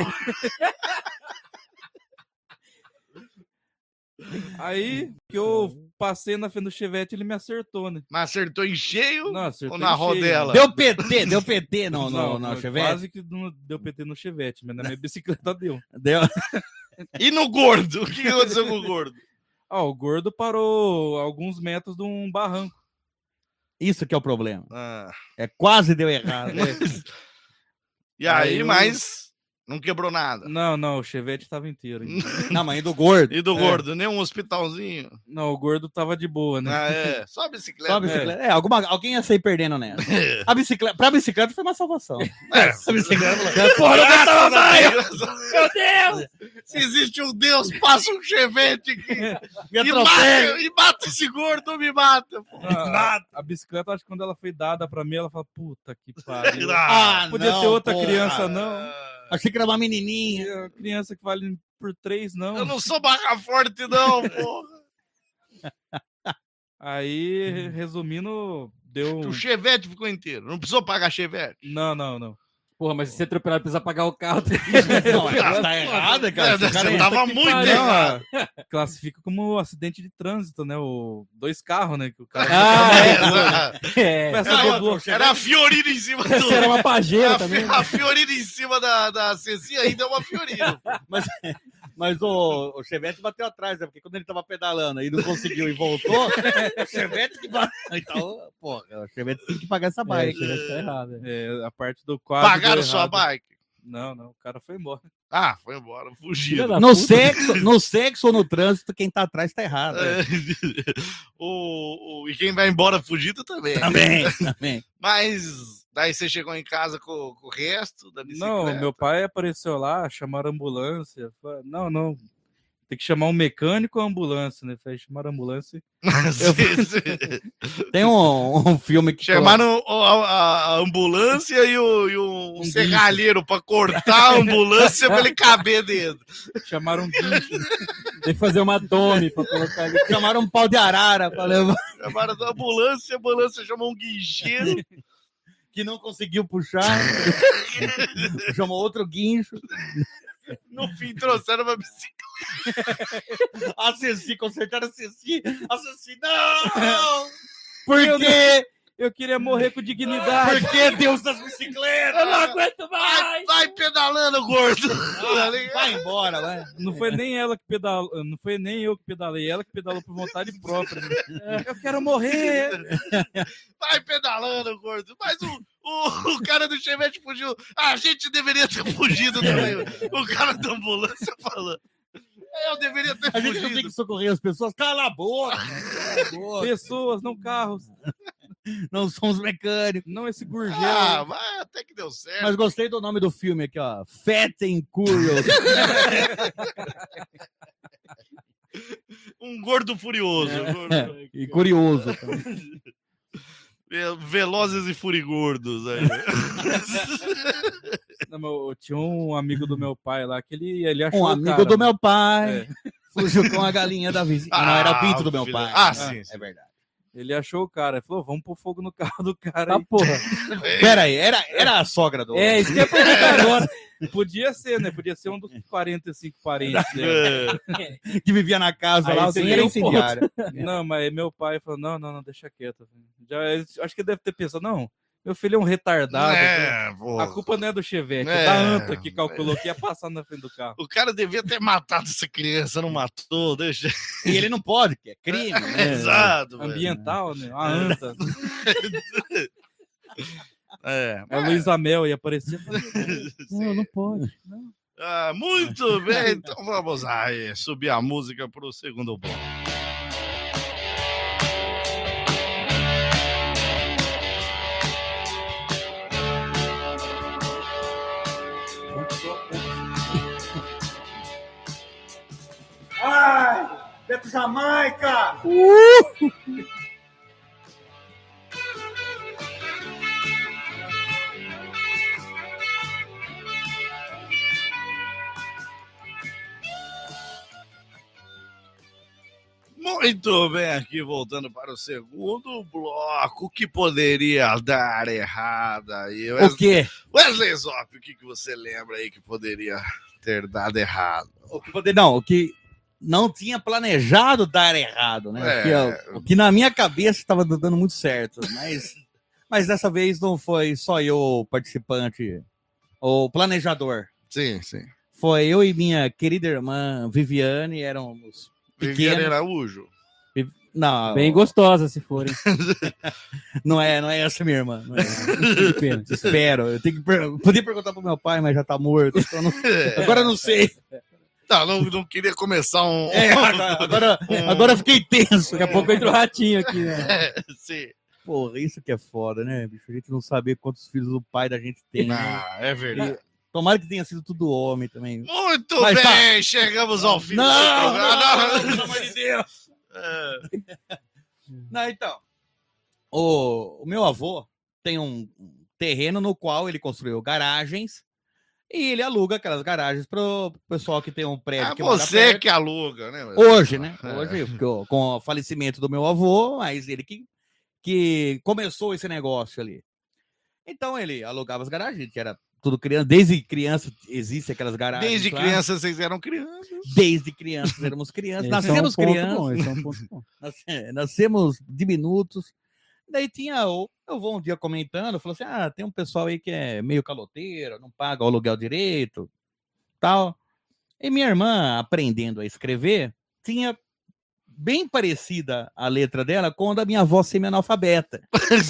Aí que eu passei na frente do Chevette, ele me acertou, né? Mas acertou em cheio? Não, acertou ou na rodela? Deu PT no Chevette? Quase que não deu PT no Chevette, mas na minha bicicleta deu. E no gordo? O que aconteceu com o gordo? O gordo parou alguns metros de um barranco. Isso que é o problema. Quase deu errado. E aí, mas... Não quebrou nada. Não, o Chevette tava inteiro. Não, mas e do gordo? E do gordo? Nem um hospitalzinho? Não, o gordo tava de boa, né? Só a bicicleta. Só a bicicleta. Alguém ia sair perdendo nessa. Pra bicicleta foi uma salvação. A bicicleta... Porra, eu tava mais! Meu Deus! Se existe um Deus, passa um Chevette aqui. E mata esse gordo, me mata. A bicicleta, acho que quando ela foi dada pra mim, ela falou, puta que pariu. Podia não, ter outra criança, não. Achei que era uma menininha. Criança que vale por 3, não. Eu não sou barra forte, não, porra. Aí, resumindo, deu... O Chevette ficou inteiro. Não precisou pagar Chevette. Não. Porra, mas se ser atropelado precisa pagar o carro. Não, tá errada, cara. Você tava muito errado. Classifica como acidente de trânsito, né? Dois carros, né? Que o cara... Era a Fiorino em cima Essa era uma pajeira também. A Fiorino em cima da Ceci ainda é uma Fiorino. Mas o Chevette bateu atrás, né? Porque quando ele tava pedalando e não conseguiu e voltou, o Chevette que bateu. Então, porra, o Chevette tem que pagar essa bike. O Chevette tá errado. A parte do quadro. Pagaram sua bike? Não, o cara foi embora. Ah, foi embora, fugiu. No sexo ou no trânsito, quem tá atrás tá errado. E quem vai embora fugido também. Também. Mas daí você chegou em casa com o resto da bicicleta? Não, meu pai apareceu lá, chamaram a ambulância. Não, tem que chamar um mecânico ou ambulância, né? Chamaram a ambulância. Tem um filme que... Chamaram a ambulância e um serralheiro pra cortar a ambulância pra ele caber dentro. Chamaram um guincho. Tem que fazer uma dome pra colocar ali. Chamaram um pau de arara pra levar. Chamaram a ambulância chamou um guincheiro. Que não conseguiu puxar. Chamou outro guincho. No fim, trouxeram uma bicicleta. A Ceci, consertaram a Ceci. A Ceci, não! Por quê? Eu queria morrer com dignidade. Por que Deus das bicicletas? Eu não aguento mais! Vai pedalando, gordo! Vai embora, vai. Não foi nem ela que pedalou, não foi nem eu que pedalei, ela que pedalou por vontade própria. Eu quero morrer! Vai pedalando, gordo! Mas o cara do Chevette fugiu. A gente deveria ter fugido também. O cara da ambulância falando. Eu deveria ter fugido. A gente não tem que socorrer as pessoas. Cala a boca! Pessoas, não carros. Não somos mecânicos. Não esse gurgel. Mas até que deu certo. Mas gostei do nome do filme aqui, ó. Fat and Curious. Um gordo furioso. E curioso. Velozes e furigordos. Aí. Não, tinha um amigo do meu pai lá que ele achou. Um amigo do meu pai. Fugiu com a galinha da vizinha. Não, era o pinto do meu pai. Sim. É verdade. Ele achou o cara, ele falou, vamos pôr fogo no carro do cara. Ah, porra. Pera aí, era a sogra do... Isso que é perguntar agora. Podia ser, né? Podia ser um dos 45 parentes dele. Que vivia na casa lá, sim, era incendiário. Não, mas meu pai falou, não, deixa quieto. Acho que ele deve ter pensado, não, meu filho é um retardado. A culpa não é do Chevette, é da Anta que calculou que ia passar na frente do carro. O cara devia ter matado essa criança, não matou, deixa. E ele não pode, que é crime. Né? Exato. Ambiental, né? A Anta. Mas... Luiz Amel ia aparecer. Não pode. Não. Muito bem, então vamos aí subir a música para o segundo bloco. Ai, Beto Jamaica! Muito bem, aqui voltando para o segundo bloco, o que poderia dar errado aí? O quê? Wesley Zop, o que você lembra aí que poderia ter dado errado? O que não tinha planejado dar errado, né? O que na minha cabeça estava dando muito certo, mas dessa vez não foi só eu o participante, o planejador. Sim. Foi eu e minha querida irmã Viviane, éramos Viviane Araújo. Não. Bem gostosa, se forem. Não é essa minha irmã. Não é. Que pena. Espero. Eu tenho que podia perguntar pro meu pai, mas já tá morto. Então agora eu não sei. Não queria começar um... Agora eu fiquei tenso. Daqui a pouco entra o ratinho aqui, né? Sim. Porra, isso que é foda, né, bicho? A gente não saber quantos filhos o pai da gente tem. É verdade. Tomara que tenha sido tudo homem também. Muito mas bem, chegamos ao fim do programa. Pelo amor de Deus. Não, então, o meu avô tem um terreno no qual ele construiu garagens e ele aluga aquelas garagens pro pessoal que tem um prédio. Que você que aluga, né? Hoje, né? Hoje, com o falecimento do meu avô, mas ele que que começou esse negócio ali. Então ele alugava as garagens, que era tudo criança. Desde criança existem aquelas garagens. Desde lá. criança vocês eram crianças. Desde crianças éramos crianças. Nascemos crianças. Esse é um ponto bom. Nascemos diminutos. Daí tinha, eu vou um dia comentando, falou assim, tem um pessoal aí que é meio caloteiro, não paga o aluguel direito, tal. E minha irmã, aprendendo a escrever, tinha bem parecida a letra dela com a da minha avó semi-analfabeta.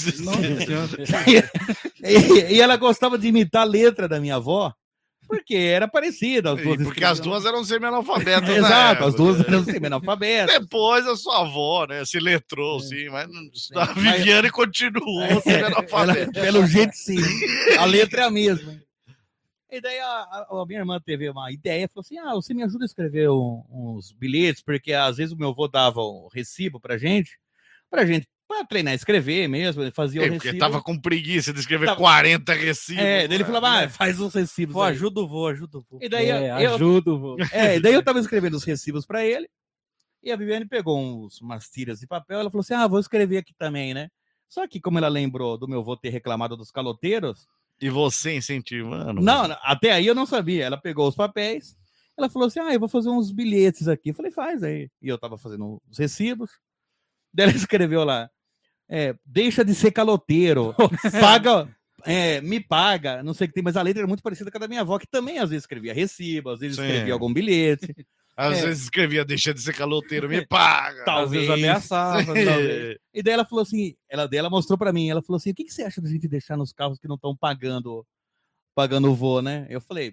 E ela gostava de imitar a letra da minha avó, porque era parecida. Porque as duas eram semi-analfabetas. Exato, as duas eram semi-analfabetas. Depois a sua avó, né, se letrou, sim, mas a Viviane continuou semi-analfabeta. Pelo jeito, sim. A letra é a mesma. E daí a minha irmã teve uma ideia, falou assim, você me ajuda a escrever uns bilhetes, porque às vezes o meu avô dava um recibo pra gente para treinar a escrever mesmo, ele fazia o recibo. Porque tava com preguiça de escrever 40 recibos. Daí ele falava, faz uns recibos. Pô, ajuda o vô. E daí ajuda o vô. E daí eu tava escrevendo os recibos para ele, e a Viviane pegou umas tiras de papel, ela falou assim, vou escrever aqui também, né? Só que como ela lembrou do meu avô ter reclamado dos caloteiros... E você incentivando? Não, até aí eu não sabia. Ela pegou os papéis, ela falou assim, eu vou fazer uns bilhetes aqui. Eu falei, faz aí. E eu tava fazendo os recibos. Daí ela escreveu lá, deixa de ser caloteiro, paga, me paga, não sei o que tem, mas a letra era muito parecida com a da minha avó, que também às vezes escrevia recibo, às vezes escrevia algum bilhete. Às vezes escrevia, deixa de ser caloteiro, me paga. Talvez ameaçava. Talvez. E daí ela falou assim, ela mostrou pra mim, ela falou assim, o que você acha da gente deixar nos carros que não estão pagando o vô, né? Eu falei,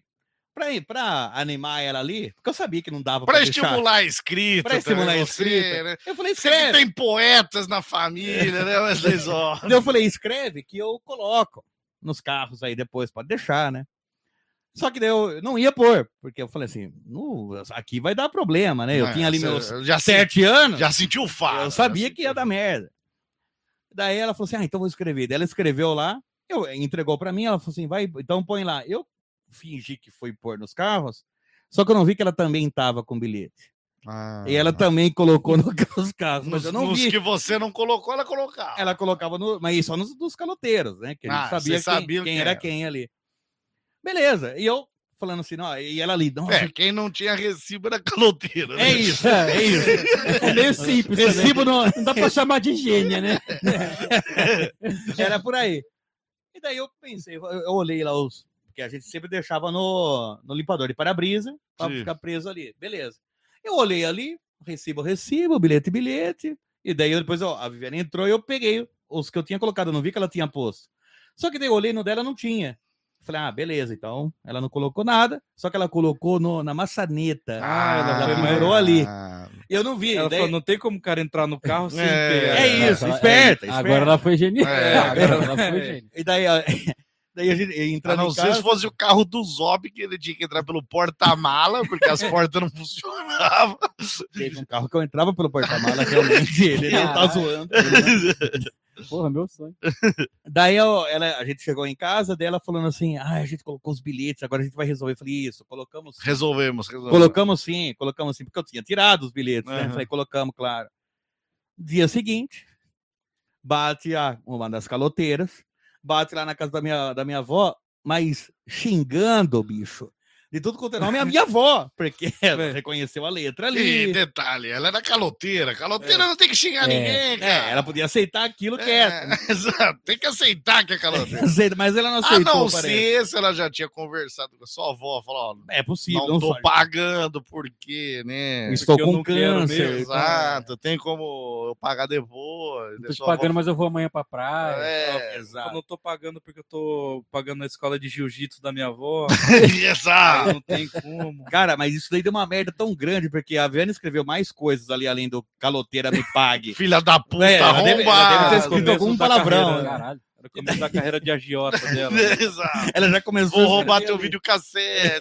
pra animar ela ali, porque eu sabia que não dava pra estimular a escrita. Pra estimular a escrita. Né? Eu falei, escreve. Você tem poetas na família, né, Wesley Zó? Eu falei, escreve que eu coloco nos carros aí depois, pode deixar, né? Só que daí eu não ia pôr, porque eu falei assim, aqui vai dar problema, né? Eu tinha ali meus 7 anos. Já sentiu o fato. Eu sabia que ia dar merda. Daí ela falou assim, então vou escrever. Daí ela escreveu lá, entregou pra mim, ela falou assim, vai, então põe lá. Eu fingi que foi pôr nos carros, só que eu não vi que ela também tava com bilhete. E ela também colocou nos carros, mas eu não vi. Nos que você não colocou, ela colocava. Ela colocava, mas só nos caloteiros, né? Que a gente sabia quem era quem ali. Beleza, e eu falando assim, e ela ali, quem não tinha recibo era caloteiro. Né? É isso. É meio simples. Recibo não dá pra chamar de gênia, né? Era por aí. E daí eu pensei, eu olhei lá porque a gente sempre deixava no limpador de para-brisa, pra ficar preso ali. Beleza. Eu olhei ali, recibo, bilhete, e daí depois a Viviane entrou e eu peguei os que eu tinha colocado, eu não vi que ela tinha posto. Só que daí eu olhei no dela, não tinha. Falei, beleza, então ela não colocou nada, só que ela colocou na maçaneta. Ela pendurou ali. Eu não vi. Ela falou, não tem como o cara entrar no carro sem ter. É isso, esperta. Agora ela foi genial. Agora ela foi genial. E daí a gente entrando não sei se fosse o carro do Zob, que ele tinha que entrar pelo porta-mala, porque as portas não funcionavam. Teve um carro que eu entrava pelo porta-mala, realmente, ele não tá zoando. Porra, meu sonho. Daí a gente chegou em casa dela falando assim, a gente colocou os bilhetes, agora a gente vai resolver. Eu falei, isso, colocamos. Resolvemos. Colocamos sim, porque eu tinha tirado os bilhetes, né? Falei, colocamos, claro. Dia seguinte, bate uma das caloteiras, bate lá na casa da minha avó, mas xingando o bicho. De tudo quanto é nome, é a minha avó, porque ela reconheceu a letra ali. E detalhe, ela era caloteira. Caloteira não tem que xingar ninguém, cara. Ela podia aceitar aquilo quieto. Né? Exato, tem que aceitar que é caloteira. Mas ela não aceitou. A não ser se ela já tinha conversado com a sua avó, falou, é possível. Não tô pagando, porque, né? Estou com câncer. Exato, tem como eu pagar depois. Não tô te pagando, mas eu vou amanhã pra praia. Exato. Eu não tô pagando porque eu tô pagando na escola de jiu-jitsu da minha avó. Exato. Não tem como. Cara, mas isso daí deu uma merda tão grande, porque a Viana escreveu mais coisas ali, além do caloteira me pague. Filha da puta, ela deve ter escrito algum palavrão. Caralho. Era o começo da carreira de agiota dela. Exato. Ela já começou Vou roubar teu videocassete.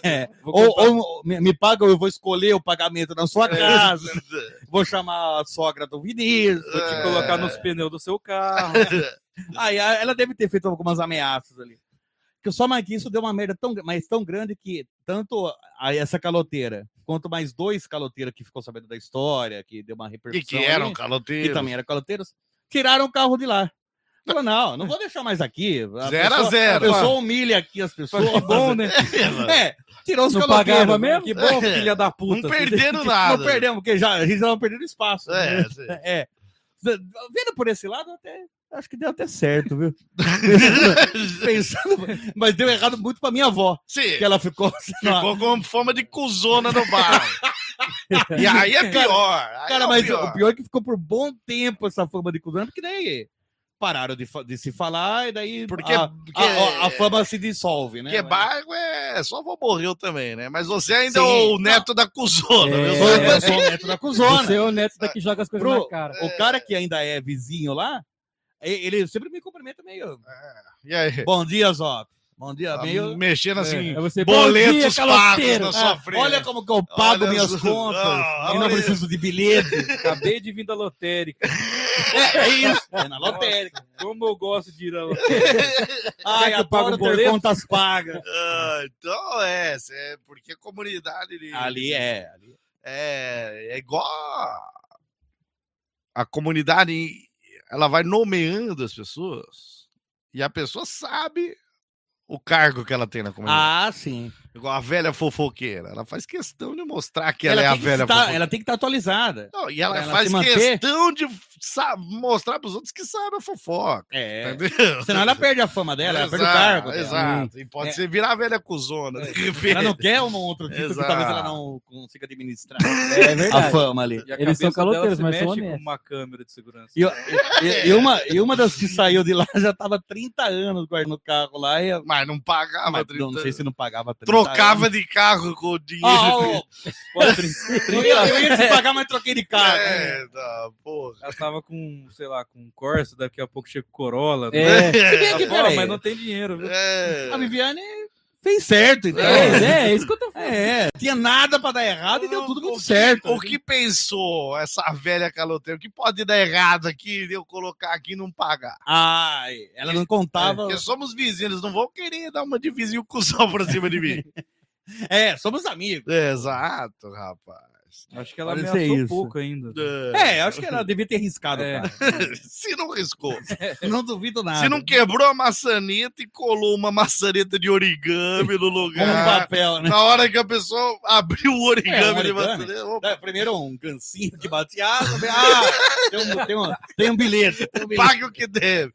Ou me paga ou eu vou escolher o pagamento na sua casa. Vou chamar a sogra do Vinícius. Vou te colocar nos pneus do seu carro. Aí ela deve ter feito algumas ameaças ali. Que só mais que isso deu uma merda tão grande que tanto essa caloteira quanto mais 2 caloteiros que ficou sabendo da história, que deu uma repercussão. Que eram caloteiros. Que também eram caloteiros. tiraram o carro de lá. Falou, não vou deixar mais aqui. 0-0. A pessoa humilha aqui as pessoas. Que bom, né? Tirou os Não pagava caloqueiros. mesmo? Que bom, filha da puta. Não perderam nada. Não perdemos, porque a gente tava perdendo espaço. Sim. Vendo por esse lado, acho que deu até certo, viu? Pensando, mas deu errado muito pra minha avó. Sim. Que ela ficou com fama de cuzona no bar. E aí é pior. Cara, mas o pior é que ficou por bom tempo essa fama de cuzona, porque daí pararam de se falar e daí a fama se dissolve, né? Porque bairro só vó morreu também, né? Mas você ainda Sim, é o neto da cuzona. Eu sou o neto da cuzona. Você é o neto daqui que joga as coisas na cara. O cara que ainda é vizinho lá, ele sempre me cumprimenta meio... E aí? Bom dia, Zop. Bom dia, meio... Mexendo assim, você, boletos dia, pagos na sua frente. Olha como que eu pago minhas contas e não preciso de bilhete. Acabei de vir da lotérica. É isso, é na lotérica. Como eu gosto de ir à lotérica. Ai, eu pago ter contas pagas. Então porque a comunidade ali é igual a comunidade, ela vai nomeando as pessoas e a pessoa sabe o cargo que ela tem na comunidade. Ah, sim. Igual a velha fofoqueira. Ela faz questão de mostrar que ela é a velha fofoqueira. Ela tem que estar atualizada. Não, e ela faz questão de mostrar para os outros que sabem a fofoca. Entendeu? Senão ela perde a fama dela, ela perde o cargo. Exato. E pode ser virar a velha cuzona. Ela não quer um outro tipo que talvez ela não consiga administrar. É verdade. A fama ali. Eles são caloteiros, mas são honestos. Uma câmera de segurança. E uma das que saiu de lá já estava 30 anos guardando o carro lá. Mas não pagava 30 anos. Não sei se não pagava 30 Trocava de carro com o dinheiro. Eu ia te pagar, mas troquei de carro. Porra. Ela tava com, sei lá, com um Corsa, daqui a pouco chega com Corolla. Mas não tem dinheiro, viu? A Viviane fez certo, então. É isso que eu tô falando. Tinha nada pra dar errado e deu tudo muito certo. O que pensou essa velha caloteira? O que pode dar errado aqui de eu colocar aqui e não pagar? Ela não contava. Porque somos vizinhos, eles não vão querer dar uma de vizinho cuzão pra cima de mim. Somos amigos. Exato, rapaz. Acho que ela ameaçou pouco ainda. Acho que ela devia ter riscado. Se não riscou. Não duvido nada. Se não quebrou a maçaneta e colou uma maçaneta de origami no lugar. Com papel, né? Na hora que a pessoa abriu o origami de maçaneta. Primeiro um cancinho que batia. Tem um bilhete. Pague o que deve.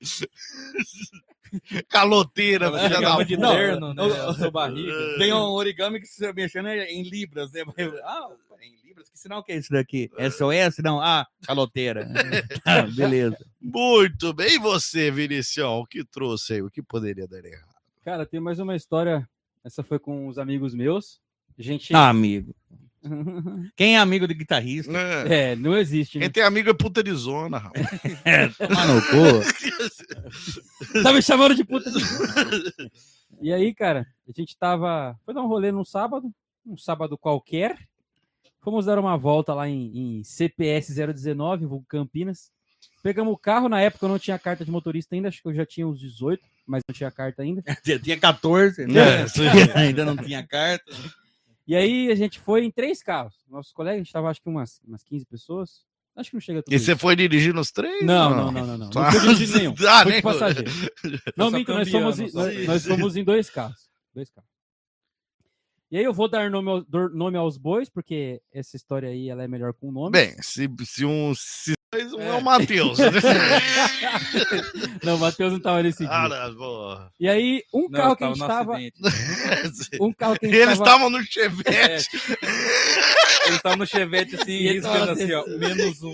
Caloteira, filha da de terno, né? A sua barriga. Tem um origami que você mexendo em libras, né? Em libras, que sinal que é isso daqui? SOS? Não, caloteira. Beleza. Muito bem, e você, Vinicião? O que trouxe aí? O que poderia dar errado? Cara, tem mais uma história. Essa foi com os amigos meus. Amigo. Quem é amigo de guitarrista? Não existe. Né? Quem tem amigo é puta de zona, rapaz. Toma no cu. Tá me chamando de puta de zona. E aí, cara, a gente foi dar um rolê num sábado qualquer. Fomos dar uma volta lá em CPS 019, vulgo Campinas. Pegamos o carro, na época eu não tinha carta de motorista ainda, acho que eu já tinha uns 18, mas não tinha carta ainda. Tinha 14, né? Ainda não tinha carta. E aí a gente foi em 3 carros. Nossos colegas, a gente tava acho que umas 15 pessoas. Acho que não chega tudo. E você foi dirigir nos 3? Não. Não fui dirigir nenhum. Fui de passageiro. Não, minto, nós fomos em 2 carros. 2 carros. E aí eu vou dar nome aos bois, porque essa história aí ela é melhor com o nome. Bem, se é o Matheus. Não, o Matheus não tava nesse dia. Boa. E aí, carro que a gente tava... carro que a gente Eles estavam no Chevette. Eles estavam no Chevette assim, riscando assim, ó, -1.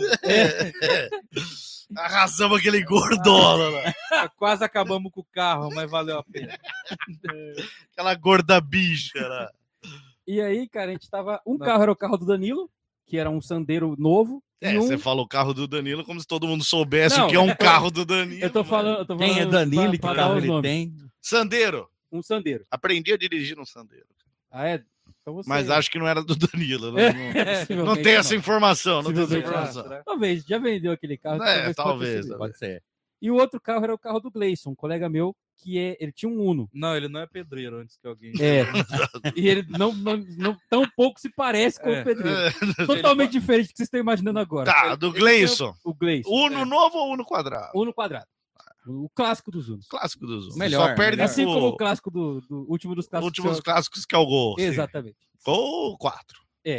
Arrasamos aquele gordola lá. Quase acabamos com o carro, mas valeu a pena. Aquela gorda bicha lá. E aí, cara, a gente tava... carro era o carro do Danilo, que era um Sandero novo. Você falou o carro do Danilo como se todo mundo soubesse o que é um carro do Danilo. Eu tô falando quem é Danilo e que carro ele tem? Sandero. Um Sandero. Aprendi a dirigir um Sandero. Então mas acho que não era do Danilo. Não tem essa informação. Não tem essa informação. Talvez, já vendeu aquele carro. Talvez. Pode ser. E o outro carro era o carro do Gleison, um colega meu, ele tinha um Uno. Não, ele não é pedreiro antes que alguém. E ele não tão pouco se parece com o pedreiro. Totalmente diferente do que vocês estão imaginando agora. Tá, do Gleison. O Gleison. Uno novo ou Uno quadrado? Uno quadrado. O clássico dos Unos. Clássico dos Unos. Melhor. Só perde Assim pro como o clássico do último dos clássicos. últimos clássicos, que é o Gol. Exatamente. Gol 4.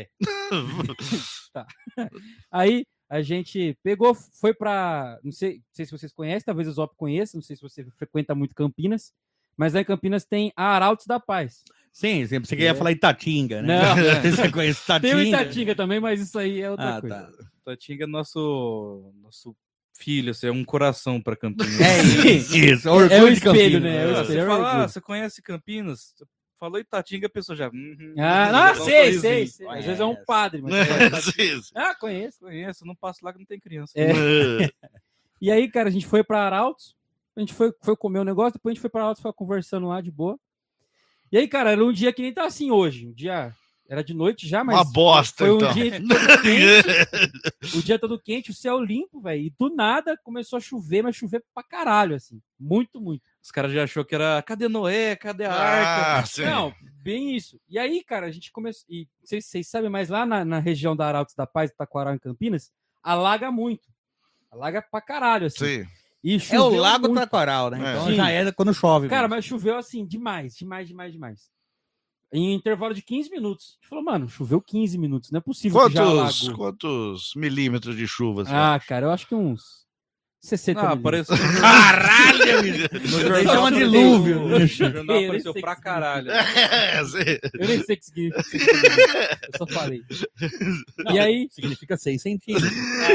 Tá. Aí a gente pegou, foi pra. Não sei se vocês conhecem, talvez o Zop conheça, não sei se você frequenta muito Campinas, mas lá em Campinas tem a Arautos da Paz. Sim, você queria falar Itatinga, né? Não, Você conhece Itatinga? tem o Itatinga também, mas isso aí é outra coisa. Tá. Tatinga é nosso filho, assim, é um coração pra Campinas. É isso. É o orgulho de espelho, Campinas. né? É o espelho. Você fala, você conhece Campinas? Falou Itatinga, a pessoa já. Sei. Às vezes é um padre, mas. Conheço, não passo lá que não tem criança. E aí, cara, a gente foi pra Arautos, a gente foi comer um negócio, depois a gente foi pra Arautos, foi conversando lá de boa. E aí, cara, era um dia que nem tá assim hoje. Um dia. Era de noite já, mas. Uma bosta, foi então. Um dia todo quente. O dia todo quente, o céu limpo, velho. E do nada começou a chover, mas chover pra caralho, assim. Muito, muito. Os caras já achou que era. Cadê Noé? Cadê a arca? Sim. Não, bem isso. E aí, cara, a gente começou. E vocês sabem, mas lá na região da Arautos da Paz, Taquaral, em Campinas, alaga muito. Alaga pra caralho, assim. Sim. E É o Lago muito. Taquaral, né? É. Então Sim. já é quando chove. Cara, mesmo. mas choveu assim, demais. Em intervalo de 15 minutos. A gente falou, mano, choveu 15 minutos. Não é possível que já alagou. Quantos milímetros de chuva? Cara, eu acho que uns 60 milímetros. Apareceu. Caralho! No Daí jornal chama apareceu- dilúvio. No jornal Eu apareceu nem sei pra que caralho. Eu nem sei o que significa. Eu só falei. Não, E aí... Significa 6 centímetros.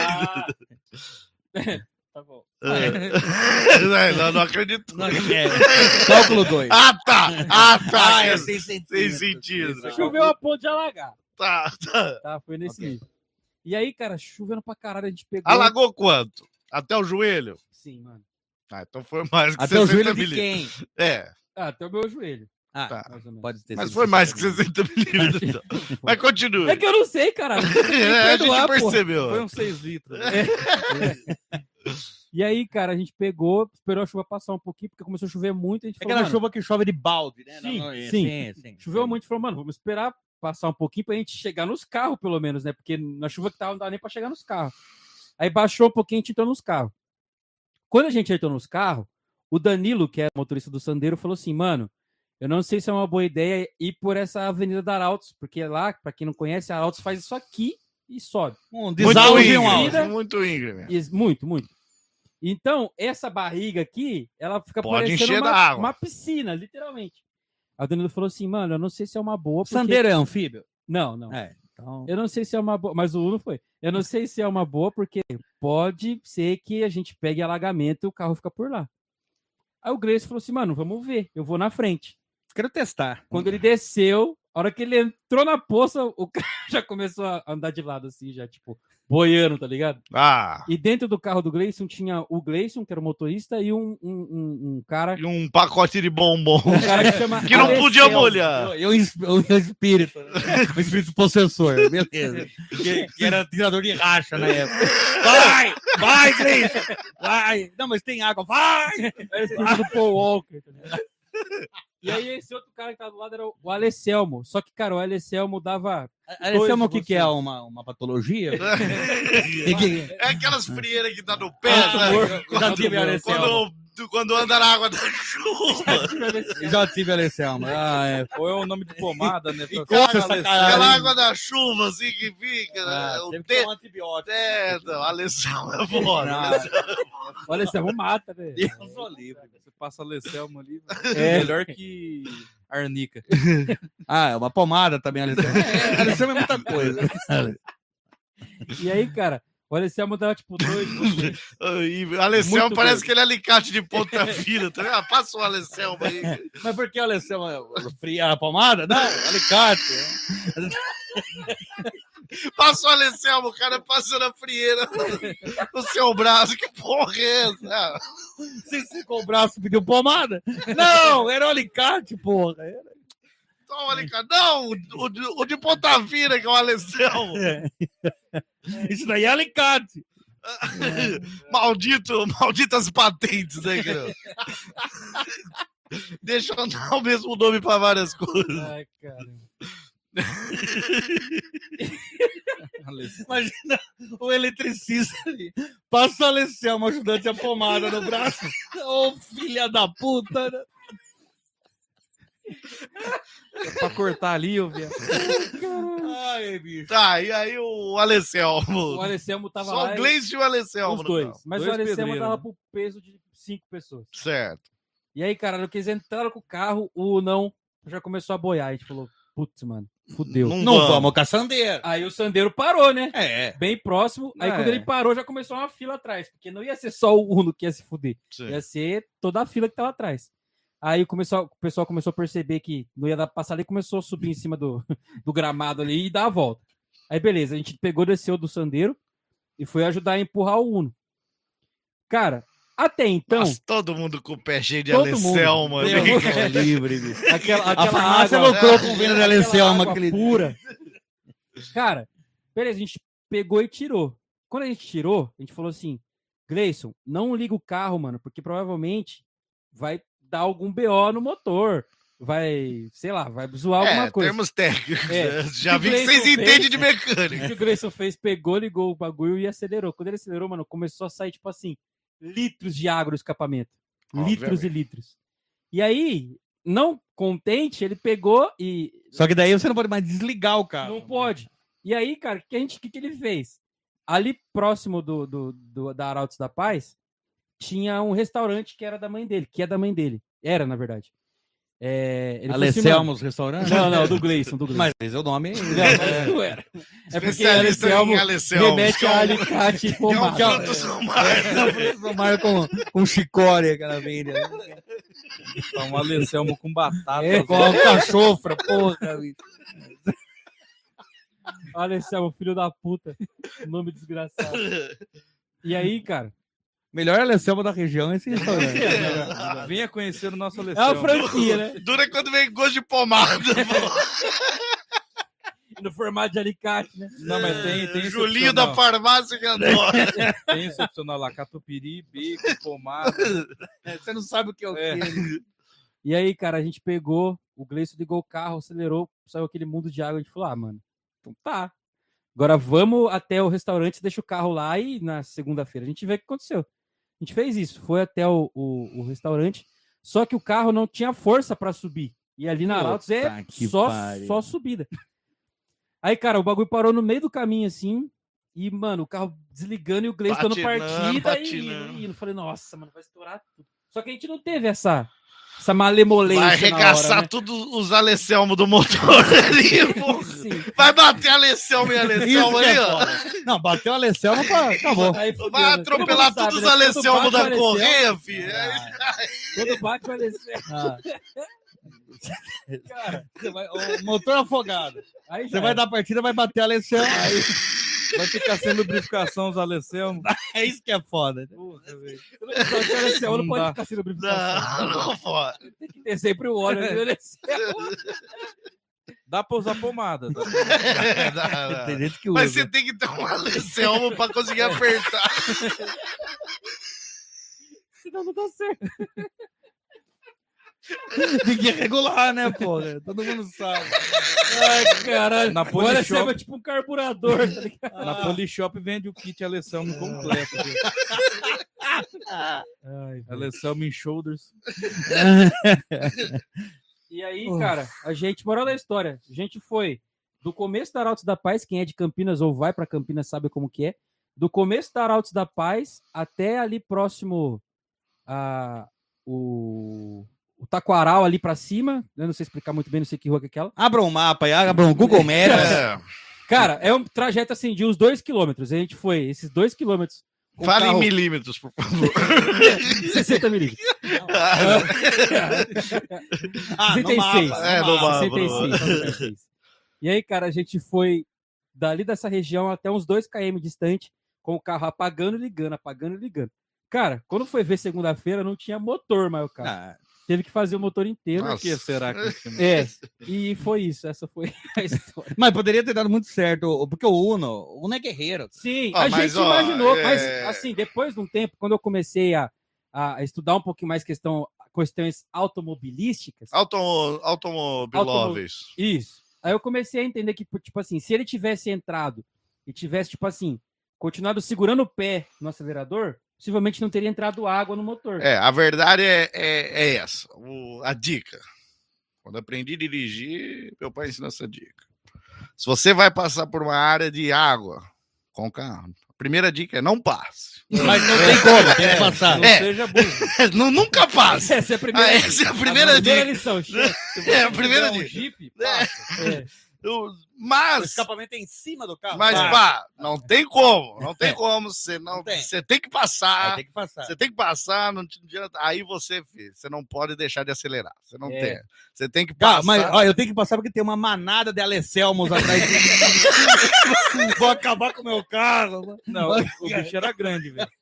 Tá bom. Não acredito. Cálculo 2. Tá. é 6 6 centímetros. Choveu a ponto de alagar. Tá. Tá, foi nesse Ok. nível. E aí, cara, chovendo pra caralho, a gente pegou... Alagou quanto? Até o joelho? Sim, mano. Então foi mais que Até o 60 joelho de milímetros. quem? É, Até o meu joelho. Tá. Mais ou menos. Pode ter mas sido foi mais que 60 60 milímetros. Então. Mas continue. É que eu não sei, caralho. A gente porra. percebeu. Foi uns 6 litros. E aí, cara, a gente pegou, esperou a chuva passar um pouquinho, porque começou a chover muito. A gente falou, Aquela mano, chuva que chove de balde, né? Sim. Choveu muito, falou, mano, vamos esperar passar um pouquinho pra gente chegar nos carros, pelo menos, né? Porque na chuva que tava, não dava nem pra chegar nos carros. Aí baixou um pouquinho, a gente entrou nos carros. Quando a gente entrou nos carros, o Danilo, que é motorista do Sandero, falou assim, mano, eu não sei se é uma boa ideia ir por essa Avenida da Arautos, porque lá, pra quem não conhece, a Arautos faz isso aqui e sobe. Um Muito desauge e um íngreme. alto. Muito íngreme. Muito. Então, essa barriga aqui, ela fica Pode parecendo encher da água. uma piscina, literalmente. Aí o Danilo falou assim, mano, eu não sei se é uma boa, porque... Sandeiro é anfíbio? Não. Então... Eu não sei se é uma boa, mas o Uno foi. Eu não sei se é uma boa, porque pode ser que a gente pegue alagamento e o carro fica por lá. Aí o Gleice falou assim, mano, vamos ver, eu vou na frente. Quero testar. Quando ele desceu, a hora que ele entrou na poça, o cara já começou a andar de lado assim, já tipo, boiando, tá ligado? E dentro do carro do Gleison tinha o Gleison, que era o motorista, e um cara... E um pacote de bombom. Um cara que chama Que não Alessel. podia molhar. Eu espírito. O espírito possessor, beleza. Que era tirador de racha na época. Vai, Gleice! Vai! Não, mas tem água, vai! Era esse do Paul Walker, tá ligado? E aí esse outro cara que tava do lado era o Alesselmo. Só que, cara, o Alesselmo dava... Alessandro, o que é uma patologia? É aquelas frieiras que tá no pé, Já tive Alesselmo. quando anda na água da chuva. Já tive Alesselmo. Ou é o nome de pomada, né? Nossa, essa Aquela caralho. água da chuva, assim, que fica. Né? O Teve que tomar um antibiótico. não, a lesão é foda. O Alesselmo mata, velho. Deus o livre. Você passa Lecelmo ali, É. melhor que Arnica. É uma pomada também, Alesselmo. Alesselmo é muita coisa. E aí, cara, o Alesselmo dava tipo 2. E o Alesselmo Muito parece doido. que ele é alicate de ponta fina, tá ligado? Passa o Alesselmo aí. Mas por que o Alesselmo fria a pomada? Não, alicate. Passa o Alesselmo, o cara passando a frieira no seu braço. Que porra é essa? Você secou o braço e pediu pomada? Não, era o alicate, porra. Toma, alicate. Não, o de ponta fina, que é o Alesselmo. Isso daí é alicate. Malditas patentes, né, cara? Deixa eu dar o mesmo nome pra várias coisas. Ai, cara. Imagina o eletricista ali. Passa o Alesselmo ajudante a pomada no braço. Ô, filha da puta. Né? Pra cortar ali, eu vi. Ai, bicho. Tá, e aí o Alesselmo? O Alesselmo tava Só lá. o Gleice e o Alesselmo. Os dois. Mas Dois o Alesselmo pedreiros, tava né? pro peso de 5 pessoas. Certo. E aí, cara, no que eles entraram com o carro, o não já começou a boiar. A gente falou, putz, mano, fudeu. Não vamos com a Sandeira. Aí o Sandeiro parou, né? É. Bem próximo. Aí É. quando ele parou, já começou uma fila atrás. Porque não ia ser só o Uno que ia se fuder. Sim. Ia ser toda a fila que tava atrás. Aí o pessoal começou a perceber que não ia dar pra passar ali, começou a subir em cima do gramado ali e dar a volta. Aí beleza, a gente pegou, desceu do Sandeiro e foi ajudar a empurrar o Uno. Cara, até então... Nossa, todo mundo com o pé cheio de Todo Alesselmo mundo. ali. É livre, bicho. Aquela A farmácia água, lucrou com o vinho de Alesselmo. água pura. Cara, beleza, a gente pegou e tirou. Quando a gente tirou, a gente falou assim, Gleison, não liga o carro, mano, porque provavelmente vai dar algum BO no motor. Vai, sei lá, vai zoar alguma coisa. Termos técnicos. É. Já vi que Gleison vocês fez. entendem de O mecânica. que o Gleison fez, pegou, ligou o bagulho e acelerou. Quando ele acelerou, mano, começou a sair, tipo assim, litros de água do escapamento. Litros Obviamente. e litros. E aí, não contente, ele pegou e... Só que daí você não pode mais desligar o carro. Não pode. E aí, cara, o que ele fez? Ali próximo da Arautos da Paz, tinha um restaurante que era da mãe dele, que é da mãe dele. Era, na verdade. Ele falou assim, Alesselmo's restaurante? Não, do Gleison. Mas esse é o nome. Não era. É porque Especialista Alesselmo em Alesselmo. remete a alicate e É um pomada. fruto do mar. Tomar com chicória que ela vende. Tá um Alesselmo com batata. Com alcachofra, porra. bicho. Alesselmo, filho da puta. Nome desgraçado. E aí, cara, Melhor Alesselmo da região é esse restaurante. Venha conhecer o nosso é uma Alesselmo. franquia, né? Dura quando vem gosto de pomada. No formato de alicate, né? Não, mas tem Julinho da farmácia que adora. Tem excepcional lá, catupiry, bacon, pomada. Você não sabe o que é o que. E aí, cara, a gente pegou, o Gleison ligou o carro, acelerou, saiu aquele mundo de água. A gente falou, mano, então tá. Agora vamos até o restaurante, deixa o carro lá e na segunda-feira a gente vê o que aconteceu. A gente fez isso, foi até o restaurante, só que o carro não tinha força pra subir. E ali na Arautos é só subida. Aí, cara, o bagulho parou no meio do caminho, assim, e, mano, o carro desligando e o Gleison dando partida e eu falei, nossa, mano, vai estourar tudo. Só que a gente não teve essa malemolência. Vai arregaçar na hora, né? tudo os Alesselmo do motor ali, pô. Sim. Vai bater Alesselmo e Alesselmo ali, ó. Não, bateu o Alesselmo, acabou. Aí fudeu, Vai né? atropelar Todo mundo todos os sabe, né? Alesselmo Quando bate da o correia, filho. Quando bate o Alesselmo. Ah. Cara, O motor afogado. aí Você vai dar a partida, vai bater o Alesselmo. Aí Vai ficar sem lubrificação os Alesselmo. é isso que é foda. Porra, velho. o Alesselmo não Não pode dá. ficar sem lubrificação. Não, pode. Tem que ter sempre o óleo do Alesselmo. Dá pra usar pomada. Tá? Dá. Tem gente que usa. Mas você tem que ter um Alesselmo pra conseguir apertar. Senão não dá certo. Tem que regular, né, porra? Todo mundo sabe. Ai, caralho. Na O Alesselmo é Polishop, tipo um carburador, tá ligado? na Polishop vende o kit Alesselmo completo. Viu? Ai, Alesselmo em shoulders. E aí, cara, a gente, moral da história, a gente foi do começo da Arautos da Paz, quem é de Campinas ou vai pra Campinas sabe como que é, do começo da Arautos da Paz até ali próximo o Taquaral ali pra cima, eu não sei explicar muito bem, não sei que rua que é aquela. Abra um mapa aí, abra um Google Maps. É. Cara, é um trajeto assim de uns 2 quilômetros, a gente foi esses 2 quilômetros com Fala carro- em milímetros, por favor. 60 milímetros. Ah, no 66. mapa, É, no mapa. 66. E aí, cara, a gente foi dali dessa região até uns 2 km distante, com o carro apagando e ligando, apagando e ligando. Cara, quando foi ver segunda-feira, não tinha motor mais o carro. Ah, Teve que fazer o motor inteiro. Por que será que... E foi isso. Essa foi a história. Mas poderia ter dado muito certo, porque o Uno é guerreiro. Sim, a gente imaginou. Mas, assim, depois de um tempo, quando eu comecei a estudar um pouquinho mais questões automobilísticas... Automobilóveis. Isso. Aí eu comecei a entender que, tipo assim, se ele tivesse entrado e tivesse, tipo assim, continuado segurando o pé no acelerador, possivelmente não teria entrado água no motor. A verdade é essa. A dica. Quando eu aprendi a dirigir, meu pai ensinou essa dica. Se você vai passar por uma área de água com o carro, a primeira dica é não passe. Mas não tem como, tem que passar. Não seja burro. Nunca passe. Essa é a primeira dica. Lição. A primeira dica. Jeep, O Mas, escapamento é em cima do carro. mas pá, não tem como. Não tem como. Você tem que passar. Tem que passar. Você tem que passar. Não adianta. Aí você não pode deixar de acelerar. Você não tem. Você tem que passar. Mas ó, eu tenho que passar porque tem uma manada de Alecelmos atrás de mim. Vou acabar com o meu carro. Mano. Não, o bicho era grande, velho.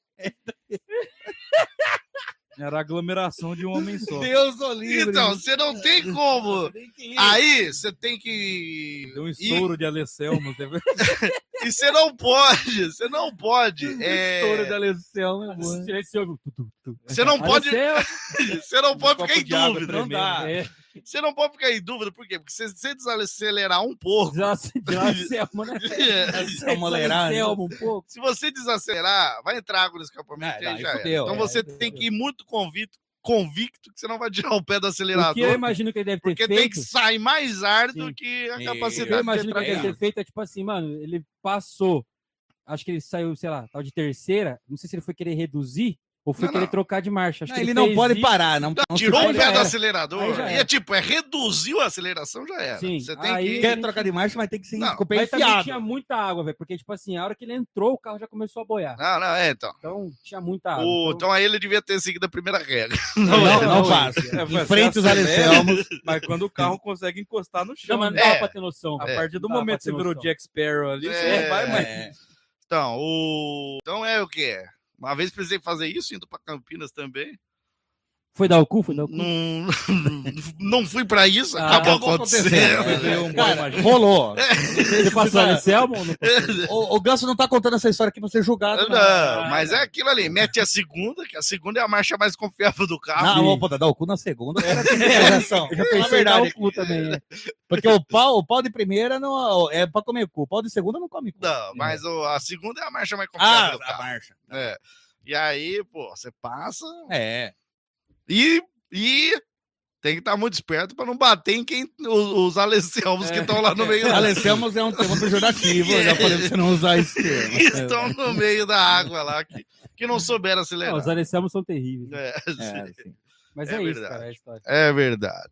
Era a aglomeração de um homem só. Deus o livre. Então, você não tem como. Aí, você tem que... Deu um estouro de Alecelmos. E você não pode. Você não pode. Estouro de Alecelmos. Você não pode... Você não pode ficar em dúvida. Não dá. Você não pode ficar em dúvida. Por quê? Porque se você desacelerar um pouco... Se você desacelerar, vai entrar água no escapamento e já é. Então você tem que ir muito convicto que você não vai tirar o pé do acelerador. O que eu imagino que ele deve ter feito... Porque tem que sair mais ar do que a capacidade. Eu imagino que ele deve ter feito é tipo assim, mano, ele passou, acho que ele saiu, sei lá, tal de terceira, não sei se ele foi querer reduzir ou foi querer trocar de marcha. Acho que ele não pode parar. Não tirou o pé do acelerador. E reduziu a aceleração, já era. Sim, você tem que... Quer trocar de marcha, mas tem que ser com o pé enfiado. Tinha muita água, velho, porque, tipo assim, a hora que ele entrou, o carro já começou a boiar. Então. Então, tinha muita água. Então aí ele devia ter seguido a primeira regra. Não passa. Em frente os Alecelmos. Mas quando o carro consegue encostar no chão, não dá pra ter noção. A partir do momento que você virou Jack Sparrow ali, você não vai mais. Então é o que? Uma vez precisei fazer isso, indo para Campinas também. Foi dar o cu? Não fui para isso, acabou acontecendo. Cara, rolou. Você passou Alecelmo? O Ganso não tá contando essa história aqui pra ser julgado. Não, mas é aquilo ali. Mete a segunda, que a segunda é a marcha mais confiável do carro. Não, pô, dar o cu na segunda. Eu já pensei dar o cu também. Porque o pau de primeira não é pra comer cu. O pau de segunda não come cu. Não, mas a segunda é a marcha mais confiável do carro. A marcha. E aí, pô, você passa... E tem que estar muito esperto para não bater em os Alecelmos que estão lá no meio. Alecelmos é um termo pejorativo, eu já falei pra você não usar esse termo. Estão no meio da água lá, que não souberam acelerar. Os Alecelmos são terríveis. Sim. Mas é isso, cara, é a história. É verdade.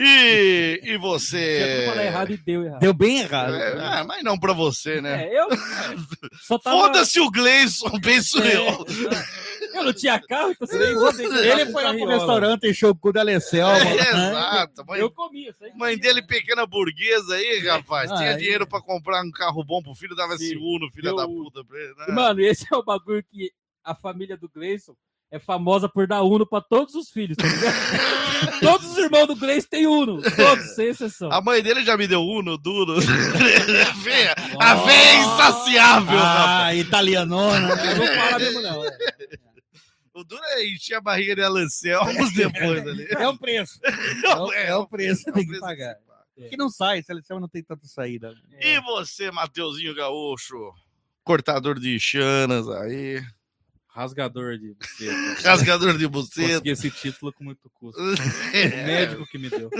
E você... Eu falei errado e deu errado. Deu bem errado. Mas não pra você, né? Eu só tava... Foda-se o Gleison, penso eu. Eu não tinha carro, então você Ele foi lá pro restaurante, encheu o cu da Alecelmo. Exato. Eu comia. Mãe dele, pequena burguesa aí, rapaz. Tinha dinheiro pra comprar um carro bom pro filho, dava esse Uno, filha da puta. Pra ele, né? Mano, esse é o bagulho que a família do Gleison é famosa por dar Uno pra todos os filhos, tá ligado? Todos os irmãos do Gleison têm Uno, todos, sem exceção. A mãe dele já me deu Uno, duro. A véia é insaciável, rapaz. Italianona. Não fala mesmo, não. O duro é encher a barriga de Alecelmos depois ali. É o preço. É o preço que tem que pagar. Que não sai, se a Alecelmo não tem tanta saída. E você, Mateuzinho Gaúcho, cortador de chanas aí... Rasgador de buceta. Rasgador de buceta. Consegui esse título com muito custo. O médico que me deu.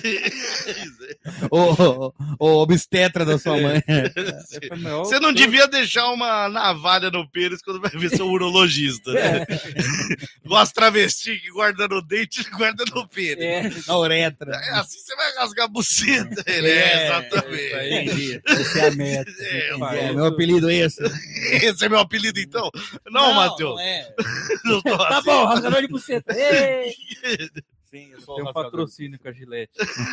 O obstetra da sua mãe. Você não devia deixar uma navalha no pênis quando vai ver seu urologista, né? Igual as travestis que guardam no dente e guardam no pênis. Na uretra. Assim você vai rasgar a buceta. Exatamente. Essa é a meta. Meu apelido é esse. Esse é meu apelido, então? Não, Matheus. Não tá bom, rasgador de buceta. Sim, eu tenho um patrocínio com a Gillette.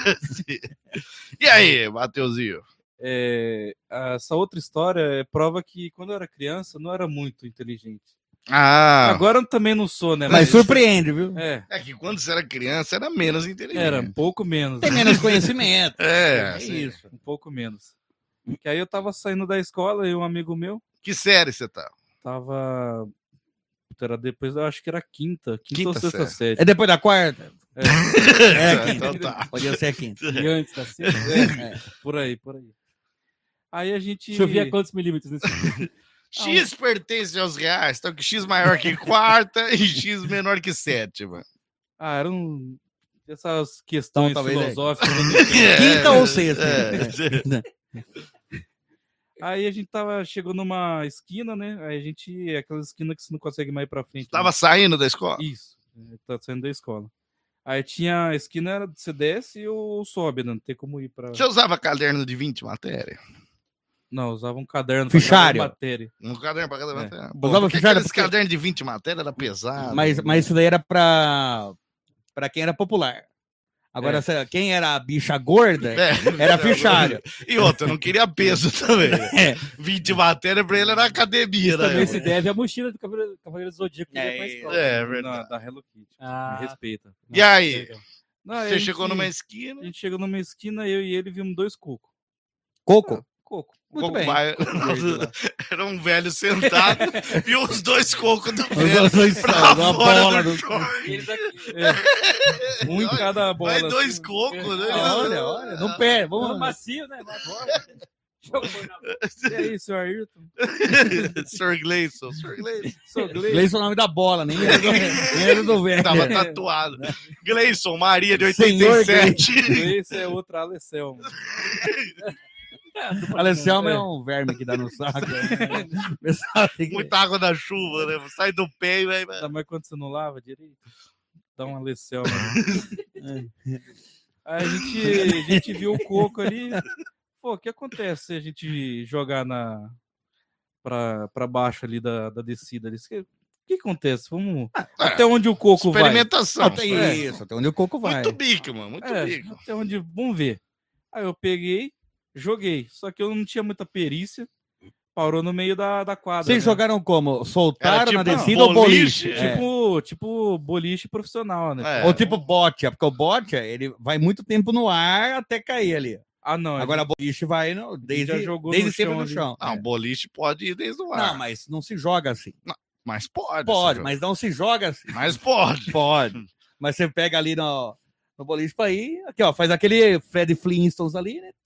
E aí, Mateuzinho? Essa outra história prova que quando eu era criança eu não era muito inteligente. Agora eu também não sou, né? Mas surpreende, viu? É que quando você era criança era menos inteligente. Era um pouco menos. Tem menos conhecimento. É isso. Um pouco menos. Porque aí eu tava saindo da escola e um amigo meu... Que série você tá? Tava... Era depois, eu acho que era quinta ou sexta série. É depois da quarta? É a quinta. Então tá. Podia ser a quinta. E antes da sexta? Por aí. Aí a gente... Chovia quantos milímetros nesse X pertence aos reais, então que X maior que quarta e X menor que sétima. Eram essas questões então, filosóficas. Quinta ou sexta? Aí a gente chegou numa esquina, né? Aí a gente... Aquela esquina que você não consegue mais ir pra frente. Tava saindo da escola? Isso. Tá saindo da escola. Aí tinha a esquina, era você desce ou sobe, né? Não tem como ir pra... Você usava caderno de 20 matéria? Não, usava um caderno fichário. pra cada matéria. Um caderno pra cada matéria. Usava fichário esse caderno de 20 matéria era pesado. Mas isso daí era pra quem era popular. Agora, quem era a bicha gorda, era fichário. E outra, não queria peso também. 20 matérias pra ele era academia, né? Também se deve à mochila do Cavaleiro do Zodíaco. É verdade. Da Hello Kitty. Me respeita. E aí? Você chegou numa esquina? A gente chegou numa esquina, eu e ele vimos 2 cocos. Coco? Coco. Muito bem. Era um velho sentado e os 2 cocos do Os velho dois pra uma fora bola do do... chão. Um em cada bola. Vai 2 assim. cocos, né? Olha, não perde. Vamos macio, né? E aí, senhor Ayrton? Sr. Gleison. Gleison é o nome da bola, nem era do velho. Tava tatuado. Gleison, Maria de 87. Gleison é outra Alessel. Alesselma é um verme que dá no saco. Muita água da chuva, né? Sai do pé e vai. Mas quando você não lava direito, dá um Alesselma. Aí a gente viu o coco ali. Pô, o que acontece se a gente jogar pra baixo ali da descida ali? O que acontece? Vamos. Até onde o coco vai? Experimentação. Até onde o coco vai. Muito bico, mano. Muito bico. Até onde. Vamos ver. Aí eu peguei. Joguei, só que eu não tinha muita perícia. Parou no meio da quadra. Vocês jogaram como? Soltaram tipo na descida ou boliche? Tipo boliche profissional, né? Ou tipo bote, porque o bote ele vai muito tempo no ar até cair ali. Não. Agora boliche vai desde sempre no chão. Não, boliche pode ir desde o ar. Não, mas não se joga assim. Não, mas pode. Pode, mas não se joga assim. Mas pode. Pode. Mas você pega ali no boliche pra ir, aqui ó, faz aquele Fred Flintstones ali, né?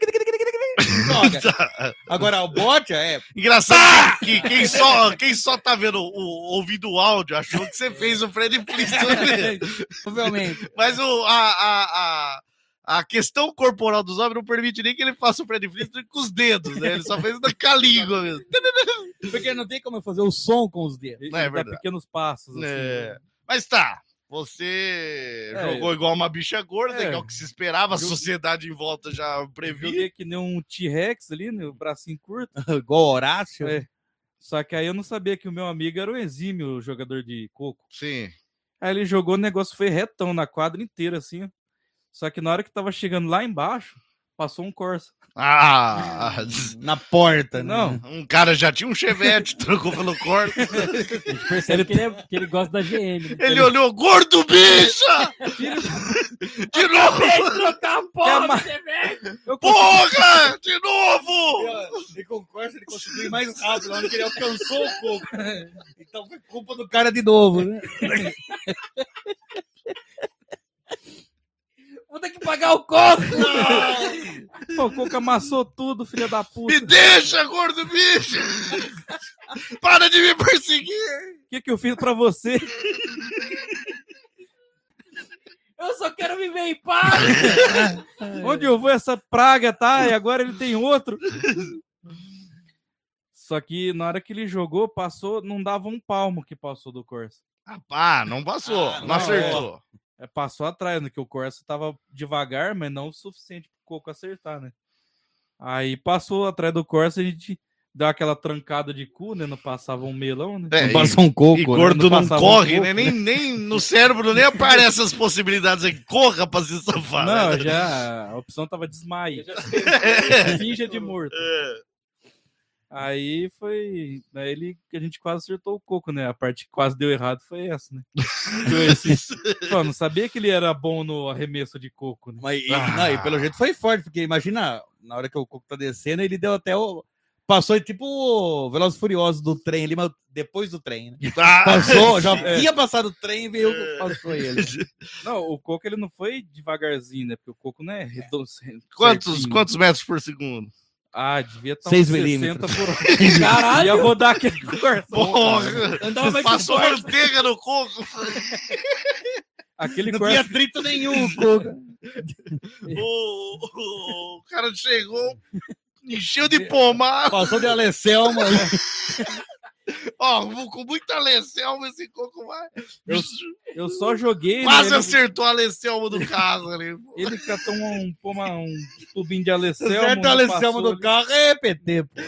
Joga. Agora o bote é... Engraçado que quem só tá vendo ouvindo o áudio achou que você fez o Fred Flintstones. Provavelmente. Mas a questão corporal dos homens não permite nem que ele faça o Fred Flintstone com os dedos, né? Ele só fez com a língua mesmo. Porque não tem como eu fazer o som com os dedos. Não é verdade. Pequenos passos. Assim, né? Mas tá. Você jogou igual uma bicha gorda, que é o que se esperava, a sociedade em volta já previa. Joguei que nem um T-Rex ali, né? O bracinho curto. Igual Horácio. Só que aí eu não sabia que o meu amigo era um exímio jogador de coco. Sim. Aí ele jogou, o negócio foi retão na quadra inteira, assim. Só que na hora que tava chegando lá embaixo, passou um Corsa. Na porta. Não. Né? Um cara já tinha um Chevette, trocou pelo Corsa. A gente percebe que ele gosta da GM. Né? Ele olhou, gordo bicha! De novo! Trocar a porra do Chevette! Porra! De novo! E com o Corsa ele conseguiu ir mais rápido, onde ele alcançou o coco. Então foi culpa do cara de novo, né? Vou ter que pagar o coco! Pô, o coco amassou tudo, filha da puta. Me deixa, gordo bicho! Para de me perseguir! O que eu fiz pra você? Eu só quero viver em paz! Onde eu vou, essa praga, tá? E agora ele tem outro. Só que na hora que ele jogou, passou, não dava um palmo que passou do Corsa. Não passou, não acertou. Passou atrás, né? Que o Corsa tava devagar, mas não o suficiente pro coco acertar, né? Aí passou atrás do Corsa, a gente deu aquela trancada de cu, né? Não passava um melão, né? Não passa um coco. E gordo não corre, um né? Nem no cérebro nem aparecem essas possibilidades aí. Corra pra se safar. Não, né? já a opção tava desmaio. Finja de morto. Aí foi ele que a gente quase acertou o coco, né? A parte que quase deu errado foi essa, né? Pô, não sabia que ele era bom no arremesso de coco, né? Mas, e pelo jeito foi forte, porque imagina, na hora que o coco tá descendo, ele deu até o... Passou tipo o Velozes e Furiosos do trem ali, mas depois do trem, né? Passou, já tinha passado o trem e veio, passou ele. Não, o coco ele não foi devagarzinho, né? Porque o coco não é redondo. Quantos metros por segundo? Ah, devia estar 6 60 por hora. Caralho! Ia rodar aquele corpo. Porra! Passou manteiga no coco. Aquele não corpo... tinha atrito nenhum, coco. O cara chegou, encheu de pomar. Passou de Alesselma. Ó, com muita Alesselma esse coco vai. Eu só joguei. Quase acertou a Alesselma do carro ali. Ele catou um tubinho de Alesselma. Certo, a Alesselma do carro é PT, pô.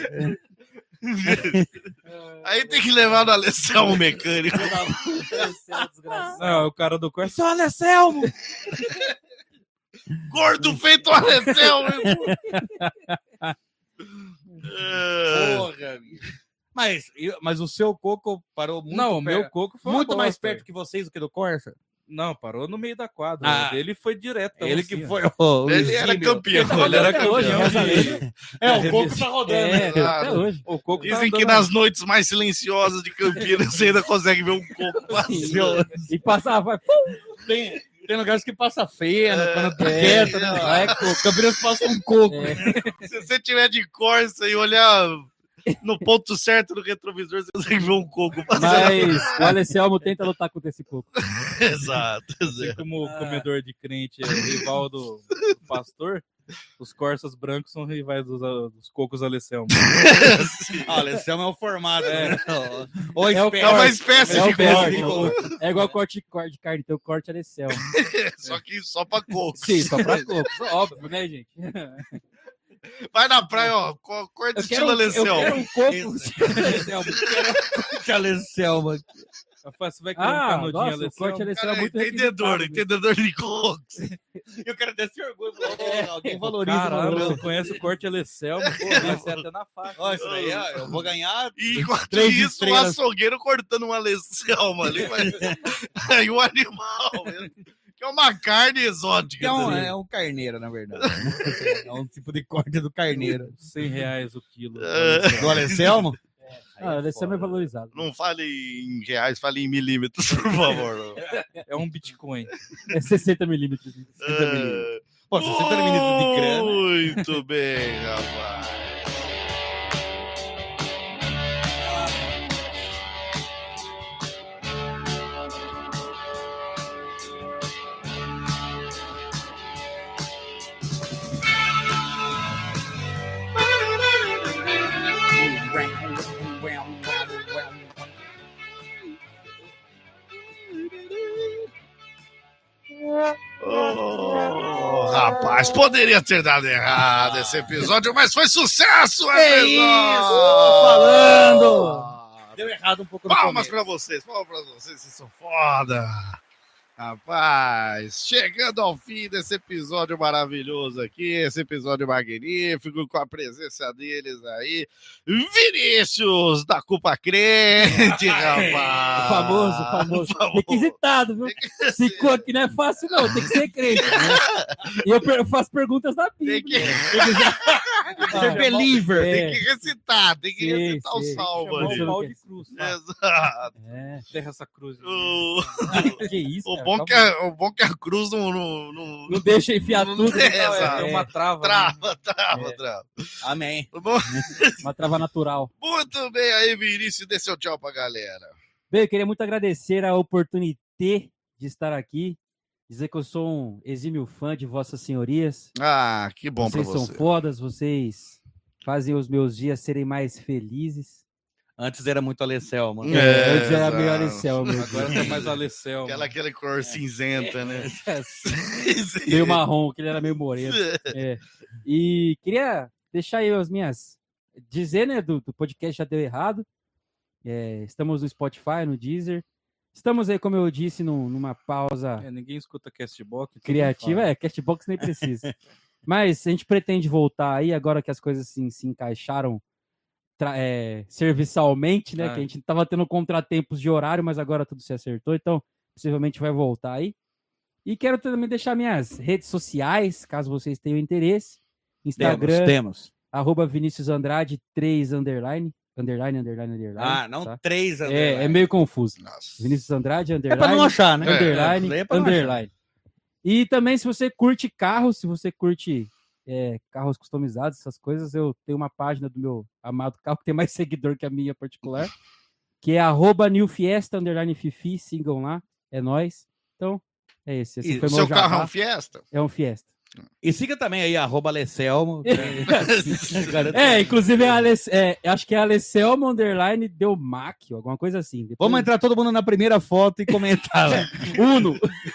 Aí tem que levar no Alesselmo mecânico. Não, o cara do corpo. Só Alesselmo! Gordo feito Alesselmo! Porra, bicho. Mas o seu coco parou muito Não, o meu coco foi muito mais perto que vocês do que do Corsa? Não, parou no meio da quadra. Ele foi direto. Ele assim, que foi ele era campeão. Ele era campeão. O coco tá rodando. Até hoje. O coco dizem que nas noites mais silenciosas de Campinas você ainda consegue ver um coco passando. E passava. Tem lugares que passa feno, quando tá quieto, né? Campinas passa um coco. Se você tiver de Corsa e olhar no ponto certo do retrovisor, você consegue ver um coco passando. Mas o Alesselmo tenta lutar contra esse coco. Exato. Assim como o comedor de crente é rival do pastor, os Corsas brancos são rivais dos cocos Alesselmo. Alesselmo é o formato. É uma espécie de coco. É igual corte de carne, tem o corte Alesselmo. Só que só pra coco. Sim, só pra coco. Óbvio, né, gente? Vai na praia, ó, corta estilo Alesselmo. Eu quero um coco de Alesselmo. Você vai querer um canudinho Alesselmo? O corte Alesselmo é muito entendedor de cocos. Eu quero ter esse orgulho. Alguém valoriza. Caramba, eu conheço o corte Alesselmo. Vai ser até na faixa. Ó, isso daí, eu vou ganhar. E enquanto isso, o açougueiro cortando um Alesselmo ali. Aí o animal mesmo. Que é uma carne exótica. É um carneiro, na verdade. É um tipo de corte do carneiro. R$100 o quilo. Do Alesselmo? O Alesselmo é valorizado. Não fale em reais, fale em milímetros, por favor. É um Bitcoin. É 60 milímetros. 60 milímetros. Pô, 60 milímetros de grana. Muito bem, rapaz. Rapaz, poderia ter dado errado esse episódio, mas foi sucesso! É isso! Falando! Deu errado um pouco no palmas pra vocês, vocês são foda! Rapaz, chegando ao fim desse episódio maravilhoso aqui, esse episódio magnífico, com a presença deles aí, Vinícius da Culpa Crente, rapaz! Famoso. Requisitado, viu? Esse aqui não é fácil, não, tem que ser crente. Né? E eu faço perguntas na Bíblia. Ser believer. Tem que recitar, o salmo ali. O pau de cruz. Exato. Terra essa cruz. Que isso, cara? O bom que a cruz não deixa enfiar tudo. É uma trava. Trava. Amém. Uma trava natural. Muito bem aí, Vinícius. Dê seu tchau pra galera. Bem, eu queria muito agradecer a oportunidade de estar aqui. Dizer que eu sou um exímio fã de vossas senhorias. Ah, que bom pra você. Vocês são fodas, vocês fazem os meus dias serem mais felizes. Antes era muito Alesselmo. Antes era meio Alesselmo. Agora tá mais Alesselmo. Aquela cor cinzenta, né? Meio marrom, que ele era meio moreno. E queria deixar aí as minhas... Dizer, né, do podcast já deu errado. Estamos no Spotify, no Deezer. Estamos aí, como eu disse, numa pausa... ninguém escuta Castbox. Criativa, Castbox nem precisa. Mas a gente pretende voltar aí, agora que as coisas se encaixaram serviçalmente, né? Que a gente tava tendo contratempos de horário, mas agora tudo se acertou, então possivelmente vai voltar aí. E quero também deixar minhas redes sociais, caso vocês tenham interesse. Instagram, temos. @ViniciusAndrade 3 _____. Ah, não, tá? 3 é meio confuso. Nossa. Vinícius Andrade, ____. É pra não achar, né? ___. E também, se você curte carros, se você curte carros customizados, essas coisas, eu tenho uma página do meu amado carro que tem mais seguidor que a minha particular, que é @newfiesta _fifi, sigam lá, é nóis. Então, é esse. Foi seu carro é um Fiesta? É um Fiesta. E siga também aí, @Lecelmo. Inclusive, acho que é Alecelmo _ Delmac, alguma coisa assim. Depois... Vamos entrar todo mundo na primeira foto e comentar lá. Uno!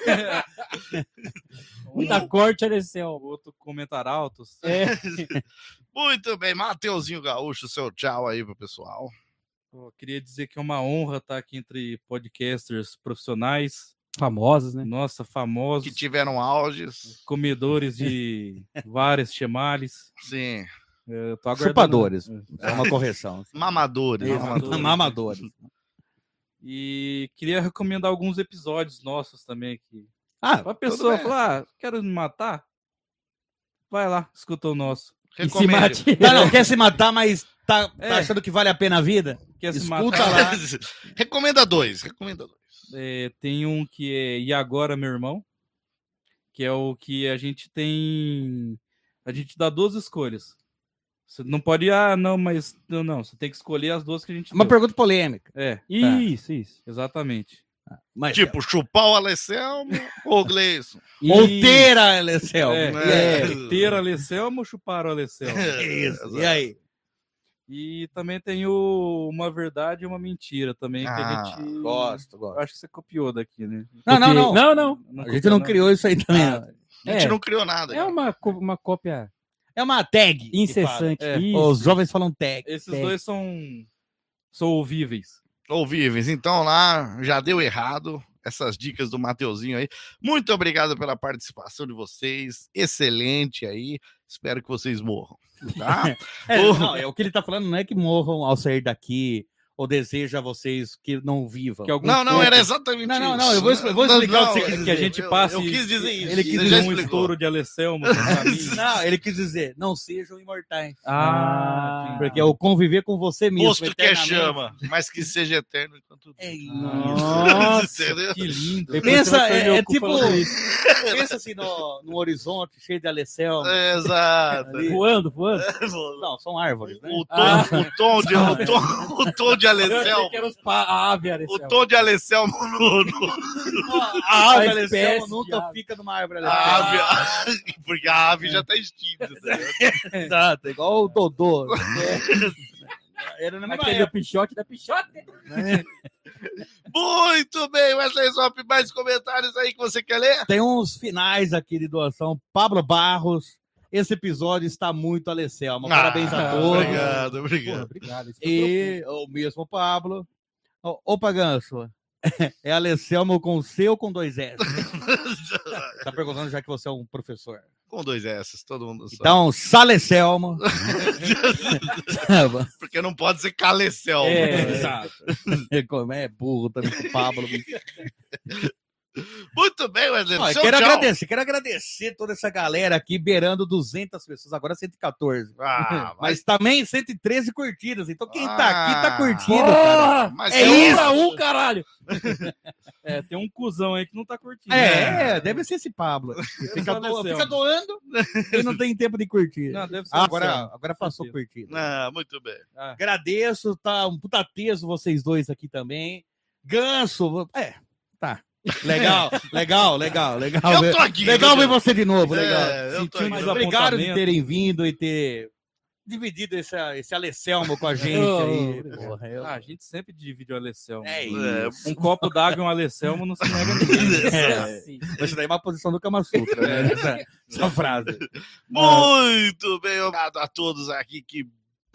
Muita corte, Alecelmo. Outro comentar altos. Muito bem, Mateuzinho Gaúcho, seu tchau aí pro pessoal. Eu queria dizer que é uma honra estar aqui entre podcasters profissionais. Famosos, né? Nossa, famosos. Que tiveram auges. Comedores de várias chemales. Sim. Eu tô aguardando. Chupadores. É uma correção. Mamadores. Mamadores. E queria recomendar alguns episódios nossos também aqui. A pessoa falar, quero me matar? Vai lá, escuta o nosso. Não, quer se matar, mas tá achando que vale a pena a vida? Quer se Escuta matar lá. Recomenda dois. Tem um que é E Agora, Meu Irmão, que é o que a gente tem... A gente dá 2 escolhas. Você não pode mas... Não, você tem que escolher as 2 que a gente Uma deu. pergunta polêmica. Isso. Exatamente. Mas, tipo, chupar o Alecelmo ou o Gleison? Ou ter a Alecelmo. Ter a Alecelmo ou chupar o Alecelmo? Isso. E aí? E também tem Uma Verdade e Uma Mentira também, que a gente... Gosto. Acho que você copiou daqui, né? Não. A gente não criou isso aí também. A gente não criou nada. É uma cópia... É uma tag. Incessante. Os jovens falam tag. Esses 2 são ouvíveis. Ouvíveis. Então lá já deu errado essas dicas do Mateuzinho aí. Muito obrigado pela participação de vocês. Excelente aí. Espero que vocês morram. Tá? O que ele tá falando não é que morram ao sair daqui ou deseja a vocês que não vivam. Não, era exatamente isso. Não, eu vou explicar o que você quis dizer. Que a gente passe... Eu quis dizer isso. Ele quis dizer um estouro de Alecelmo. Não, ele quis dizer, não sejam imortais. Porque é o conviver com você mesmo. Posto que é chama, mas que seja eterno enquanto... Nossa, que lindo. Pensa, tipo... Pensa assim no horizonte cheio de Alecelmo. Exato. Voando. Não, são árvores, né? O tom de Alecelmo. O tom de Alecelmo a ave Alecelmo nunca fica numa árvore Alecelmo. Porque a ave já tá extinta. Exato, igual o Dodô. Aquele pichote da pichote. Muito bem, Wesley Zop, mais comentários aí que você quer ler? Tem uns finais aqui de doação. Pablo Barros. Esse episódio está muito Alecelmo. Parabéns a todos. Obrigado. E o mesmo Pablo. Opa, Ganso. É Alecelmo com C ou com 2 S? Tá perguntando já que você é um professor. Com 2 S, todo mundo sabe. Então, Salecelmo. Porque não pode ser Calecelmo. Exato. É burro também com o Pablo. Muito bem, Wesley. Quero agradecer toda essa galera aqui, beirando 200 pessoas, agora 114. Mas também 113 curtidas. Então quem tá aqui tá curtindo, cara. Mas é isso, caralho. Tem um cuzão aí que não tá curtindo. Deve ser esse Pablo. Fica doando e não tem tempo de curtir. Não, deve ser agora passou curtido. Muito bem. Agradeço, tá um puta teso vocês dois aqui também. Ganso, tá. Legal. Eu tô aqui. Legal ver você de novo, legal. Eu tô aqui. Obrigado de terem vindo e ter dividido esse Alecelmo com a gente aí. A gente sempre divide o Alecelmo. Isso. Um copo d'água e um Alecelmo não se nega a ninguém. Isso daí é uma posição do Kama Sutra, né? Essa frase. Muito bem, obrigado a todos aqui que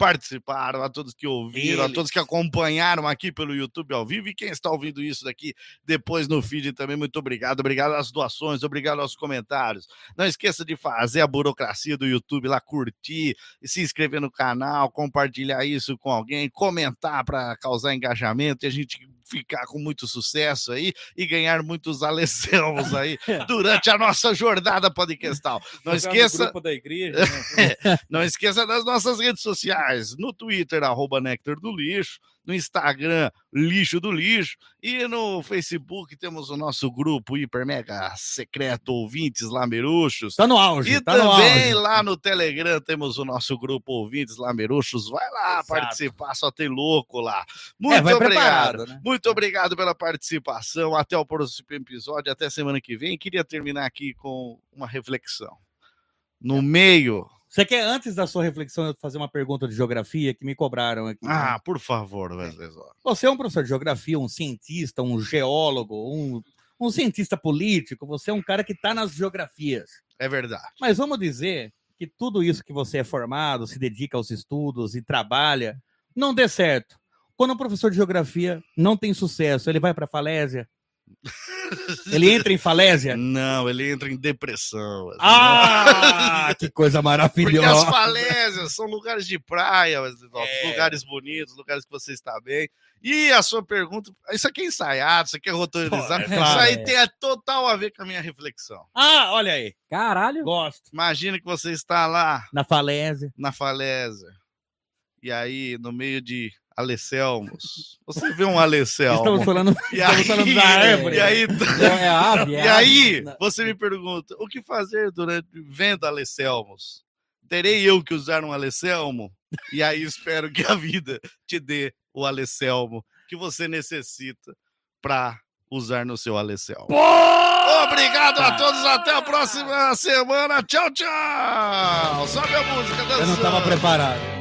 participaram, a todos que ouviram, a todos que acompanharam aqui pelo YouTube ao vivo e quem está ouvindo isso daqui depois no feed também, muito obrigado. Obrigado às doações, obrigado aos comentários. Não esqueça de fazer a burocracia do YouTube lá, curtir, se inscrever no canal, compartilhar isso com alguém, comentar para causar engajamento e a gente ficar com muito sucesso aí e ganhar muitos Alesselmos aí durante a nossa jornada podcastal. Não esqueça... grupo da igreja, né? Não esqueça das nossas redes sociais, no Twitter, @Néctar do Lixo, no Instagram, Lixo do Lixo, e no Facebook temos o nosso grupo hiper mega secreto Ouvintes Lameruxos. Tá no auge, e também lá no Telegram temos o nosso grupo Ouvintes Lameruxos. Vai lá participar, só tem louco lá. Muito obrigado, né? Muito obrigado pela participação. Até o próximo episódio, até semana que vem. Queria terminar aqui com uma reflexão. No meio... Você quer, antes da sua reflexão, eu fazer uma pergunta de geografia que me cobraram aqui? Ah, por favor, Wesley. Você é um professor de geografia, um cientista, um geólogo, um cientista político, você é um cara que está nas geografias. É verdade. Mas vamos dizer que tudo isso que você é formado, se dedica aos estudos e trabalha, não dê certo. Quando um professor de geografia não tem sucesso, ele vai para a falésia? Ele entra em falésia? Não, ele entra em depressão. Ah, que coisa maravilhosa. Porque as falésias são lugares de praia, lugares bonitos, lugares que você está bem. E a sua pergunta, isso aqui é ensaiado, isso aqui é roteirizado. Isso aí tem total a ver com a minha reflexão. Ah, olha aí. Caralho. Gosto. Imagina que você está lá. Na falésia. E aí, no meio de Alesselmos, você vê um Alesselmo. Estamos falando da árvore. E aí, você me pergunta, o que fazer vendo Alesselmos? Terei eu que usar um Alesselmo? E aí espero que a vida te dê o Alesselmo que você necessita para usar no seu Alesselmo. Obrigado a todos, até a próxima semana. Tchau, tchau. Sobe a música dançando. Eu não estava preparado.